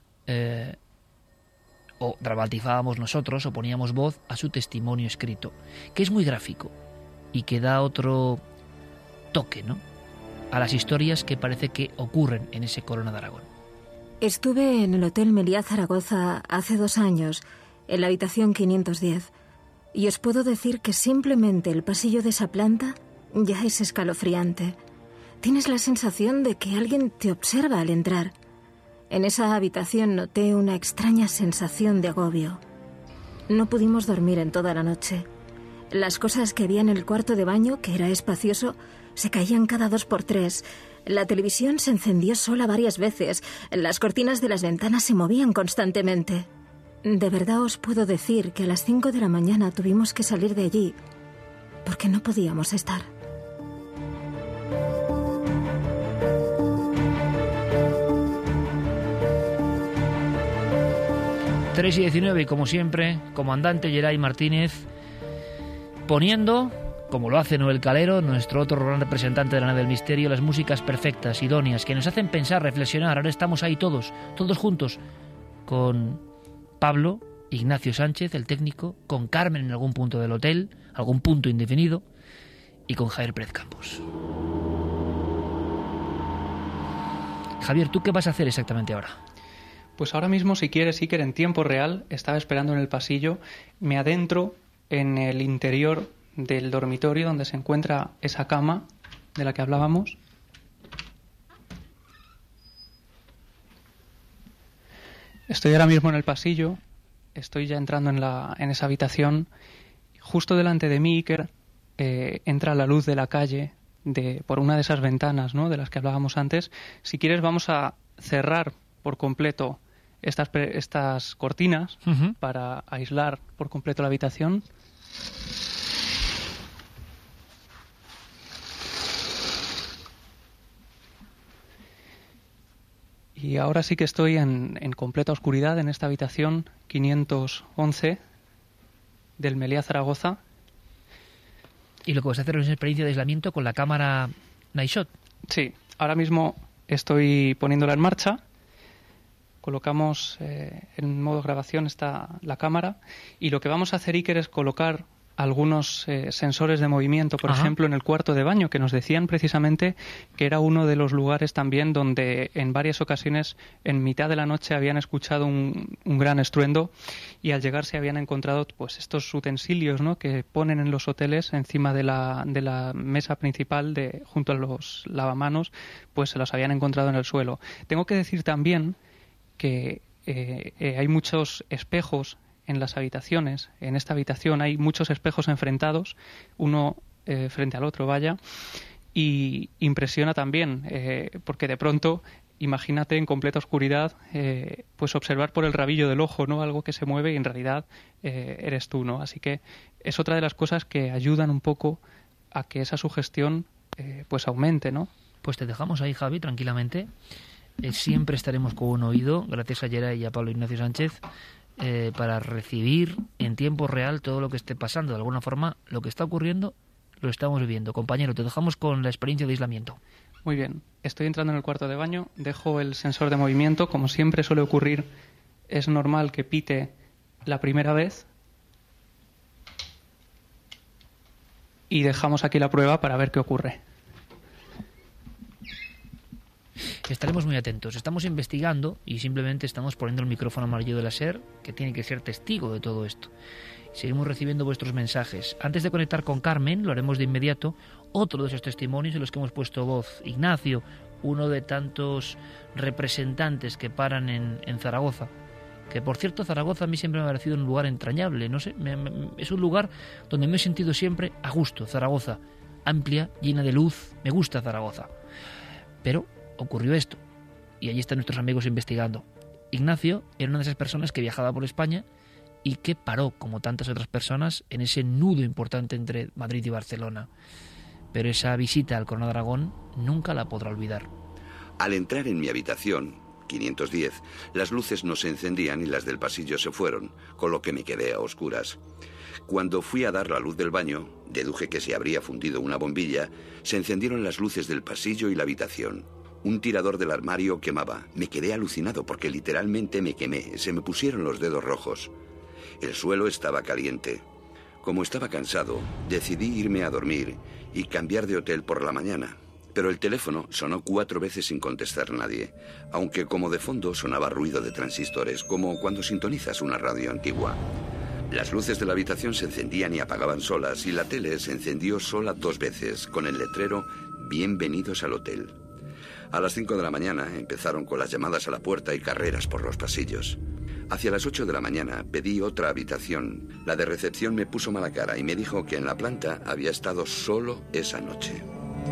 S3: o dramatizábamos nosotros o poníamos voz a su testimonio escrito, que es muy gráfico y que da otro toque, ¿no?, a las historias que parece que ocurren en ese Corona de Aragón.
S21: Estuve en el Hotel Meliá Zaragoza hace 2 años, en la habitación 510, y os puedo decir que simplemente el pasillo de esa planta ya es escalofriante. Tienes la sensación de que alguien te observa al entrar. En esa habitación noté una extraña sensación de agobio. No pudimos dormir en toda la noche. Las cosas que había en el cuarto de baño, que era espacioso, se caían cada 2 por 3. La televisión se encendió sola varias veces. Las cortinas de las ventanas se movían constantemente. De verdad os puedo decir que a las 5 de la mañana tuvimos que salir de allí porque no podíamos estar.
S3: Tres y 19 y como siempre, comandante Geray Martínez poniendo, como lo hace Noel Calero, nuestro otro gran representante de la nave del misterio, las músicas perfectas, idóneas, que nos hacen pensar, reflexionar. Ahora estamos ahí todos juntos, con Pablo, Ignacio Sánchez, el técnico, con Carmen en algún punto del hotel, algún punto indefinido, y con Javier Pérez Campos. Javier, ¿tú qué vas a hacer exactamente ahora?
S9: Pues ahora mismo, si quieres, Iker, en tiempo real, estaba esperando en el pasillo, me adentro en el interior del dormitorio donde se encuentra esa cama de la que hablábamos. Estoy ahora mismo en el pasillo, estoy ya entrando en esa habitación. Justo delante de mí, Iker, entra la luz de la calle por una de esas ventanas, ¿no?, de las que hablábamos antes. Si quieres, vamos a cerrar por completo estas cortinas para aislar por completo la habitación. Y ahora sí que estoy en completa oscuridad en esta habitación 511 del Meliá Zaragoza.
S3: Y lo que vas a hacer es una experiencia de aislamiento con la cámara Night Shot.
S9: Sí, ahora mismo estoy poniéndola en marcha. Colocamos en modo grabación la cámara, y lo que vamos a hacer, Iker, es colocar algunos sensores de movimiento, por ejemplo, en el cuarto de baño, que nos decían precisamente que era uno de los lugares también donde en varias ocasiones en mitad de la noche habían escuchado un gran estruendo, y al llegar se habían encontrado pues estos utensilios, ¿no?, que ponen en los hoteles encima de la mesa principal junto a los lavamanos, pues se los habían encontrado en el suelo. Tengo que decir también que hay muchos espejos en las habitaciones. En esta habitación hay muchos espejos enfrentados, uno frente al otro, vaya, y impresiona también, porque de pronto, imagínate en completa oscuridad, pues observar por el rabillo del ojo, ¿no?, algo que se mueve y en realidad eres tú, ¿no? Así que es otra de las cosas que ayudan un poco a que esa sugestión pues aumente, ¿no?
S3: Pues te dejamos ahí, Javi, tranquilamente. Siempre estaremos con un oído, gracias a Geray y a Pablo Ignacio Sánchez, para recibir en tiempo real todo lo que esté pasando. De alguna forma, lo que está ocurriendo lo estamos viviendo. Compañero, te dejamos con la experiencia de aislamiento.
S9: Muy bien, estoy entrando en el cuarto de baño, dejo el sensor de movimiento. Como siempre suele ocurrir, es normal que pite la primera vez, y dejamos aquí la prueba para ver qué ocurre.
S3: Estaremos muy atentos. Estamos investigando y simplemente estamos poniendo el micrófono amarillo de la SER, que tiene que ser testigo de todo esto. Seguimos recibiendo vuestros mensajes. Antes de conectar con Carmen, lo haremos de inmediato, otro de esos testimonios en los que hemos puesto voz. Ignacio, uno de tantos representantes que paran en Zaragoza. Que, por cierto, Zaragoza a mí siempre me ha parecido un lugar entrañable. No sé, es un lugar donde me he sentido siempre a gusto. Zaragoza, amplia, llena de luz. Me gusta Zaragoza. Pero ocurrió esto, y allí están nuestros amigos investigando. Ignacio era una de esas personas que viajaba por España y que paró, como tantas otras personas, en ese nudo importante entre Madrid y Barcelona. Pero esa visita al Corona de Aragón nunca la podrá olvidar.
S2: Al entrar en mi habitación, 510, las luces no se encendían y las del pasillo se fueron, con lo que me quedé a oscuras. Cuando fui a dar la luz del baño, deduje que se habría fundido una bombilla, se encendieron las luces del pasillo y la habitación. Un tirador del armario quemaba. Me quedé alucinado porque literalmente me quemé. Se me pusieron los dedos rojos. El suelo estaba caliente. Como estaba cansado, decidí irme a dormir y cambiar de hotel por la mañana. Pero el teléfono sonó 4 veces sin contestar nadie, aunque como de fondo sonaba ruido de transistores, como cuando sintonizas una radio antigua. Las luces de la habitación se encendían y apagaban solas, y la tele se encendió sola 2 veces, con el letrero «Bienvenidos al hotel». A las 5 de la mañana empezaron con las llamadas a la puerta y carreras por los pasillos. Hacia las 8 de la mañana pedí otra habitación. La de recepción me puso mala cara y me dijo que en la planta había estado solo esa noche.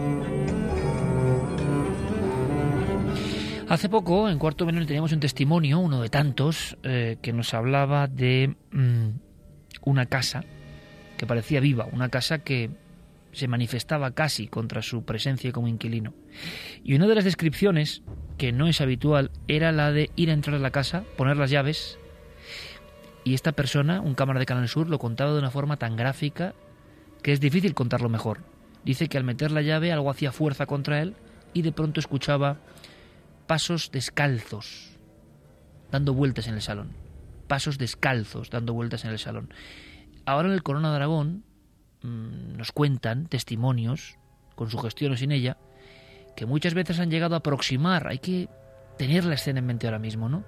S3: Hace poco, en Cuarto Milenio, teníamos un testimonio, uno de tantos, que nos hablaba de una casa que parecía viva, una casa que se manifestaba casi contra su presencia como inquilino. Y una de las descripciones, que no es habitual, era la de ir a entrar a la casa, poner las llaves, y esta persona, un cámara de Canal Sur, lo contaba de una forma tan gráfica que es difícil contarlo mejor. Dice que al meter la llave algo hacía fuerza contra él y de pronto escuchaba pasos descalzos dando vueltas en el salón. Pasos descalzos dando vueltas en el salón. Ahora en el Corona de Aragón nos cuentan testimonios, con sugestión o sin ella, que muchas veces han llegado a aproximar. Hay que tener la escena en mente ahora mismo, ¿no?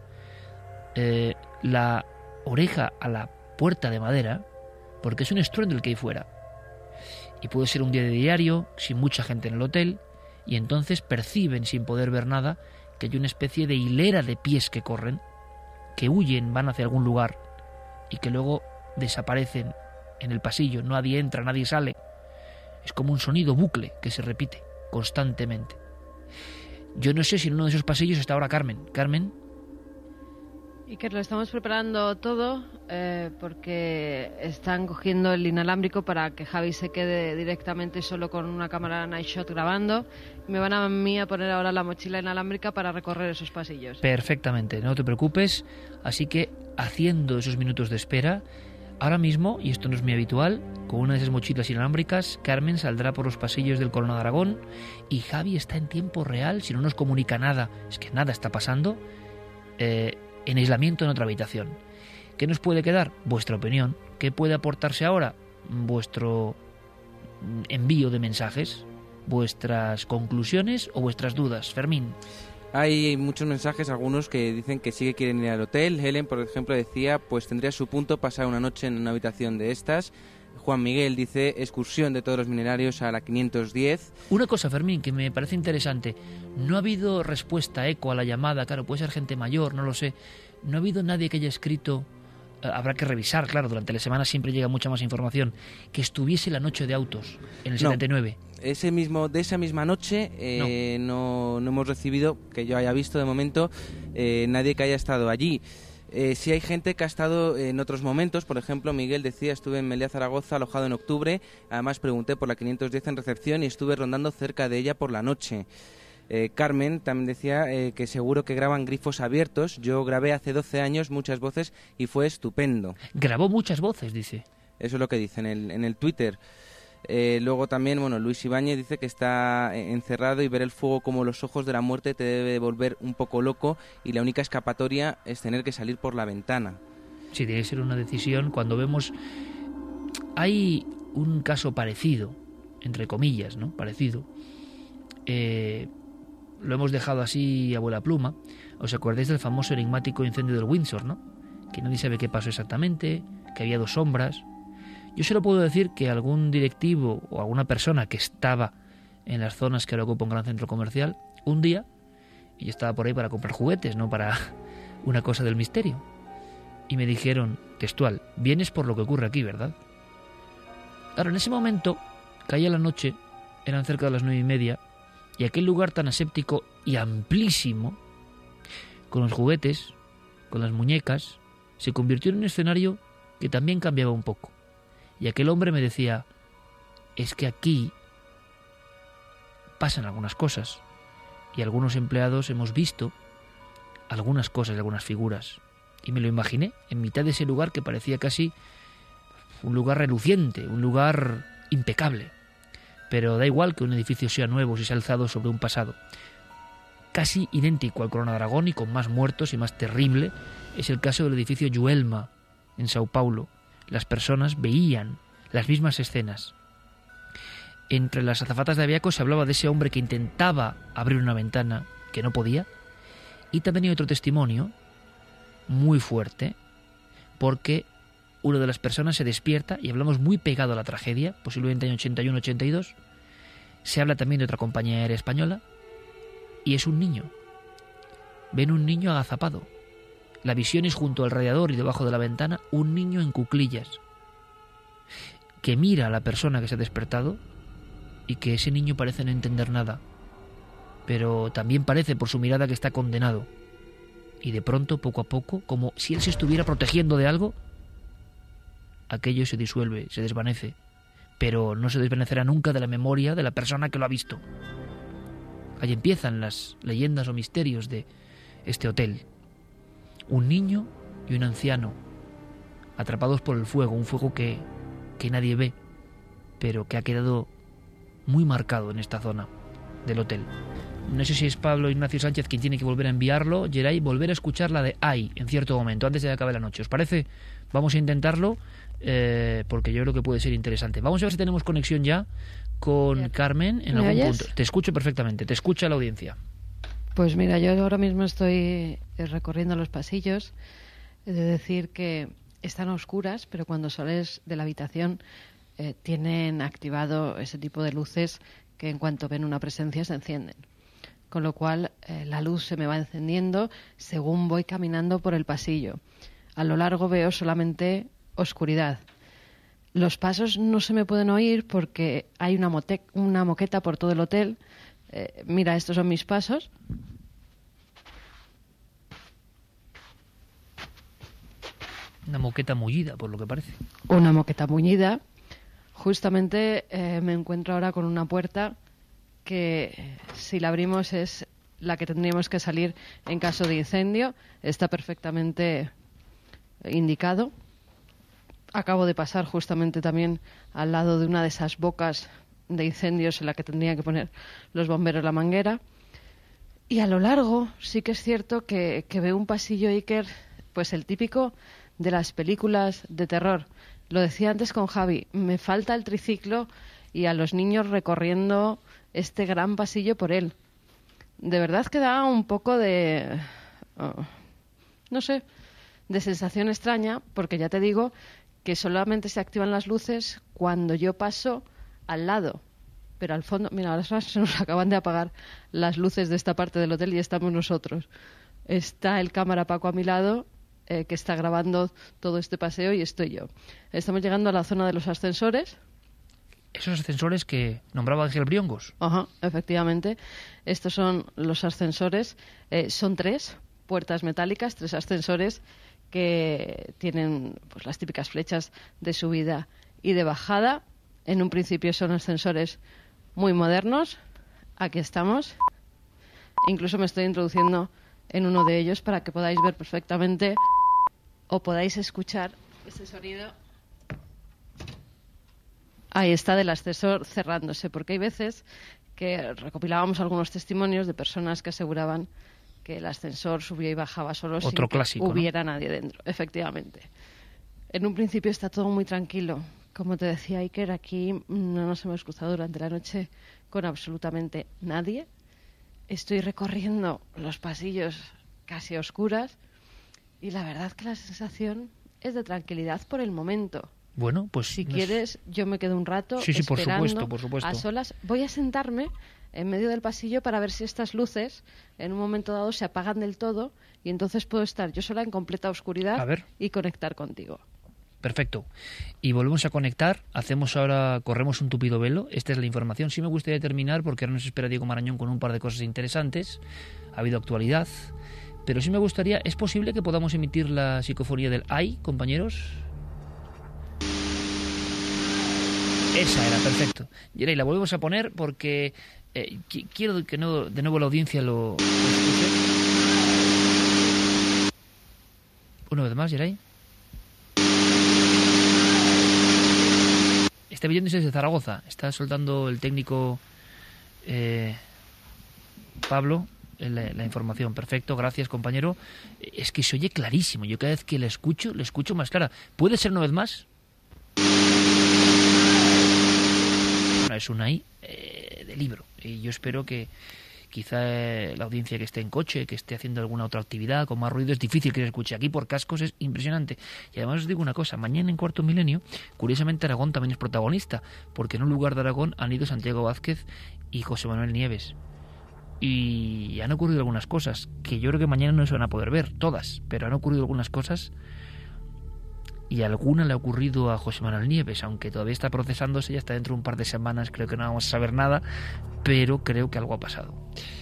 S3: La oreja a la puerta de madera, porque es un estruendo el que hay fuera. Y puede ser un día de diario, sin mucha gente en el hotel, y entonces perciben, sin poder ver nada, que hay una especie de hilera de pies que corren, que huyen, van hacia algún lugar. y que luego desaparecen en el pasillo, nadie entra, nadie sale. Es como un sonido bucle que se repite constantemente. Yo no sé si en uno de esos pasillos está ahora Carmen. Carmen.
S8: Y que lo estamos preparando todo porque están cogiendo el inalámbrico para que Javi se quede directamente solo con una cámara night shot grabando. Me van a mí a poner ahora la mochila inalámbrica para recorrer esos pasillos.
S3: Perfectamente, no te preocupes. Así que haciendo esos minutos de espera, ahora mismo, y esto no es muy habitual, con una de esas mochilas inalámbricas, Carmen saldrá por los pasillos del Corona de Aragón y Javi está en tiempo real, si no nos comunica nada, es que nada está pasando, en aislamiento en otra habitación. ¿Qué nos puede quedar? Vuestra opinión. ¿Qué puede aportarse ahora? Vuestro envío de mensajes, vuestras conclusiones o vuestras dudas. Fermín.
S14: Hay muchos mensajes, algunos que dicen que sí que quieren ir al hotel. Helen, por ejemplo, decía, pues tendría su punto pasar una noche en una habitación de estas. Juan Miguel dice, excursión de todos los minerarios a la 510.
S3: Una cosa, Fermín, que me parece interesante. No ha habido respuesta, eco a la llamada. Claro, puede ser gente mayor, no lo sé. No ha habido nadie que haya escrito, habrá que revisar, claro, durante la semana siempre llega mucha más información, que estuviese la noche de autos en el 79.
S14: De esa misma noche no hemos recibido, que yo haya visto de momento, nadie que haya estado allí. Sí hay gente que ha estado en otros momentos, por ejemplo, Miguel decía, estuve en Meliá, Zaragoza, alojado en octubre, además pregunté por la 510 en recepción y estuve rondando cerca de ella por la noche. Carmen también decía que seguro que graban grifos abiertos. Yo grabé hace 12 años muchas voces y fue estupendo.
S3: Grabó muchas voces, dice.
S14: Eso es lo que dice en el Twitter. Luego también, Luis Ibáñez dice que está encerrado y ver el fuego como los ojos de la muerte te debe volver un poco loco y la única escapatoria es tener que salir por la ventana.
S3: Sí, debe ser una decisión. Cuando vemos... Hay un caso parecido, entre comillas, ¿no? Parecido. Lo hemos dejado así a vuela pluma. ¿Os acordáis del famoso enigmático incendio del Windsor, no? Que nadie sabe qué pasó exactamente, que había 2 sombras... Yo solo puedo decir que algún directivo o alguna persona que estaba en las zonas que ahora ocupa un gran centro comercial, un día, y yo estaba por ahí para comprar juguetes, no para una cosa del misterio, y me dijeron, textual, vienes por lo que ocurre aquí, ¿verdad? Claro, en ese momento, caía la noche, eran cerca de las 9:30, y aquel lugar tan aséptico y amplísimo, con los juguetes, con las muñecas, se convirtió en un escenario que también cambiaba un poco. Y aquel hombre me decía, es que aquí pasan algunas cosas y algunos empleados hemos visto algunas cosas, algunas figuras. Y me lo imaginé en mitad de ese lugar que parecía casi un lugar reluciente, un lugar impecable. Pero da igual que un edificio sea nuevo si se ha alzado sobre un pasado. Casi idéntico al Corona de Aragón y con más muertos y más terrible es el caso del edificio Joelma en Sao Paulo. Las personas veían las mismas escenas. Entre las azafatas de Aviaco se hablaba de ese hombre que intentaba abrir una ventana que no podía. Y también hay otro testimonio muy fuerte, porque una de las personas se despierta, y hablamos muy pegado a la tragedia, posiblemente año 81-82. Se habla también de otra compañía aérea española, y es un niño. Ven un niño agazapado. La visión es junto al radiador y debajo de la ventana un niño en cuclillas que mira a la persona que se ha despertado y que ese niño parece no entender nada, pero también parece por su mirada que está condenado. Y de pronto, poco a poco, como si él se estuviera protegiendo de algo, aquello se disuelve, se desvanece, pero no se desvanecerá nunca de la memoria de la persona que lo ha visto. Ahí empiezan las leyendas o misterios de este hotel. Un niño y un anciano atrapados por el fuego, un fuego que nadie ve, pero que ha quedado muy marcado en esta zona del hotel. No sé si es Pablo Ignacio Sánchez quien tiene que volver a enviarlo, Geray, volver a escuchar la de Ay en cierto momento, antes de que acabe la noche. ¿Os parece? Vamos a intentarlo, porque yo creo que puede ser interesante. Vamos a ver si tenemos conexión ya con Carmen en algún punto. Te escucho perfectamente, te escucha la audiencia.
S8: Pues mira, yo ahora mismo estoy recorriendo los pasillos. He de decir que están a oscuras, pero cuando sales de la habitación tienen activado ese tipo de luces que en cuanto ven una presencia se encienden. Con lo cual la luz se me va encendiendo según voy caminando por el pasillo. A lo largo veo solamente oscuridad. Los pasos no se me pueden oír porque hay una moqueta por todo el hotel. Mira, estos son mis pasos.
S3: Una moqueta mullida, por lo que parece.
S8: Una moqueta mullida. Justamente me encuentro ahora con una puerta que, si la abrimos, es la que tendríamos que salir en caso de incendio. Está perfectamente indicado. Acabo de pasar justamente también al lado de una de esas bocas de incendios en la que tendrían que poner los bomberos la manguera. Y a lo largo sí que es cierto que veo un pasillo, Iker, pues el típico de las películas de terror. Lo decía antes con Javi, me falta el triciclo y a los niños recorriendo este gran pasillo por él. De verdad que da un poco de... no sé, de sensación extraña, porque ya te digo que solamente se activan las luces cuando yo paso al lado. Pero al fondo, mira, ahora se nos acaban de apagar las luces de esta parte del hotel y estamos nosotros. Está el cámara Paco a mi lado, que está grabando todo este paseo, y estoy yo. Estamos llegando a la zona de los ascensores.
S3: Esos ascensores que nombraba Ángel Briongos.
S8: Ajá, efectivamente. Estos son los ascensores. Son 3 puertas metálicas, 3 ascensores que tienen pues las típicas flechas de subida y de bajada. En un principio son ascensores muy modernos. Aquí estamos. Incluso me estoy introduciendo en uno de ellos para que podáis ver perfectamente o podáis escuchar ese sonido. Ahí está, del ascensor cerrándose, porque hay veces que recopilábamos algunos testimonios de personas que aseguraban que el ascensor subía y bajaba solo sin que hubiera nadie dentro. Efectivamente. En un principio está todo muy tranquilo. Como te decía Iker, aquí no nos hemos cruzado durante la noche con absolutamente nadie. Estoy recorriendo los pasillos casi oscuras y la verdad que la sensación es de tranquilidad por el momento.
S3: Bueno, pues...
S8: Si quieres, yo me quedo un rato
S3: esperando
S8: por supuesto. A solas. Voy a sentarme en medio del pasillo para ver si estas luces en un momento dado se apagan del todo y entonces puedo estar yo sola en completa oscuridad y conectar contigo.
S3: Perfecto. Y volvemos a conectar. Corremos un tupido velo. Esta es la información. Sí me gustaría terminar porque ahora nos espera Diego Marañón con un par de cosas interesantes. Ha habido actualidad. Pero sí me gustaría... ¿Es posible que podamos emitir la psicofonía del AI, compañeros? Esa era, perfecto. Y la volvemos a poner porque quiero que de nuevo la audiencia lo escuche. Una vez más, Yeray. Está viniendo desde Zaragoza. Está soltando el técnico Pablo la información. Perfecto, gracias, compañero. Es que se oye clarísimo. Yo cada vez que la escucho más clara. ¿Puede ser una vez más? Bueno, es una I de libro. Y yo espero que quizá la audiencia que esté en coche, que esté haciendo alguna otra actividad con más ruido, es difícil que se escuche. Aquí por cascos es impresionante. Y además os digo una cosa, mañana en Cuarto Milenio, curiosamente Aragón también es protagonista, porque en un lugar de Aragón han ido Santiago Vázquez y José Manuel Nieves. Y han ocurrido algunas cosas que yo creo que mañana no se van a poder ver, todas, pero han ocurrido algunas cosas y alguna le ha ocurrido a José Manuel Nieves, aunque todavía está procesándose, ya está dentro de un par de semanas, creo que no vamos a saber nada, pero creo que algo ha pasado.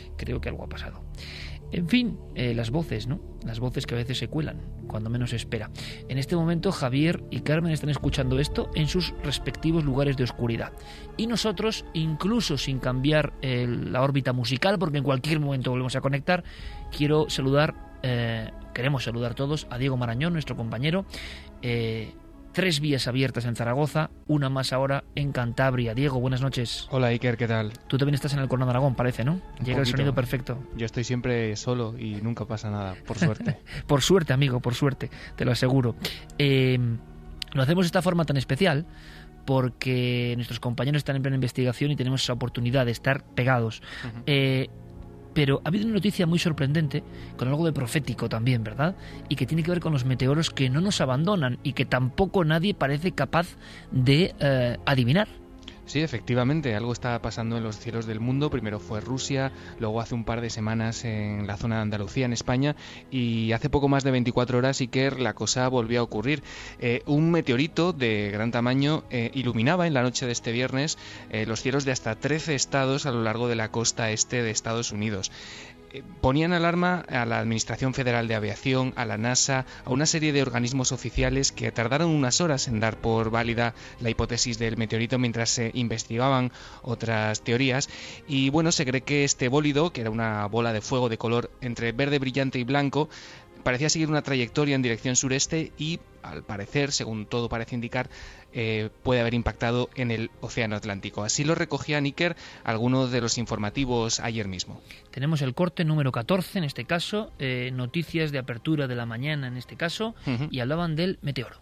S3: En fin, las voces, ¿no? Las voces que a veces se cuelan, cuando menos se espera. En este momento Javier y Carmen están escuchando esto en sus respectivos lugares de oscuridad. Y nosotros, incluso sin cambiar la órbita musical, porque en cualquier momento volvemos a conectar, queremos saludar todos a Diego Marañón, nuestro compañero. 3 vías abiertas en Zaragoza, una más ahora en Cantabria. Diego, buenas noches.
S5: Hola Iker, ¿qué tal?
S3: Tú también estás en el Cordón de Aragón, parece, ¿no? Llega el sonido perfecto.
S5: Yo estoy siempre solo y nunca pasa nada, por suerte.
S3: Por suerte, amigo, por suerte, te lo aseguro. Lo hacemos de esta forma tan especial porque nuestros compañeros están en plena investigación y tenemos esa oportunidad de estar pegados. Pero ha habido una noticia muy sorprendente, con algo de profético también, ¿verdad? Y que tiene que ver con los meteoros que no nos abandonan y que tampoco nadie parece capaz de adivinar.
S12: Sí, efectivamente, algo está pasando en los cielos del mundo. Primero fue Rusia, luego hace un par de semanas en la zona de Andalucía, en España, y hace poco más de 24 horas, Iker, la cosa volvió a ocurrir. Un meteorito de gran tamaño iluminaba en la noche de este viernes los cielos de hasta 13 estados a lo largo de la costa este de Estados Unidos. Ponían alarma a la Administración Federal de Aviación, a la NASA, a una serie de organismos oficiales que tardaron unas horas en dar por válida la hipótesis del meteorito mientras se investigaban otras teorías. Y bueno, se cree que este bólido, que era una bola de fuego de color entre verde brillante y blanco, parecía seguir una trayectoria en dirección sureste y, al parecer, según todo parece indicar, puede haber impactado en el Océano Atlántico. Así lo recogía Iker algunos de los informativos ayer mismo.
S3: Tenemos el corte número 14 en este caso, noticias de apertura de la mañana en este caso, y hablaban del meteoro.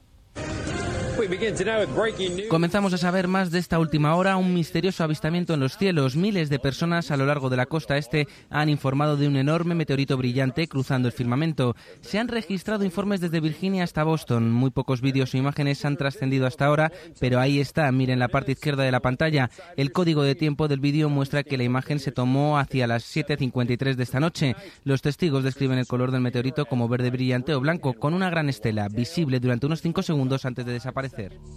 S14: Comenzamos a saber más de esta última hora, un misterioso avistamiento en los cielos. Miles de personas a lo largo de la costa este han informado de un enorme meteorito brillante cruzando el firmamento. Se han registrado informes desde Virginia hasta Boston. Muy pocos vídeos o imágenes han trascendido hasta ahora, pero ahí está, miren la parte izquierda de la pantalla. El código de tiempo del vídeo muestra que la imagen se tomó hacia las 7:53 de esta noche. Los testigos describen el color del meteorito como verde brillante o blanco, con una gran estela, visible durante unos 5 segundos antes de desaparecer.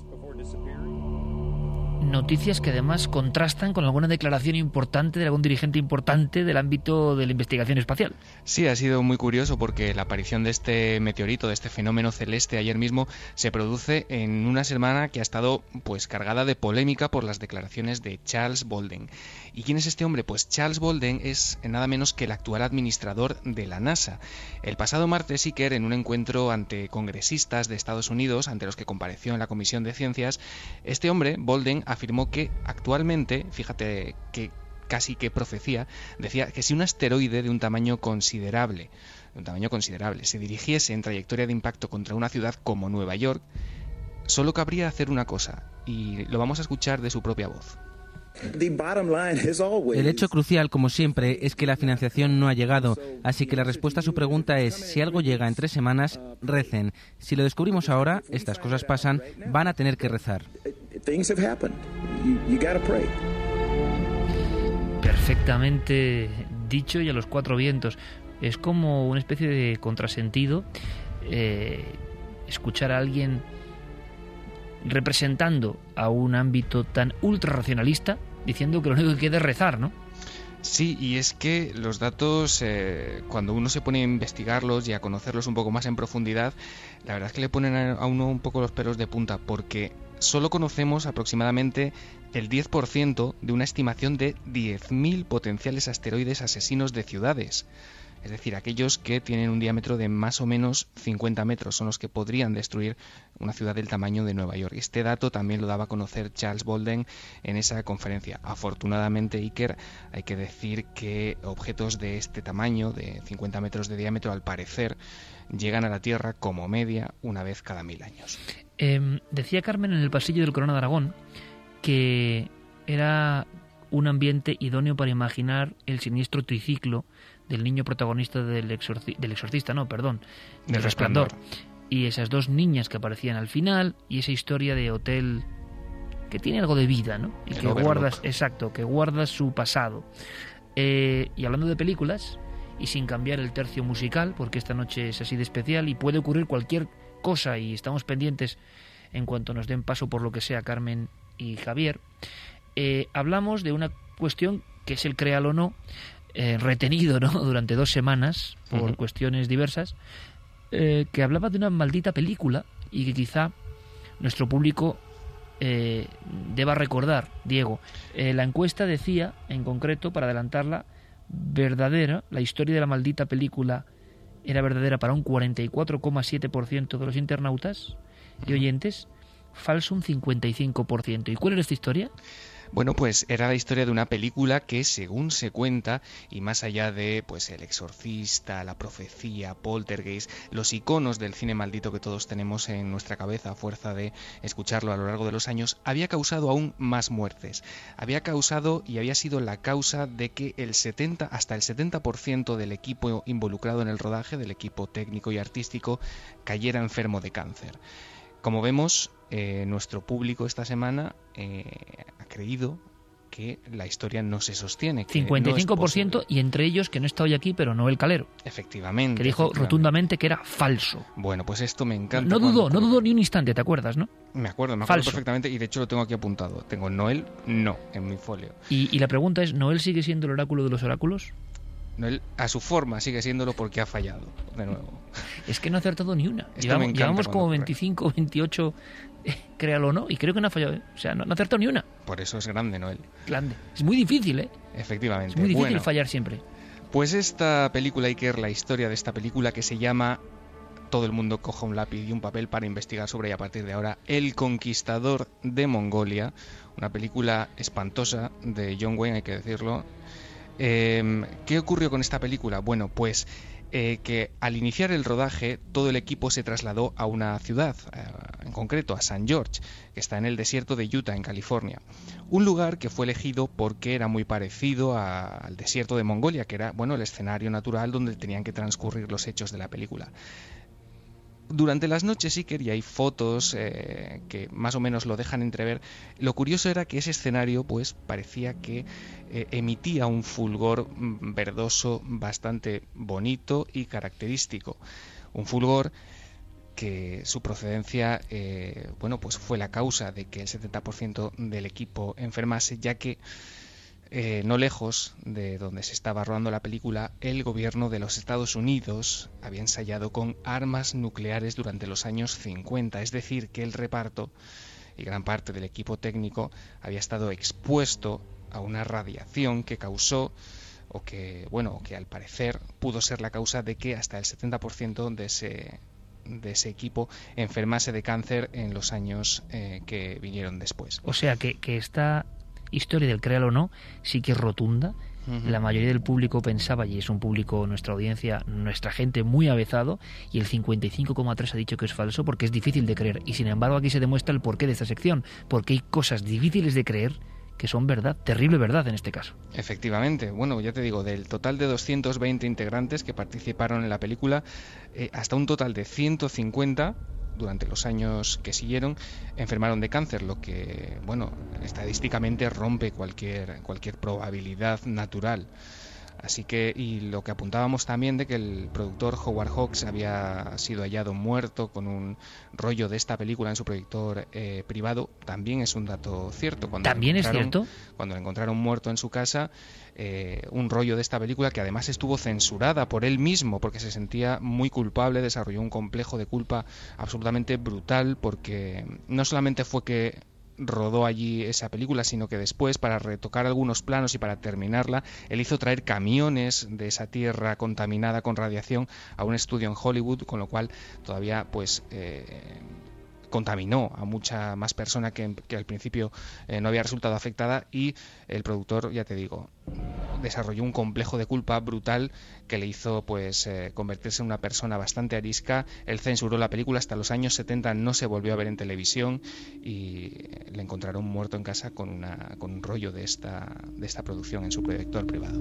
S3: Noticias que además contrastan con alguna declaración importante de algún dirigente importante del ámbito de la investigación espacial.
S12: Sí, ha sido muy curioso porque la aparición de este meteorito, de este fenómeno celeste ayer mismo, se produce en una semana que ha estado pues cargada de polémica por las declaraciones de Charles Bolden. ¿Y quién es este hombre? Pues Charles Bolden es nada menos que el actual administrador de la NASA. El pasado martes, Iker, en un encuentro ante congresistas de Estados Unidos, ante los que compareció en la Comisión de Ciencias, este hombre, Bolden, afirmó que actualmente, fíjate que casi que profecía, decía que si un asteroide de un tamaño considerable se dirigiese en trayectoria de impacto contra una ciudad como Nueva York, solo cabría hacer una cosa, y lo vamos a escuchar de su propia voz.
S14: El hecho crucial, como siempre, es que la financiación no ha llegado, así que la respuesta a su pregunta es, si algo llega en 3 semanas, recen. Si lo descubrimos ahora, estas cosas pasan, van a tener que rezar.
S3: Perfectamente dicho y a los 4 vientos. Es como una especie de contrasentido escuchar a alguien representando a un ámbito tan ultra racionalista diciendo que lo único que queda es rezar, ¿no?
S12: Sí, y es que los datos, cuando uno se pone a investigarlos y a conocerlos un poco más en profundidad, la verdad es que le ponen a uno un poco los pelos de punta, porque solo conocemos aproximadamente el 10% de una estimación de 10.000 potenciales asteroides asesinos de ciudades. Es decir, aquellos que tienen un diámetro de más o menos 50 metros son los que podrían destruir una ciudad del tamaño de Nueva York. Este dato también lo daba a conocer Charles Bolden en esa conferencia. Afortunadamente, Iker, hay que decir que objetos de este tamaño, de 50 metros de diámetro, al parecer, llegan a la Tierra como media una vez cada 1000 años.
S3: Decía Carmen en el pasillo del Corona de Aragón que era un ambiente idóneo para imaginar el siniestro triciclo del niño protagonista del Resplandor. Y esas 2 niñas que aparecían al final y esa historia de hotel que tiene algo de vida, ¿no? Y que guardas su pasado. Y hablando de películas, y sin cambiar el tercio musical, porque esta noche es así de especial y puede ocurrir cualquier cosa y estamos pendientes en cuanto nos den paso por lo que sea Carmen y Javier, hablamos de una cuestión que es el créalo o no, retenido, ¿no?, durante 2 semanas por cuestiones diversas, que hablaba de una maldita película y que quizá nuestro público deba recordar. Diego, la encuesta decía, en concreto, para adelantarla, la historia de la maldita película era verdadera para un 44,7% de los internautas y oyentes, falso un 55%. ¿Y cuál era esta historia?
S12: Bueno, pues era la historia de una película que, según se cuenta, y más allá de pues El Exorcista, La Profecía, Poltergeist, los iconos del cine maldito que todos tenemos en nuestra cabeza a fuerza de escucharlo a lo largo de los años, había causado aún más muertes. Había causado y había sido la causa de que hasta el 70% del equipo involucrado en el rodaje, del equipo técnico y artístico, cayera enfermo de cáncer. Como vemos, nuestro público esta semana creído que la historia no se sostiene. Que
S3: 55%
S12: no es
S3: y entre ellos, que no está hoy aquí, pero Noel Calero.
S12: Efectivamente.
S3: Que dijo rotundamente que era falso.
S12: Bueno, pues esto me encanta.
S3: No dudó ni un instante, ¿te acuerdas, no?
S12: Me acuerdo
S3: Falso.
S12: perfectamente y de hecho lo tengo aquí apuntado. Tengo Noel, no, en mi folio.
S3: Y la pregunta es, ¿Noel sigue siendo el oráculo de los oráculos?
S12: Noel, a su forma, sigue siéndolo porque ha fallado, de nuevo.
S3: Es que no ha acertado ni una.
S12: Esto me encanta
S3: Llevamos como
S12: cuando
S3: 25, 28, créalo o no, y creo que no ha fallado. O sea, no ha acertado ni una.
S12: Por eso es grande, Noel.
S3: Grande. Es muy difícil, ¿eh?
S12: Efectivamente.
S3: Es muy difícil
S12: Bueno,
S3: fallar siempre.
S12: Pues esta película, Iker, la historia de esta película que se llama Todo el mundo coja un lápiz y un papel para investigar sobre ella a partir de ahora, El Conquistador de Mongolia, una película espantosa de John Wayne, hay que decirlo. ¿Qué ocurrió con esta película? Bueno, pues que al iniciar el rodaje todo el equipo se trasladó a una ciudad, en concreto a St. George, que está en el desierto de Utah, en California. Un lugar que fue elegido porque era muy parecido al desierto de Mongolia, que era, bueno, el escenario natural donde tenían que transcurrir los hechos de la película. Durante las noches, Iker, y hay fotos que más o menos lo dejan entrever, lo curioso era que ese escenario pues parecía que emitía un fulgor verdoso bastante bonito y característico. Un fulgor que su procedencia bueno, pues fue la causa de que el 70% del equipo enfermase, ya que no lejos de donde se estaba rodando la película, el gobierno de los Estados Unidos había ensayado con armas nucleares durante los años 50, es decir, que el reparto y gran parte del equipo técnico había estado expuesto a una radiación que causó, o que, bueno, que al parecer pudo ser la causa de que hasta el 70% de ese equipo enfermase de cáncer en los años que vinieron después.
S3: O sea que esta historia del créalo o no sí que es rotunda. La mayoría del público pensaba, y es un público, nuestra audiencia, nuestra gente muy avezado, y el 55,3 ha dicho que es falso porque es difícil de creer. Y sin embargo aquí se demuestra el porqué de esta sección, porque hay cosas difíciles de creer que son verdad, terrible verdad en este caso.
S12: Efectivamente, bueno, ya te digo, del total de 220 integrantes que participaron en la película, hasta un total de 150 durante los años que siguieron enfermaron de cáncer, lo que, bueno, estadísticamente rompe cualquier probabilidad natural. Así que, y lo que apuntábamos también de que el productor Howard Hawks había sido hallado muerto con un rollo de esta película en su proyector privado, también es un dato cierto.
S3: ¿También es cierto?
S12: Cuando lo encontraron muerto en su casa, un rollo de esta película que además estuvo censurada por él mismo porque se sentía muy culpable, desarrolló un complejo de culpa absolutamente brutal, porque no solamente fue que rodó allí esa película, sino que después, para retocar algunos planos y para terminarla, él hizo traer camiones de esa tierra contaminada con radiación a un estudio en Hollywood, con lo cual todavía pues contaminó a mucha más persona que al principio no había resultado afectada, y el productor, ya te digo, desarrolló un complejo de culpa brutal que le hizo pues convertirse en una persona bastante arisca. Él censuró la película, hasta los años 70 no se volvió a ver en televisión y le encontraron muerto en casa con un rollo de esta producción en su proyector privado.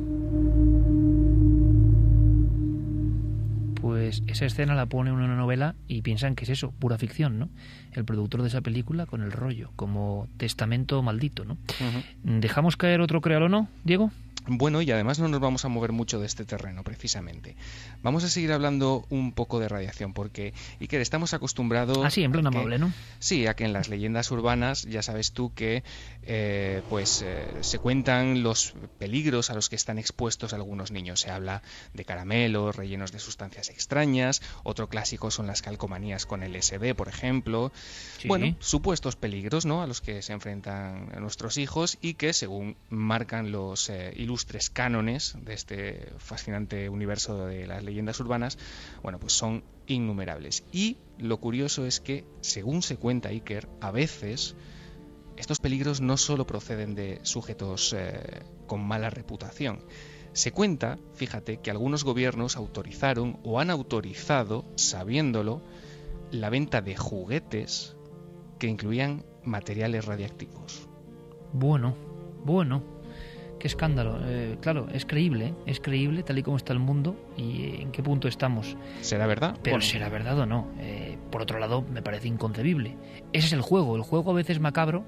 S3: Pues esa escena la pone en una novela y piensan que es eso, pura ficción, ¿no? El productor de esa película con el rollo, como testamento maldito, ¿no? ¿Dejamos caer otro créalo o no, Diego?
S12: Bueno, y además no nos vamos a mover mucho de este terreno, precisamente. Vamos a seguir hablando un poco de radiación, porque, Iker, estamos acostumbrados...
S3: Ah, sí, en plan amable, ¿no?
S12: Sí, a que en las leyendas urbanas, ya sabes tú que se cuentan los peligros a los que están expuestos algunos niños. Se habla de caramelos rellenos de sustancias extrañas, otro clásico son las calcomanías con LSD, por ejemplo. Sí. Bueno, supuestos peligros, ¿no?, a los que se enfrentan nuestros hijos y que, según marcan los ilustres cánones de este fascinante universo de las leyendas urbanas, bueno, pues son innumerables. Y lo curioso es que, según se cuenta, Iker, a veces estos peligros no solo proceden de sujetos con mala reputación. Se cuenta, fíjate, que algunos gobiernos autorizaron o han autorizado, sabiéndolo, la venta de juguetes que incluían materiales radiactivos.
S3: Bueno. Qué escándalo. Claro, es creíble tal y como está el mundo y en qué punto estamos.
S12: ¿Será verdad?
S3: Pero bueno, ¿será verdad o no? Por otro lado, me parece inconcebible. Ese es el juego. El juego a veces macabro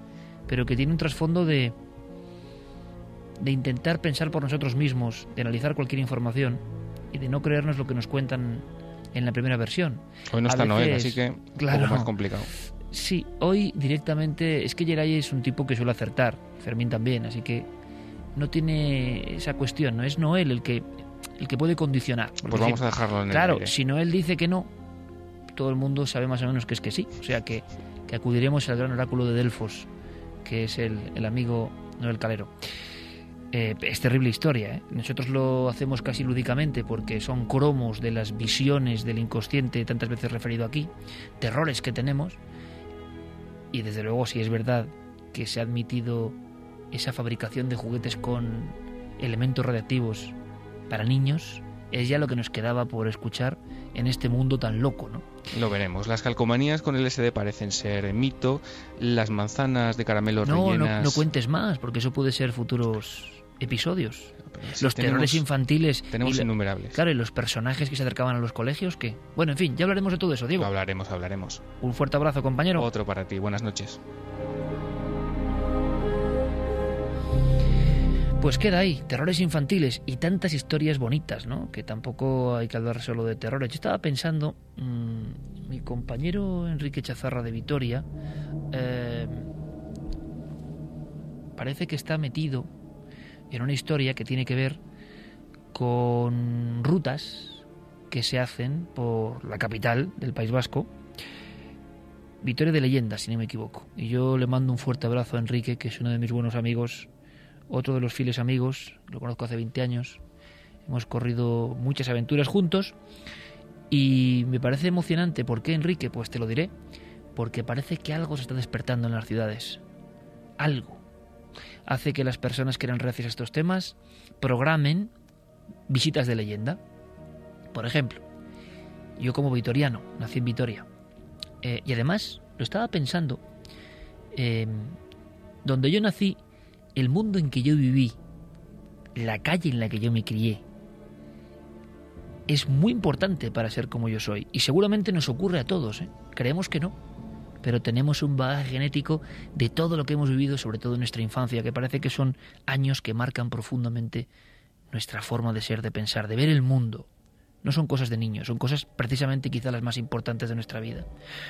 S3: pero que tiene un trasfondo de intentar pensar por nosotros mismos, de analizar cualquier información y de no creernos lo que nos cuentan en la primera versión.
S12: Hoy no está Noel, así que
S3: claro,
S12: un poco más complicado.
S3: Sí, hoy directamente... Es que Geray es un tipo que suele acertar, Fermín también, así que no tiene esa cuestión, no es Noel el que puede condicionar.
S12: Pues vamos a dejarlo en el
S3: Claro,
S12: aire.
S3: si Noel dice que no, todo el mundo sabe más o menos que es que sí. O sea que acudiremos al gran oráculo de Delfos, que es el amigo Noel Calero. Es terrible historia, ¿eh? Nosotros lo hacemos casi lúdicamente porque son cromos de las visiones del inconsciente tantas veces referido aquí, terrores que tenemos, y desde luego si es verdad que se ha admitido esa fabricación de juguetes con elementos radiactivos para niños, es ya lo que nos quedaba por escuchar en este mundo tan loco, ¿no?
S12: Lo veremos. Las calcomanías con LSD parecen ser mito, las manzanas de caramelo rellenas...
S3: No cuentes más, porque eso puede ser futuros episodios.
S12: Sí,
S3: los terrores infantiles...
S12: Tenemos innumerables.
S3: Claro, y los personajes que se acercaban a los colegios, ¿qué? Bueno, en fin, ya hablaremos de todo eso, Diego.
S12: Lo hablaremos.
S3: Un fuerte abrazo, compañero.
S12: Otro para ti. Buenas noches.
S3: Pues queda ahí, terrores infantiles y tantas historias bonitas, ¿no? Que tampoco hay que hablar solo de terrores. Yo estaba pensando, mi compañero Enrique Chazarra de Vitoria parece que está metido en una historia que tiene que ver con rutas que se hacen por la capital del País Vasco, Vitoria de Leyenda, si no me equivoco. Y yo le mando un fuerte abrazo a Enrique, que es uno de mis buenos amigos, otro de los fieles amigos, lo conozco hace 20 años, hemos corrido muchas aventuras juntos y me parece emocionante. ¿Por qué, Enrique? Pues te lo diré, porque parece que algo se está despertando en las ciudades. Algo hace que las personas que eran reacias a estos temas programen visitas de leyenda. Por ejemplo, yo como vitoriano, nací en Vitoria, y además lo estaba pensando, donde yo nací, el mundo en que yo viví, la calle en la que yo me crié, es muy importante para ser como yo soy. Y seguramente nos ocurre a todos, ¿eh? Creemos que no, pero tenemos un bagaje genético de todo lo que hemos vivido, sobre todo en nuestra infancia, que parece que son años que marcan profundamente nuestra forma de ser, de pensar, de ver el mundo. No son cosas de niños, son cosas precisamente quizá las más importantes de nuestra vida.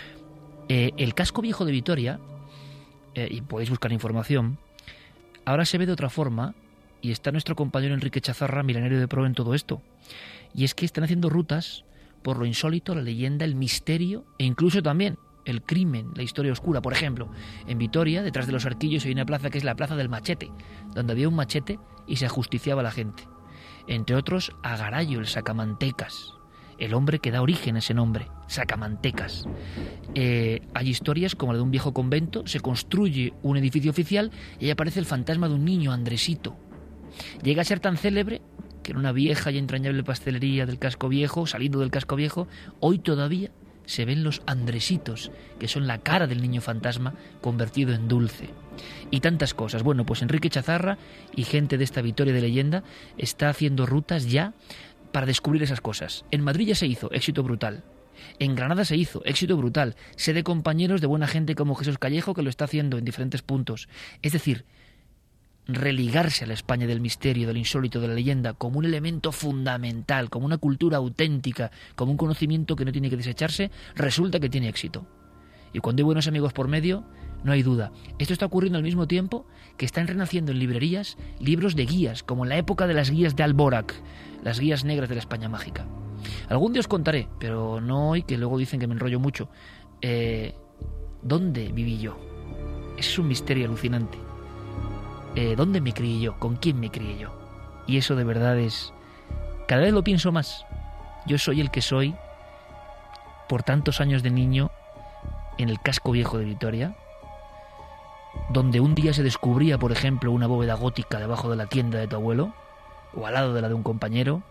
S3: El casco viejo de Vitoria, y podéis buscar información, ahora se ve de otra forma, y está nuestro compañero Enrique Chazarra, milenario de pro en todo esto. Y es que están haciendo rutas por lo insólito, la leyenda, el misterio e incluso también el crimen, la historia oscura. Por ejemplo, en Vitoria, detrás de los Arquillos, hay una plaza que es la Plaza del Machete, donde había un machete y se ajusticiaba a la gente. Entre otros, Agarayo, el sacamantecas, el hombre que da origen a ese nombre, sacamantecas. Hay historias como la de un viejo convento, se construye un edificio oficial y ahí aparece el fantasma de un niño, Andresito. Llega a ser tan célebre que en una vieja y entrañable pastelería del casco viejo, saliendo del casco viejo, hoy todavía se ven los Andresitos, que son la cara del niño fantasma convertido en dulce. Y tantas cosas. Bueno, pues Enrique Chazarra y gente de esta Vitoria de Leyenda está haciendo rutas ya para descubrir esas cosas. En Madrid ya se hizo, éxito brutal. En Granada se hizo, éxito brutal. Sé de compañeros de buena gente como Jesús Callejo que lo está haciendo en diferentes puntos. Es decir, religarse a la España del misterio, del insólito, de la leyenda, como un elemento fundamental, como una cultura auténtica, como un conocimiento que no tiene que desecharse, resulta que tiene éxito. Y cuando hay buenos amigos por medio, no hay duda. Esto está ocurriendo al mismo tiempo que están renaciendo en librerías libros de guías, como en la época de las guías de Alborac, las guías negras de la España mágica. Algún día os contaré, pero no hoy, que luego dicen que me enrollo mucho. ¿Dónde viví yo? Es un misterio alucinante. ¿Dónde me crié yo? ¿Con quién me crié yo? Y eso de verdad es... Cada vez lo pienso más. Yo soy el que soy por tantos años de niño en el casco viejo de Vitoria, donde un día se descubría, por ejemplo, una bóveda gótica debajo de la tienda de tu abuelo, o al lado de la de un compañero,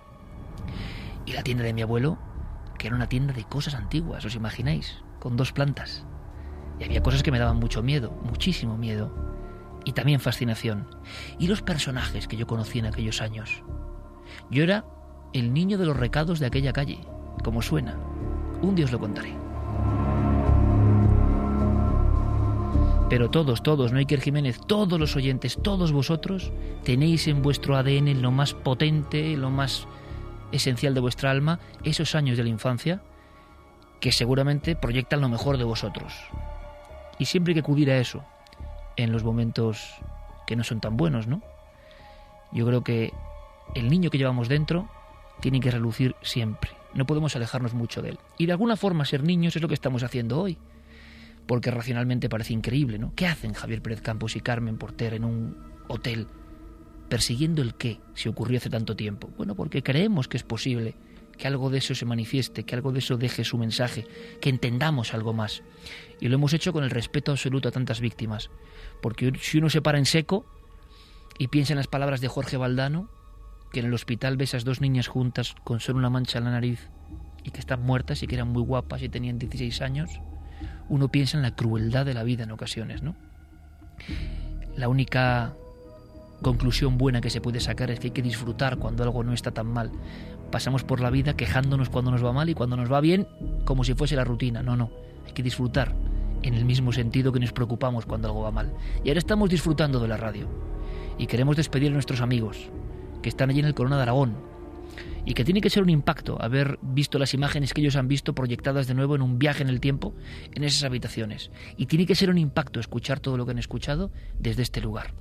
S3: y la tienda de mi abuelo, que era una tienda de cosas antiguas, ¿os imagináis? Con 2 plantas. Y había cosas que me daban mucho miedo, muchísimo miedo, y también fascinación. Y los personajes que yo conocí en aquellos años. Yo era el niño de los recados de aquella calle, como suena. Un día os lo contaré. Pero todos, no Iker Jiménez, todos los oyentes, todos vosotros tenéis en vuestro ADN lo más potente, lo más esencial de vuestra alma, esos años de la infancia que seguramente proyectan lo mejor de vosotros. Y siempre hay que acudir a eso en los momentos que no son tan buenos, ¿no? Yo creo que el niño que llevamos dentro tiene que relucir siempre. No podemos alejarnos mucho de él. Y de alguna forma ser niños es lo que estamos haciendo hoy. Porque racionalmente parece increíble, ¿no? ¿Qué hacen Javier Pérez Campos y Carmen Porter en un hotel persiguiendo el qué si ocurrió hace tanto tiempo? Bueno, porque creemos que es posible que algo de eso se manifieste, que algo de eso deje su mensaje, que entendamos algo más. Y lo hemos hecho con el respeto absoluto a tantas víctimas. Porque si uno se para en seco y piensa en las palabras de Jorge Valdano, que en el hospital ve esas dos niñas juntas con solo una mancha en la nariz y que están muertas y que eran muy guapas y tenían 16 años, uno piensa en la crueldad de la vida en ocasiones, ¿no? La única conclusión buena que se puede sacar es que hay que disfrutar cuando algo no está tan mal. Pasamos por la vida quejándonos cuando nos va mal y cuando nos va bien como si fuese la rutina. No, hay que disfrutar en el mismo sentido que nos preocupamos cuando algo va mal. Y ahora estamos disfrutando de la radio y queremos despedir a nuestros amigos que están allí en el Corona de Aragón y que tiene que ser un impacto haber visto las imágenes que ellos han visto proyectadas de nuevo en un viaje en el tiempo en esas habitaciones. Y tiene que ser un impacto escuchar todo lo que han escuchado desde este lugar.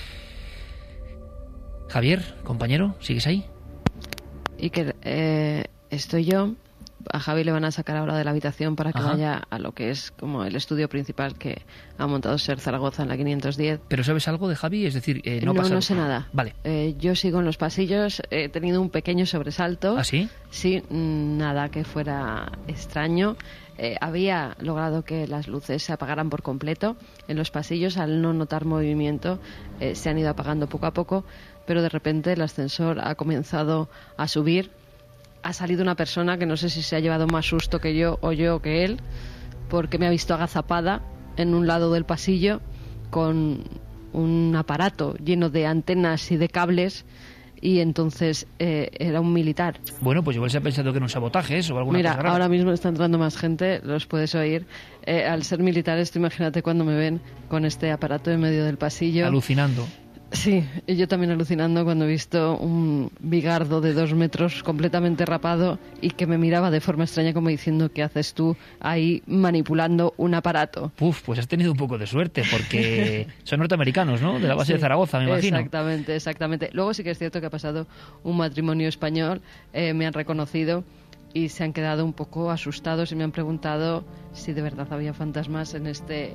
S3: Javier, compañero, ¿sigues ahí?
S8: Iker, estoy yo. A Javi le van a sacar ahora de la habitación para que vaya a lo que es como el estudio principal que ha montado SER Zaragoza en la 510.
S3: ¿Pero sabes algo de Javi? Es decir,
S8: no sé nada.
S3: Vale.
S8: Yo sigo en los pasillos, he tenido un pequeño sobresalto.
S3: ¿Ah, sí?
S8: Sí, nada que fuera extraño. Había logrado que las luces se apagaran por completo en los pasillos. Al no notar movimiento se han ido apagando poco a poco, pero de repente el ascensor ha comenzado a subir. Ha salido una persona que no sé si se ha llevado más susto que yo o yo que él, porque me ha visto agazapada en un lado del pasillo con un aparato lleno de antenas y de cables, y entonces era un militar.
S3: Bueno, pues igual se ha pensado que era un sabotaje eso o alguna
S8: cosa.
S3: Mira,
S8: rara. Ahora mismo está entrando más gente, los puedes oír. Al ser militares, tú imagínate cuando me ven con este aparato en medio del pasillo.
S3: Alucinando.
S8: Sí, y yo también alucinando cuando he visto un bigardo de 2 metros completamente rapado y que me miraba de forma extraña como diciendo, ¿qué haces tú ahí manipulando un aparato?
S3: Pues has tenido un poco de suerte porque son norteamericanos, ¿no? De la base de Zaragoza, me imagino.
S8: Exactamente. Luego sí que es cierto que ha pasado un matrimonio español, me han reconocido y se han quedado un poco asustados y me han preguntado si de verdad había fantasmas en este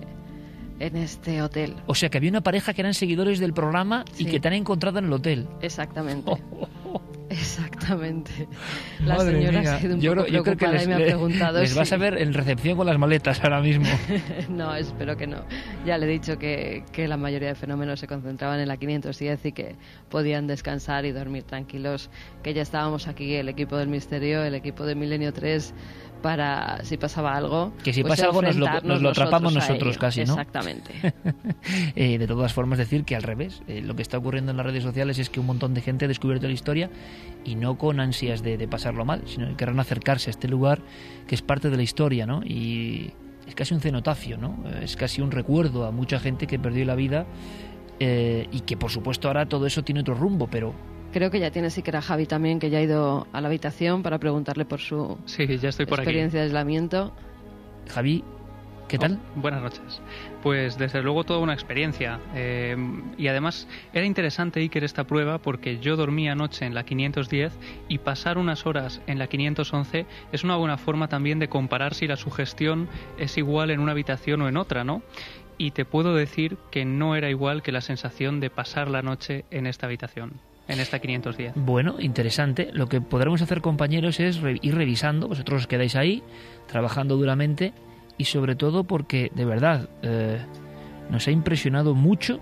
S8: hotel.
S3: O sea, que había una pareja que eran seguidores del programa y que te han encontrado en el hotel.
S8: Exactamente. Exactamente. La
S3: Madre
S8: señora
S3: mía.
S8: ha sido un poco preocupada y me ha preguntado
S3: les vas a ver en recepción con las maletas ahora mismo.
S8: No, espero que no. Ya le he dicho que la mayoría de fenómenos se concentraban en la 510 y que podían descansar y dormir tranquilos, que ya estábamos aquí, el equipo del Misterio, el equipo de Milenio 3, para si pasaba algo.
S3: Que si
S8: pues
S3: pasa algo nos lo atrapamos nosotros casi, ¿no?
S8: Exactamente.
S3: De todas formas, decir que al revés, lo que está ocurriendo en las redes sociales es que un montón de gente ha descubierto la historia y no con ansias de pasarlo mal, sino que querrán acercarse a este lugar que es parte de la historia, ¿no? Y es casi un cenotafio, ¿no? Es casi un recuerdo a mucha gente que perdió la vida y que por supuesto ahora todo eso tiene otro rumbo, pero...
S8: Creo que ya tiene siquiera a Javi también, que ya ha ido a la habitación para preguntarle por su
S9: ya estoy por
S8: experiencia de aislamiento.
S3: Javi, ¿qué tal?
S9: Buenas noches. Pues desde luego toda una experiencia. Y además era interesante, Iker, esta prueba, porque yo dormí anoche en la 510 y pasar unas horas en la 511 es una buena forma también de comparar si la sugestión es igual en una habitación o en otra, ¿no? Y te puedo decir que no era igual que la sensación de pasar la noche en esta habitación. En esta 510.
S3: Bueno, interesante. Lo que podremos hacer, compañeros, es ir revisando. Vosotros os quedáis ahí, trabajando duramente y sobre todo porque, de verdad, nos ha impresionado mucho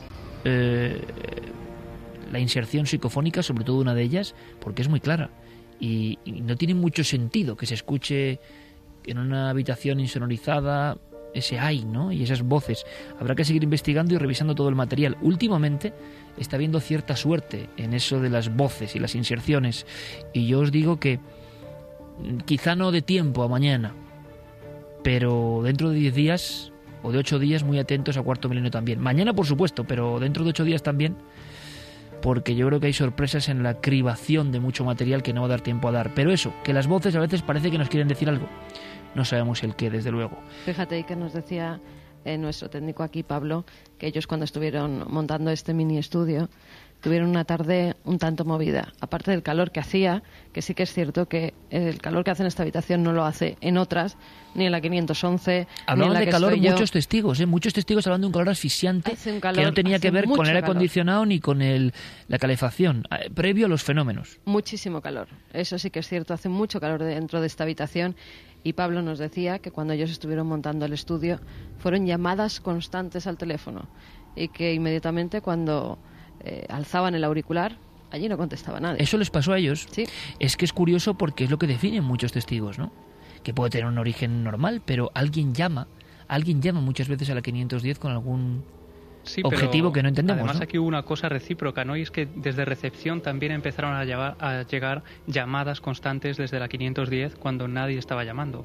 S3: la inserción psicofónica, sobre todo una de ellas, porque es muy clara. Y no tiene mucho sentido que se escuche en una habitación insonorizada ese ay, ¿no? Y esas voces. Habrá que seguir investigando y revisando todo el material. Últimamente está habiendo cierta suerte en eso de las voces y las inserciones. Y yo os digo que quizá no de tiempo a mañana, pero dentro de 10 días o de 8 días, muy atentos a Cuarto Milenio también. Mañana, por supuesto, pero dentro de 8 días también, porque yo creo que hay sorpresas en la cribación de mucho material que no va a dar tiempo a dar. Pero eso, que las voces a veces parece que nos quieren decir algo. No sabemos el qué, desde luego.
S8: Fíjate que nos decía nuestro técnico aquí, Pablo, que ellos cuando estuvieron montando este mini estudio tuvieron una tarde un tanto movida. Aparte del calor que hacía, que sí que es cierto que el calor que hace en esta habitación no lo hace en otras, ni en la 511,
S3: hablaban
S8: ni en la
S3: de
S8: que
S3: calor
S8: estoy yo.
S3: Muchos testigos hablando de un calor asfixiante
S8: Un calor,
S3: que no tenía que ver con el aire
S8: calor.
S3: acondicionado ni con la calefacción, previo a los fenómenos.
S8: Muchísimo calor, eso sí que es cierto, hace mucho calor dentro de esta habitación. Y Pablo nos decía que cuando ellos estuvieron montando el estudio fueron llamadas constantes al teléfono y que inmediatamente cuando alzaban el auricular, allí no contestaba nadie.
S3: Eso les pasó a ellos.
S8: Sí.
S3: Es que es curioso porque es lo que definen muchos testigos, ¿no? Que puede tener un origen normal, pero alguien llama muchas veces a la 510 con algún objetivo que no entendemos.
S9: Además,
S3: ¿no?
S9: aquí hubo una cosa recíproca, ¿no? Y es que desde recepción también empezaron a llegar llamadas constantes desde la 510 cuando nadie estaba llamando.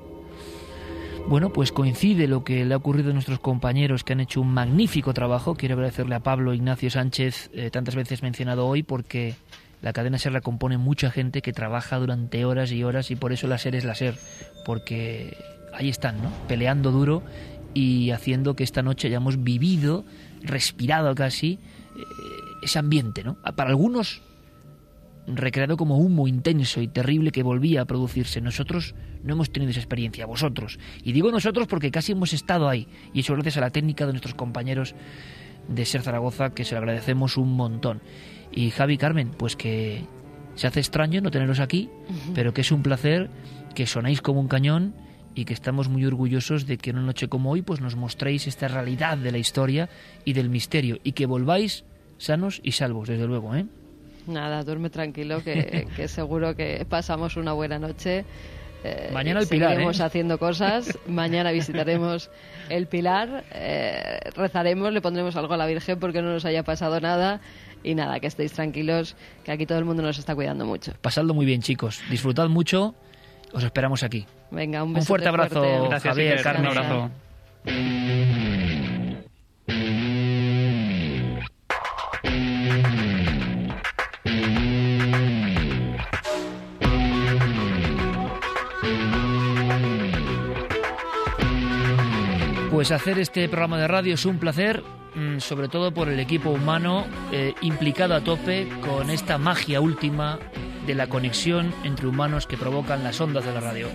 S3: Bueno, pues coincide lo que le ha ocurrido a nuestros compañeros que han hecho un magnífico trabajo. Quiero agradecerle a Pablo Ignacio Sánchez, tantas veces mencionado hoy, porque la cadena SER la compone mucha gente que trabaja durante horas y horas, y por eso la SER es la SER, porque ahí están, ¿no? Peleando duro y haciendo que esta noche hayamos vivido, respirado casi, ese ambiente, ¿no? Para algunos recreado como humo intenso y terrible que volvía a producirse. Nosotros no hemos tenido esa experiencia, vosotros. Y digo nosotros porque casi hemos estado ahí, y eso gracias a la técnica de nuestros compañeros de SER Zaragoza, que se lo agradecemos un montón. Y Javi, Carmen, pues que se hace extraño no teneros aquí, pero que es un placer, que sonáis como un cañón y que estamos muy orgullosos de que en una noche como hoy pues nos mostréis esta realidad de la historia y del misterio, y que volváis sanos y salvos, desde luego, ¿eh?
S8: Nada, duerme tranquilo, que seguro que pasamos una buena noche.
S3: Mañana el Pilar,
S8: seguiremos haciendo cosas. Mañana visitaremos el Pilar, rezaremos, le pondremos algo a la Virgen porque no nos haya pasado nada. Y nada, que estéis tranquilos, que aquí todo el mundo nos está cuidando mucho.
S3: Pasadlo muy bien, chicos. Disfrutad mucho. Os esperamos aquí.
S8: Venga, un
S3: fuerte abrazo,
S9: Gracias,
S3: Javier, Carmen.
S9: Un abrazo.
S3: Pues hacer este programa de radio es un placer, sobre todo por el equipo humano implicado a tope con esta magia última de la conexión entre humanos que provocan las ondas de la radio.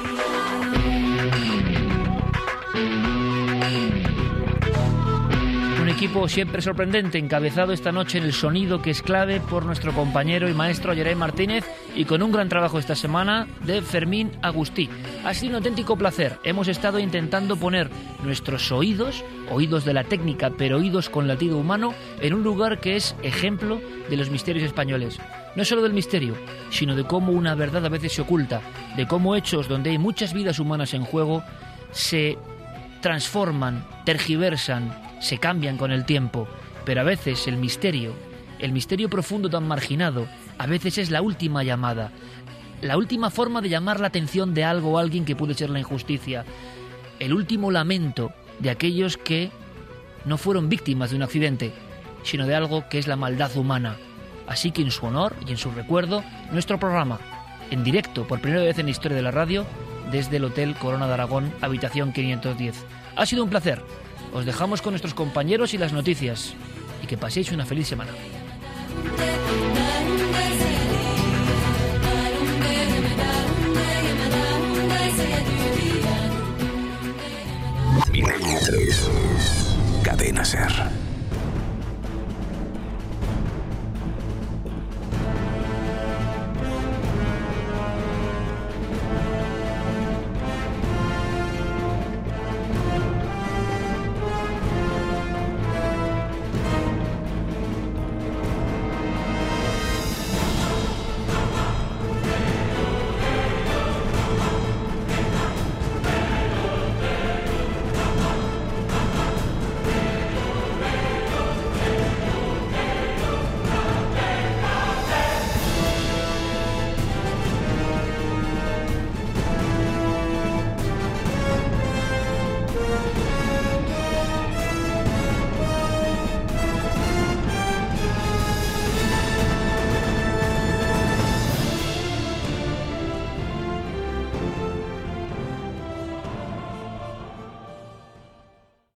S3: Un equipo siempre sorprendente, encabezado esta noche en el sonido, que es clave, por nuestro compañero y maestro Yeray Martínez, y con un gran trabajo esta semana de Fermín Agustí. Ha sido un auténtico placer. Hemos estado intentando poner nuestros oídos de la técnica, pero oídos con latido humano, en un lugar que es ejemplo de los misterios españoles. No solo del misterio, sino de cómo una verdad a veces se oculta, de cómo hechos donde hay muchas vidas humanas en juego se transforman, tergiversan, se cambian con el tiempo, pero a veces el misterio profundo tan marginado, a veces es la última llamada, la última forma de llamar la atención de algo o alguien que puede ser la injusticia, el último lamento de aquellos que no fueron víctimas de un accidente, sino de algo que es la maldad humana. Así que en su honor y en su recuerdo, nuestro programa, en directo, por primera vez en la historia de la radio, desde el Hotel Corona de Aragón, habitación 510. Ha sido un placer. Os dejamos con nuestros compañeros y las noticias. Y que paséis una feliz semana.
S1: Cadena SER.